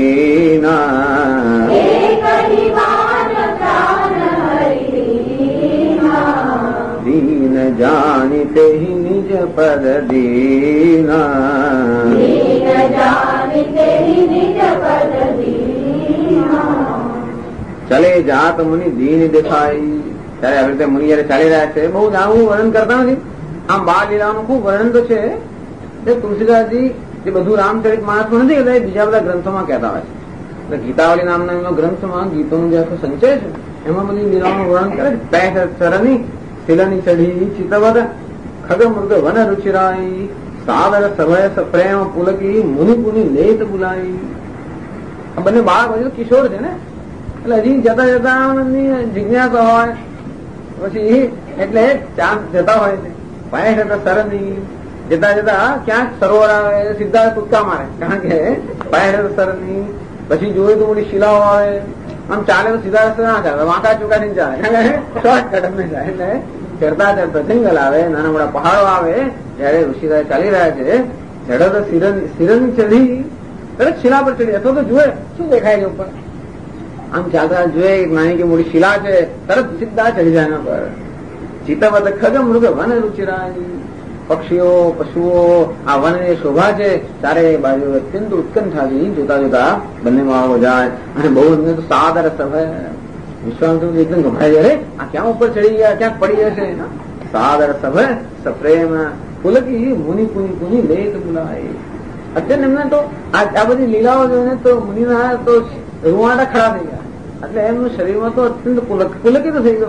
લેના, એક દિવાન પ્રાણ હરિ લીના, દીન જાણીતે નિજ પદ દીના, દીન જાનિતે નિજ પદ દીના. ચલે જાત મુનિ દીન દેખાય. ત્યારે આવી રીતે મુનિ જયારે ચાલી રહ્યા છે, બહુ જાણવું વર્ણન કરતા નથી. આમ બાળ લીલાનું ખૂબ વર્ણન તો છે. તુલસીદાસજી જે બધું રામચરિત માનસમાં નથી કહેતા, એ બીજા બધા ગ્રંથોમાં કહેતા હોય છે. એટલે ગીતાવલી નામના એમના ગ્રંથમાં ગીતોનું જે આખો સંચય છે એમાં બધી લીલાઓનું વર્ણન કરે છે. પેટ ચરની શિલની ચઢી ચિતવદ ખગ મૃગ વન રુચિરાઈ, સાદર સભય પ્રેમ પુલકી મુનિ પુનિ લેત બુલાઈ. આ બંને બાળક હજુ કિશોર છે ને, એટલે હજી જતા જતા જિજ્ઞાસા હોય, પછી એટલે ચાંદ જતા હોય છે. પેટ સરની જતા જતા ક્યાંક સરોવર આવે સીધા કૂદકા મારે, કારણ કે પેટ સરની. પછી જોયું તો મોટી શિલાઓ આવે, આમ ચાલે તો સીધા રસ્તે ના ચાલે, વાંકા ચૂકા નહીં ચાલે, શોર્ટકટ અમે જાય. એટલે ચડતા ચડતા જંગલ આવે, નાના મોટા પહાડો આવે. જયારે ઋષિરાય ચાલી રહ્યા છે, ઝડપ સિરન ચડી તરત શિલા પર ચડી, અથવા તો જુએ શું દેખાય છે ઉપર. આમ ચાલતા જોઈએ નાની કે મોટી શિલા છે, તરત સીધા ચડી જાય એના પર. ચિતવદ ખગ મૃગ વન રુચિરાય. પક્ષીઓ પશુઓ આ વનની શોભા છે, ચારે બાજુ અત્યંત ઉત્કંઠાથી જોતા જોતા બંને માળો જાય. અને બહુ અંદર તો સાદર સભય. વિશ્વામિત્ર એકદમ ગભરાઈ જાય, આ ક્યાં ઉપર ચડી ગયા, ક્યાંક પડી જશે. સાદર સભય સપ્રેમ પુલકી મુનિ પુનિ પુનિ લેત બુલાય. અત્યારે એમને તો આ બધી લીલાઓ જોઈને તો મુનિના તો રૂવાડા ખડા થઈ ગયા. એટલે એમનું શરીરમાં તો અત્યંત પુલકિત થઈ ગયો.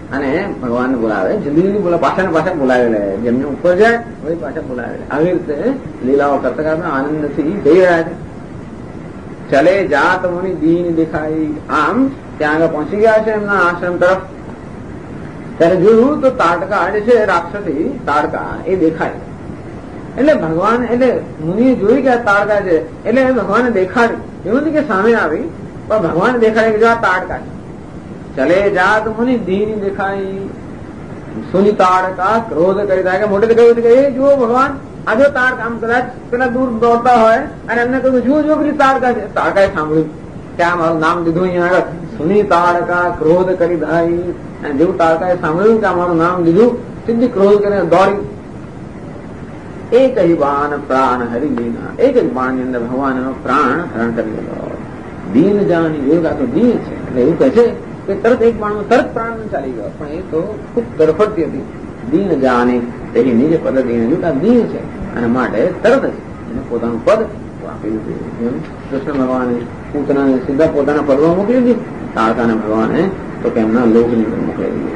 અને ભગવાન બોલાવે, જલ્દી જલ્દી બોલા, પાછા ને પાછા બોલાવે લે, જેમને ઉપર જાય વળી પાછા બોલાવે લે. આવી રીતે લીલાઓ કરતા કરતા આનંદથી જઈ રહ્યા છે. ચલે જાત મુનિ દીન દેખાઈ. આમ ત્યાં આગળ પહોંચી ગયા છે એમના આશ્રમ તરફ. ત્યારે જોયું તો તાડકા જે છે રાક્ષસી તાડકા એ દેખાય. એટલે ભગવાન, એટલે મુનિએ જોયું કે આ તાડકા છે એટલે ભગવાને દેખાડ્યું. એવું નથી કે સામે આવી, પણ ભગવાન દેખાડે કે જો આ તાડકા છે. ચલે જાત મુનિ દીન દેખાઈ. સુની તાડકા ક્રોધ કરી થાય કે મોટે કહ્યું કે એ જુઓ ભગવાન, આ જો તાડકા, આમ કદાચ પેલા દૂર દોડતા હોય અને એમને કહ્યું જુઓ જુઓ પેલી તાડકા છે. તાડકાએ સાંભળ્યું કે આ મારું નામ લીધું અહીંયા આગળ, સુની તાડકા ક્રોધ કરી થાય. અને જેવું તાડકાએ સાંભળ્યું કે આ મારું નામ લીધું, સીધી ક્રોધ કરીને દોડી. એક જ બાણ પ્રાણ હરી લીના. એક જ બાણ ની અંદર ભગવાન એનો પ્રાણ હરણ કરી લીધો. દીન જાની યોગ, આ તો દીન છે એટલે એવું કહે છે કે તરત એક બાણમાં તરત પ્રાણ ચાલી ગયો. પણ એ તો ખૂબ તરફડતી હતી. દીન જાને તેની નિજ પદ દીન, આ દીન છે અને માટે તરત જ એને પોતાનું પદ આપી દીધું. કૃષ્ણ ભગવાને પૂતનાને સીધા પોતાના પદમાં મોકલી દીધી, તાડકાને ભગવાને તો કે એમના લોકની અંદર મોકલી દીધી.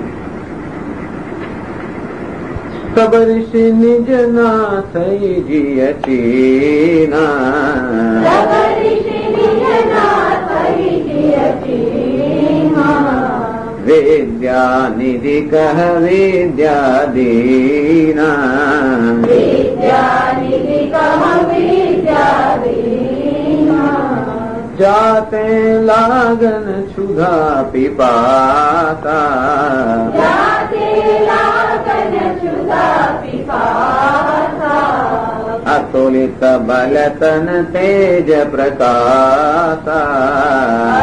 તબ ઋષિ નિજ ના થઈ જીય ચીના, વિદ્યા નિધિ કહ વિદ્યા દીના, જાતે લાગન છુધા પીપાસા, અતુલિત બલતન તેજ પ્રકાશા,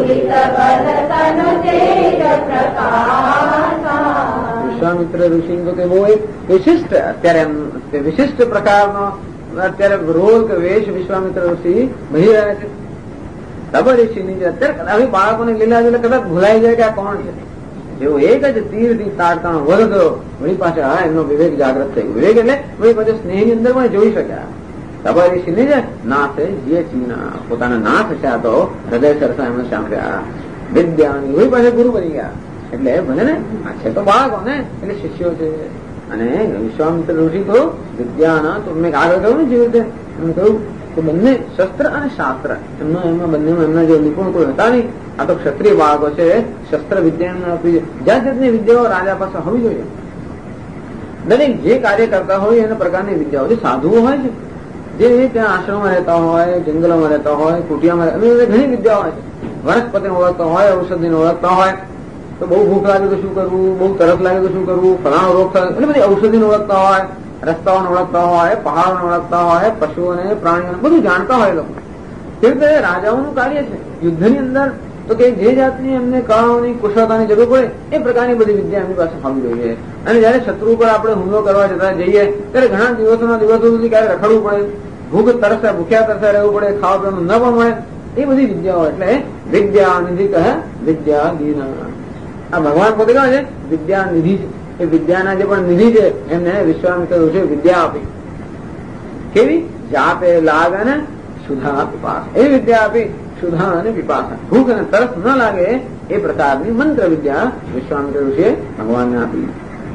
વિશ્વામિત્ર ઋષિ તો કે બહુ એક વિશિષ્ટ, અત્યારે એમ વિશિષ્ટ પ્રકારનો અત્યારે રોલ કે વેશ વિશ્વામિત્ર ઋષિ ભરી રહ્યા છે. તબ ઋષિની જે અત્યારે આવી બાળકોની લીલા જોડે કદાચ ભૂલાઈ જાય કે આ કોણ છે. જેવો એક જ તીરથી તાડકાનો વધ થયો, વળી પાછા એમનો વિવેક જાગૃત થઈ ગયો. વિવેક એટલે વળી પાછા સ્નેહની અંદર પણ જોઈ શક્યા. તબ ઋષિને જ નાથ જીએ ચીના, પોતાના નાથ છે આ તો હૃદય સરસા એમને સાંભળ્યા. વિદ્યાની વળી પાછા ગુરુ બની ગયા. એટલે ભલે ને આ છે તો બાળકો ને એટલે શિષ્યો છે. અને વિશ્વામિત્ર ઋષિ તો વિદ્યાના, તો મેં આગળ કહ્યું ને જેવી રીતે એમ કહ્યું તો બંને શસ્ત્ર અને શાસ્ત્ર એમાં બંનેમાં એમના જે નિપુણ કોઈ હતા નહીં. આ તો ક્ષત્રિય બાળકો છે, શસ્ત્ર વિદ્યા જાત જાતની વિદ્યાઓ રાજા પાસે હોવી જોઈએ. દરેક જે કાર્ય કરતા હોય એના પ્રકારની વિદ્યાઓ, જે સાધુઓ હોય છે, જે ત્યાં આશ્રમમાં રહેતા હોય, જંગલોમાં રહેતા હોય, કુટિયામાં ઘણી વિદ્યાઓ હોય છે. વનસ્પતિને ઓળખતા હોય, ઔષધિને ઓળખતા હોય, તો બહુ ભૂખ લાગે તો શું કરવું, બહુ તરફ લાગે તો શું કરવું, ફલાણો રોગ થાય એટલે બધી ઔષધિને ઓળખતા હોય, રસ્તાઓને ઓળખતા હોય, પહાડોને ઓળખતા હોય, પશુઓને પ્રાણીઓને બધું જાણતા હોય લોકો. તે રીતે રાજાઓનું કાર્ય છે યુદ્ધની અંદર તો કે જે જાતની એમને કળાઓની કુશળતાની જરૂર પડે એ પ્રકારની બધી વિદ્યા એમની પાસે હોવી જોઈએ. અને જયારે શત્રુ પર આપણે હુમલો કરવા જતા જઈએ ત્યારે ઘણા દિવસોના દિવસો સુધી ક્યારે રખડવું પડે, ભૂખ્યા તરસે રહેવું પડે, ખાવા પીવાનું ન પણ મળે, એ બધી વિદ્યાઓ. એટલે વિદ્યા નિધિ કહે વિદ્યા દીના. આ ભગવાન પોતે કહે છે વિદ્યા નિધિ છે. એ વિદ્યાના જે પણ નિધિ છે એમને વિશ્વામિત્ર ઋષિએ વિદ્યા આપી. કેવી? જાપે લાગ અને સુધા પીપાસા, એવી વિદ્યા આપી. સુધા અને પીપાસા, ભૂખ અને તરસ ન લાગે એ પ્રકારની મંત્ર વિદ્યા વિશ્વામિત્ર ઋષિએ ભગવાનને આપી.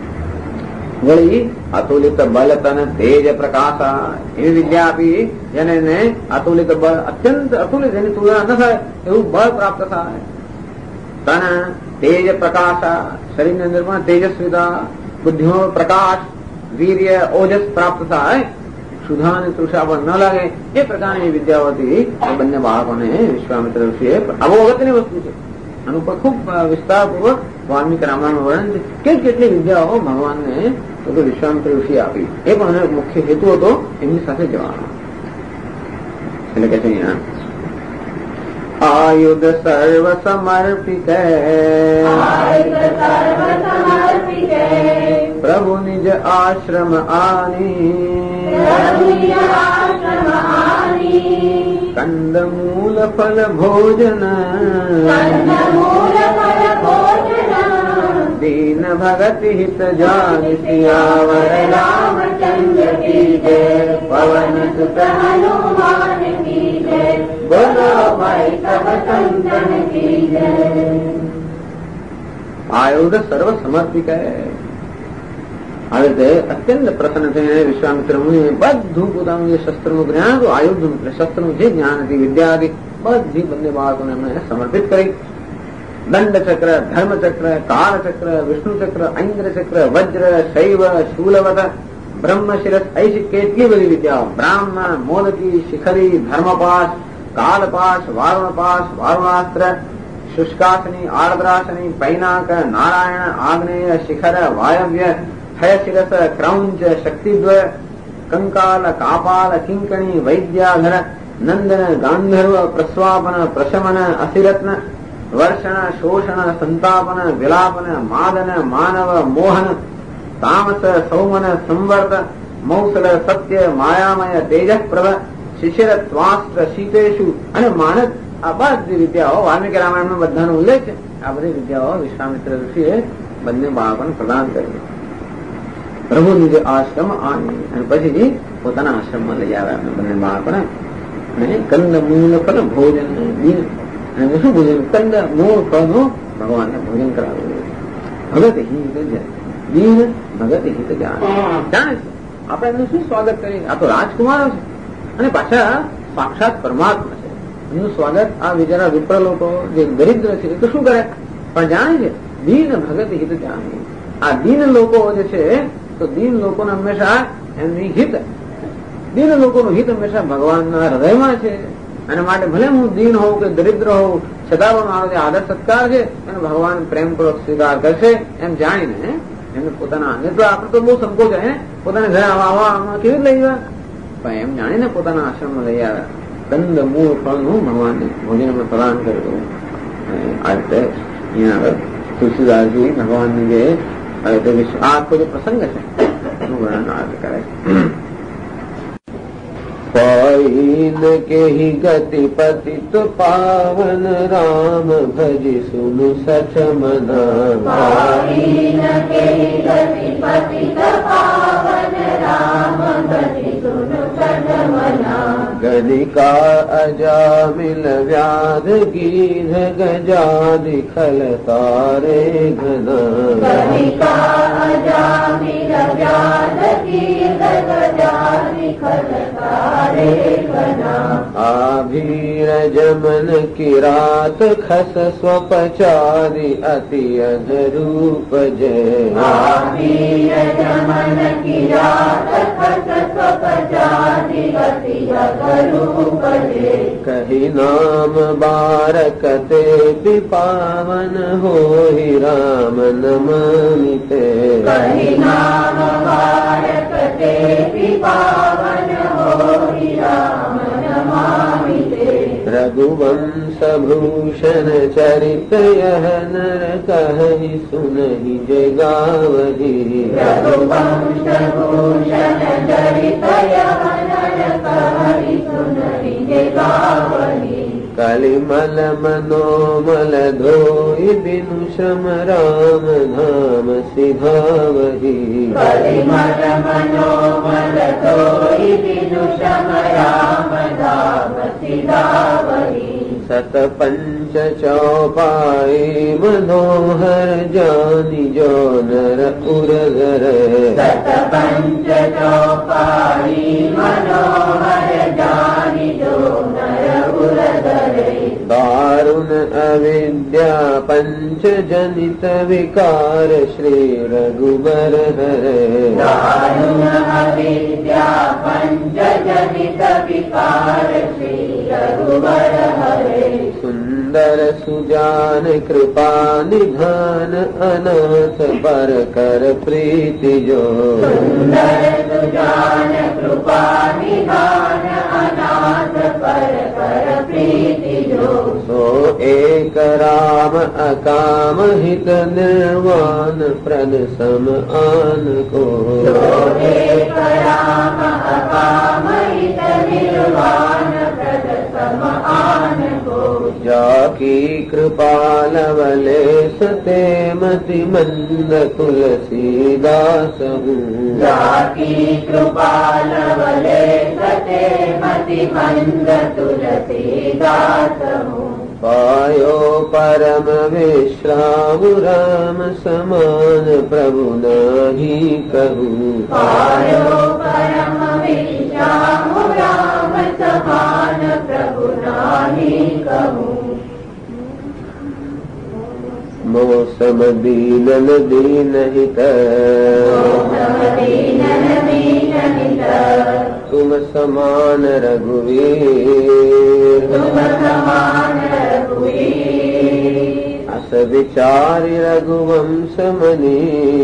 વળી અતુલિત બલ તન તેજ પ્રકાશા, એવી વિદ્યા આપી જેને અતુલિત બળ, અત્યંત અતુલિત, એની તુલના ન થાય એવું બળ પ્રાપ્ત થાય. તન તેજ પ્રકાશા, શરીરની અંદર પણ તેજસ્વીતા, બુદ્ધિનો પ્રકાશ, વીર્ય, ઓજસ પ્રાપ્ત થાય. સુધા અને તૃષા પણ ન લાગે એ પ્રકારની વિદ્યાઓથી એ બંને બાળકોને વિશ્વામિત્ર ઋષિએ, આવો અગત્યની વસ્તુ છે. આનું પર ખૂબ વિસ્તારપૂર્વક વાલ્મીકી રામાયણમાં વર્ણન છે કે કેટલી વિદ્યાઓ ભગવાનને તો વિશ્વામિત્ર ઋષિએ આપી. એ પણ મુખ્ય હેતુ હતો એમની સાથે જવાનો. એટલે કે છે અહીંયા આયુધ સર્વ સમર્પિત પ્રભુ નિજ આશ્રમ આની, કંદમૂલ ફલ ભોજન દીન ભગત હિત જાન સિયાવર રામચંદ્ર કી જય, પવન સુત હનુમાન કી જય, બોલો ભાઈ સબ સંતન કી જય. आयुध सर्व समर्पित આવે અત્યંત પ્રસન્ન થઈને વિશ્વામિત્ર મુનિએ બધું પોતાનું જે શસ્ત્રનું જ્ઞાન હતું, આયુધનું એટલે શસ્ત્રનું જે જ્ઞાન હતી, વિદ્યા હતી, બધી બંને બાળકોને એમણે સમર્પિત કરી. દંડચક્ર, ધર્મચક્ર, કાળચક્ર, વિષ્ણુચક્ર, ઐન્દ્રચક્ર, વજ્ર, શૈવ, શૂલવત, બ્રહ્મશિરસ, ऐसी કેટલી બધી વિદ્યાઓ, બ્રાહ્મણ, મોદકી, શિખરી, ધર્મપાશ, કાલપાશ, વારુણપાશ, વારુણાસ્ત્ર, શુષ્કાસની, આર્દ્રાસની, પૈનાક, નારાયણ, આગ્નેય, શિખર, વાયવ્ય, હયશિરસ, ક્રૌંચ, શક્તિદ્વય, કંકાલ, કાપાલ, કિંકણી, વૈદ્યાધર, નંદન, ગાંધર્વ, પ્રસ્વાપન, પ્રશમન, અસિરત્ન, વર્ષણ, શોષણ, સંતાપન, વિલાપન, માદન, માનવ, મોહન, તામસ, સૌમન, સંવર્ત, મૌસલ, સત્ય, માયામય, તેજપ્રભ, શિશિર, ત્વાસ્ત્ર, શીતેશુ અને માનસ, આ બધી વિદ્યાઓ વાલ્મીકી રામાયણમાં બધાનો ઉલ્લેખ છે. આ બધી વિદ્યાઓ વિશ્વામિત્ર ઋષિએ બંને બાળકોને પ્રદાન કરી. પ્રભુની જે આશ્રમ આની અને પછી પોતાના આશ્રમમાં લઈ આવ્યા એમને બંને બાળકોને. અને કંદ મૂળ ફળ ભોજન દીન અને શું ભોજન, કંદ મૂળ ફળનું ભગવાનને ભોજન કરાવ્યું. ભગત હિત દીન ભગત હિત જાણે છે. આપણે એમનું શું સ્વાગત કરીએ? આ તો રાજકુમારો છે અને પાછા સાક્ષાત પરમાત્મા છે. એમનું સ્વાગત આ બિચારા વિપ્ર લોકો જે દરિદ્ર છે એ તો શું કરે, પણ જાણે છે દીન ભગત હિત જાણે. આ દીન લોકો જે છે તો દીન લોકોને હંમેશા એમની હિત, દીન લોકોનું હિત હંમેશા ભગવાનના હૃદયમાં છે. અને માટે ભલે હું દીન હોઉં કે દરિદ્ર હોઉં, છતાં મારો જે આદર સત્કાર છે એને ભગવાન પ્રેમપૂર્વક સ્વીકાર કરશે એમ જાણીને એમને પોતાના, અને તો આપણે તો બહુ સંકોચ હે પોતાના ઘરે આવા કેવી લઈ આવ્યા, પણ એમ જાણીને પોતાના આશ્રમમાં લઈ આવ્યા. કંદ મૂળ ફળનું ભગવાનને ભોજન પ્રદાન કર્યું. આ રીતે અહીંયા આગળ તુલસીદાસજી ભગવાનની જે આ આખો જે પ્રસંગ છે એનું વર્ણન આ રીતે કરે છે. पाइन के ही गति पतित पावन राम भजि सुनु सच मना. पाइन के ही गति पतित पावन राम भजि सुनु सच मना. गणिका अजामिल व्याध गीध गजादि खल तारे घना. गणिका अजामिल व्याध गीध गजादि खल तारे घना. आभीर जमन किरात खस स्वपचारि अति अनरूप जय. आभीर जमन किरात खस स्वपचारि अति अनरूप जय. कही नाम बारकते पिपावन होहि राम नमामिते. कहि नाम बारकते पिपावन होहि राम नमामिते. रघुवंश भूषण चरित यह नर कहि सुनहि जय गावहि. रघुवंश भूषण चरित यह नर कहि सुनहि जय गावहि. कलिमल मनोमल धोई बिनु श्रम राम धाम सिधावहि. कलिमल मनोमल धोई बिनु श्रम राम धाम सिधावहि. सत पंच चौपाई मनोहर जानि जो नर उरधर. सत पंच चौपाई मनोहर जानि जो नर उरधरे. दारुण अविद्या पंच जनित विकार श्री रघुबर हरे. दारुण अविद्या पंच जनित विकार श्री रघुबर हरे. सुंदर सुजान कृपा निधान अनाथ पर कर प्रीति जो. सुंदर सुजान कृपा निधान अनाथ पर कर प्रीति जो. सो एक राम अकाम हित निर्वाण प्रद सम आन को. सो एक राम अकाम हित निर्वाण प्रद सम आन को. जाकी कृपा लवलेश ते मति मंद तुलसीदास हूँ. जाकी कृपा लवलेश ते मति मंद तुलसीदास हूँ. पायो परम विश्राम राम समान प्रभु नाही कहूँ। पायो परम विश्राम राम समान प्रभु नाही कहूँ। मौसम दीनन दीनहित तुम समान रघुवीर अस विचारि रघुवंश मणि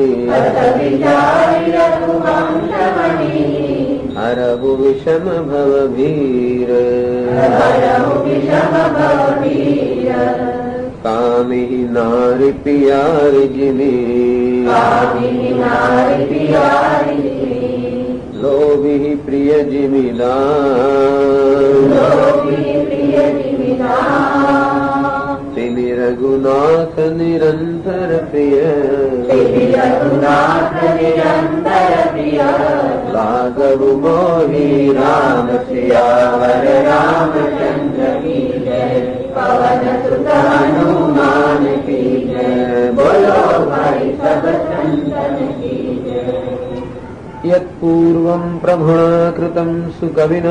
हरहु विषम भवभीर कामिहि नारि पियारि जिमि लोभिहि प्रिय जिमिदान तिमि रघुनाथ निरंतर प्रिय लाघव मोहि राम सियावर रामचंद्र की जय। पवन सुत हनुमान की जय। बोलो भाई सब संतन की जय। यत्पूर्वं प्रभुणा कृतं सुकविना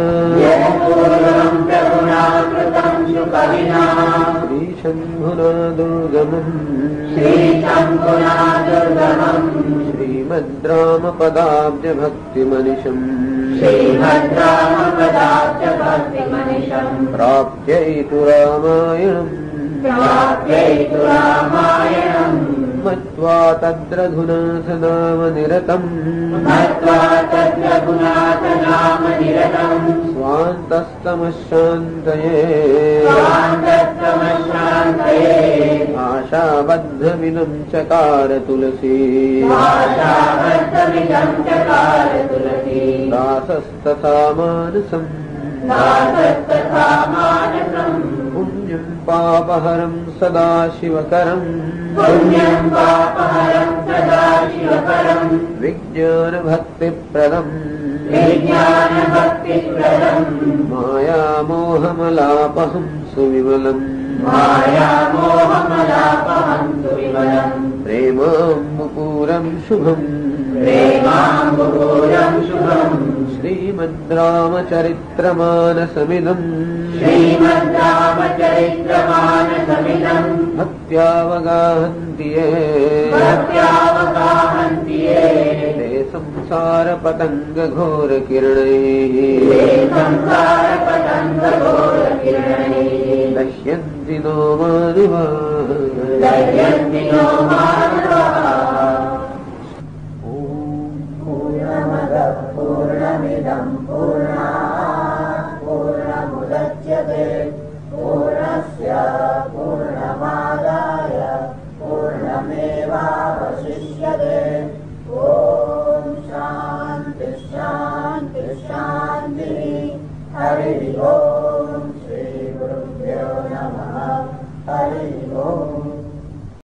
श्रीशम्भुना दुर्गमम् श्रीमद्रामपदाब्जभक्तिमनिशम् प्राप्यैतु रामायणम् मत्वा तद्रघुनाथनाम निरतम् स्वान्तस्तमशान्तये आशाबद्धमिनं चकार तुलसी दासस्तथा मानसम् पुण्यं पापहरं सदा शिवकरम् विज्ञानभक्तिप्रदम् मायामोहमलापहं सुविमलम् प्रेमाम्बुपूरं शुभम् श्रीमद्रामचरित्रमानसमिदम् भक्त्यावगाहन्ति ये ते संसारपतङ्गघोरकिरणैः दह्यन्ति नो मानवाः। पूर्णमिदं पूर्णात् पूर्णमुदच्यते पूर्णस्य पूर्णमादाय पूर्णमेवावशिष्यते। ॐ शान्ति शान्ति शान्तिः। हरिः ॐ श्रीगुरुभ्यो नमः। हरिः ॐ।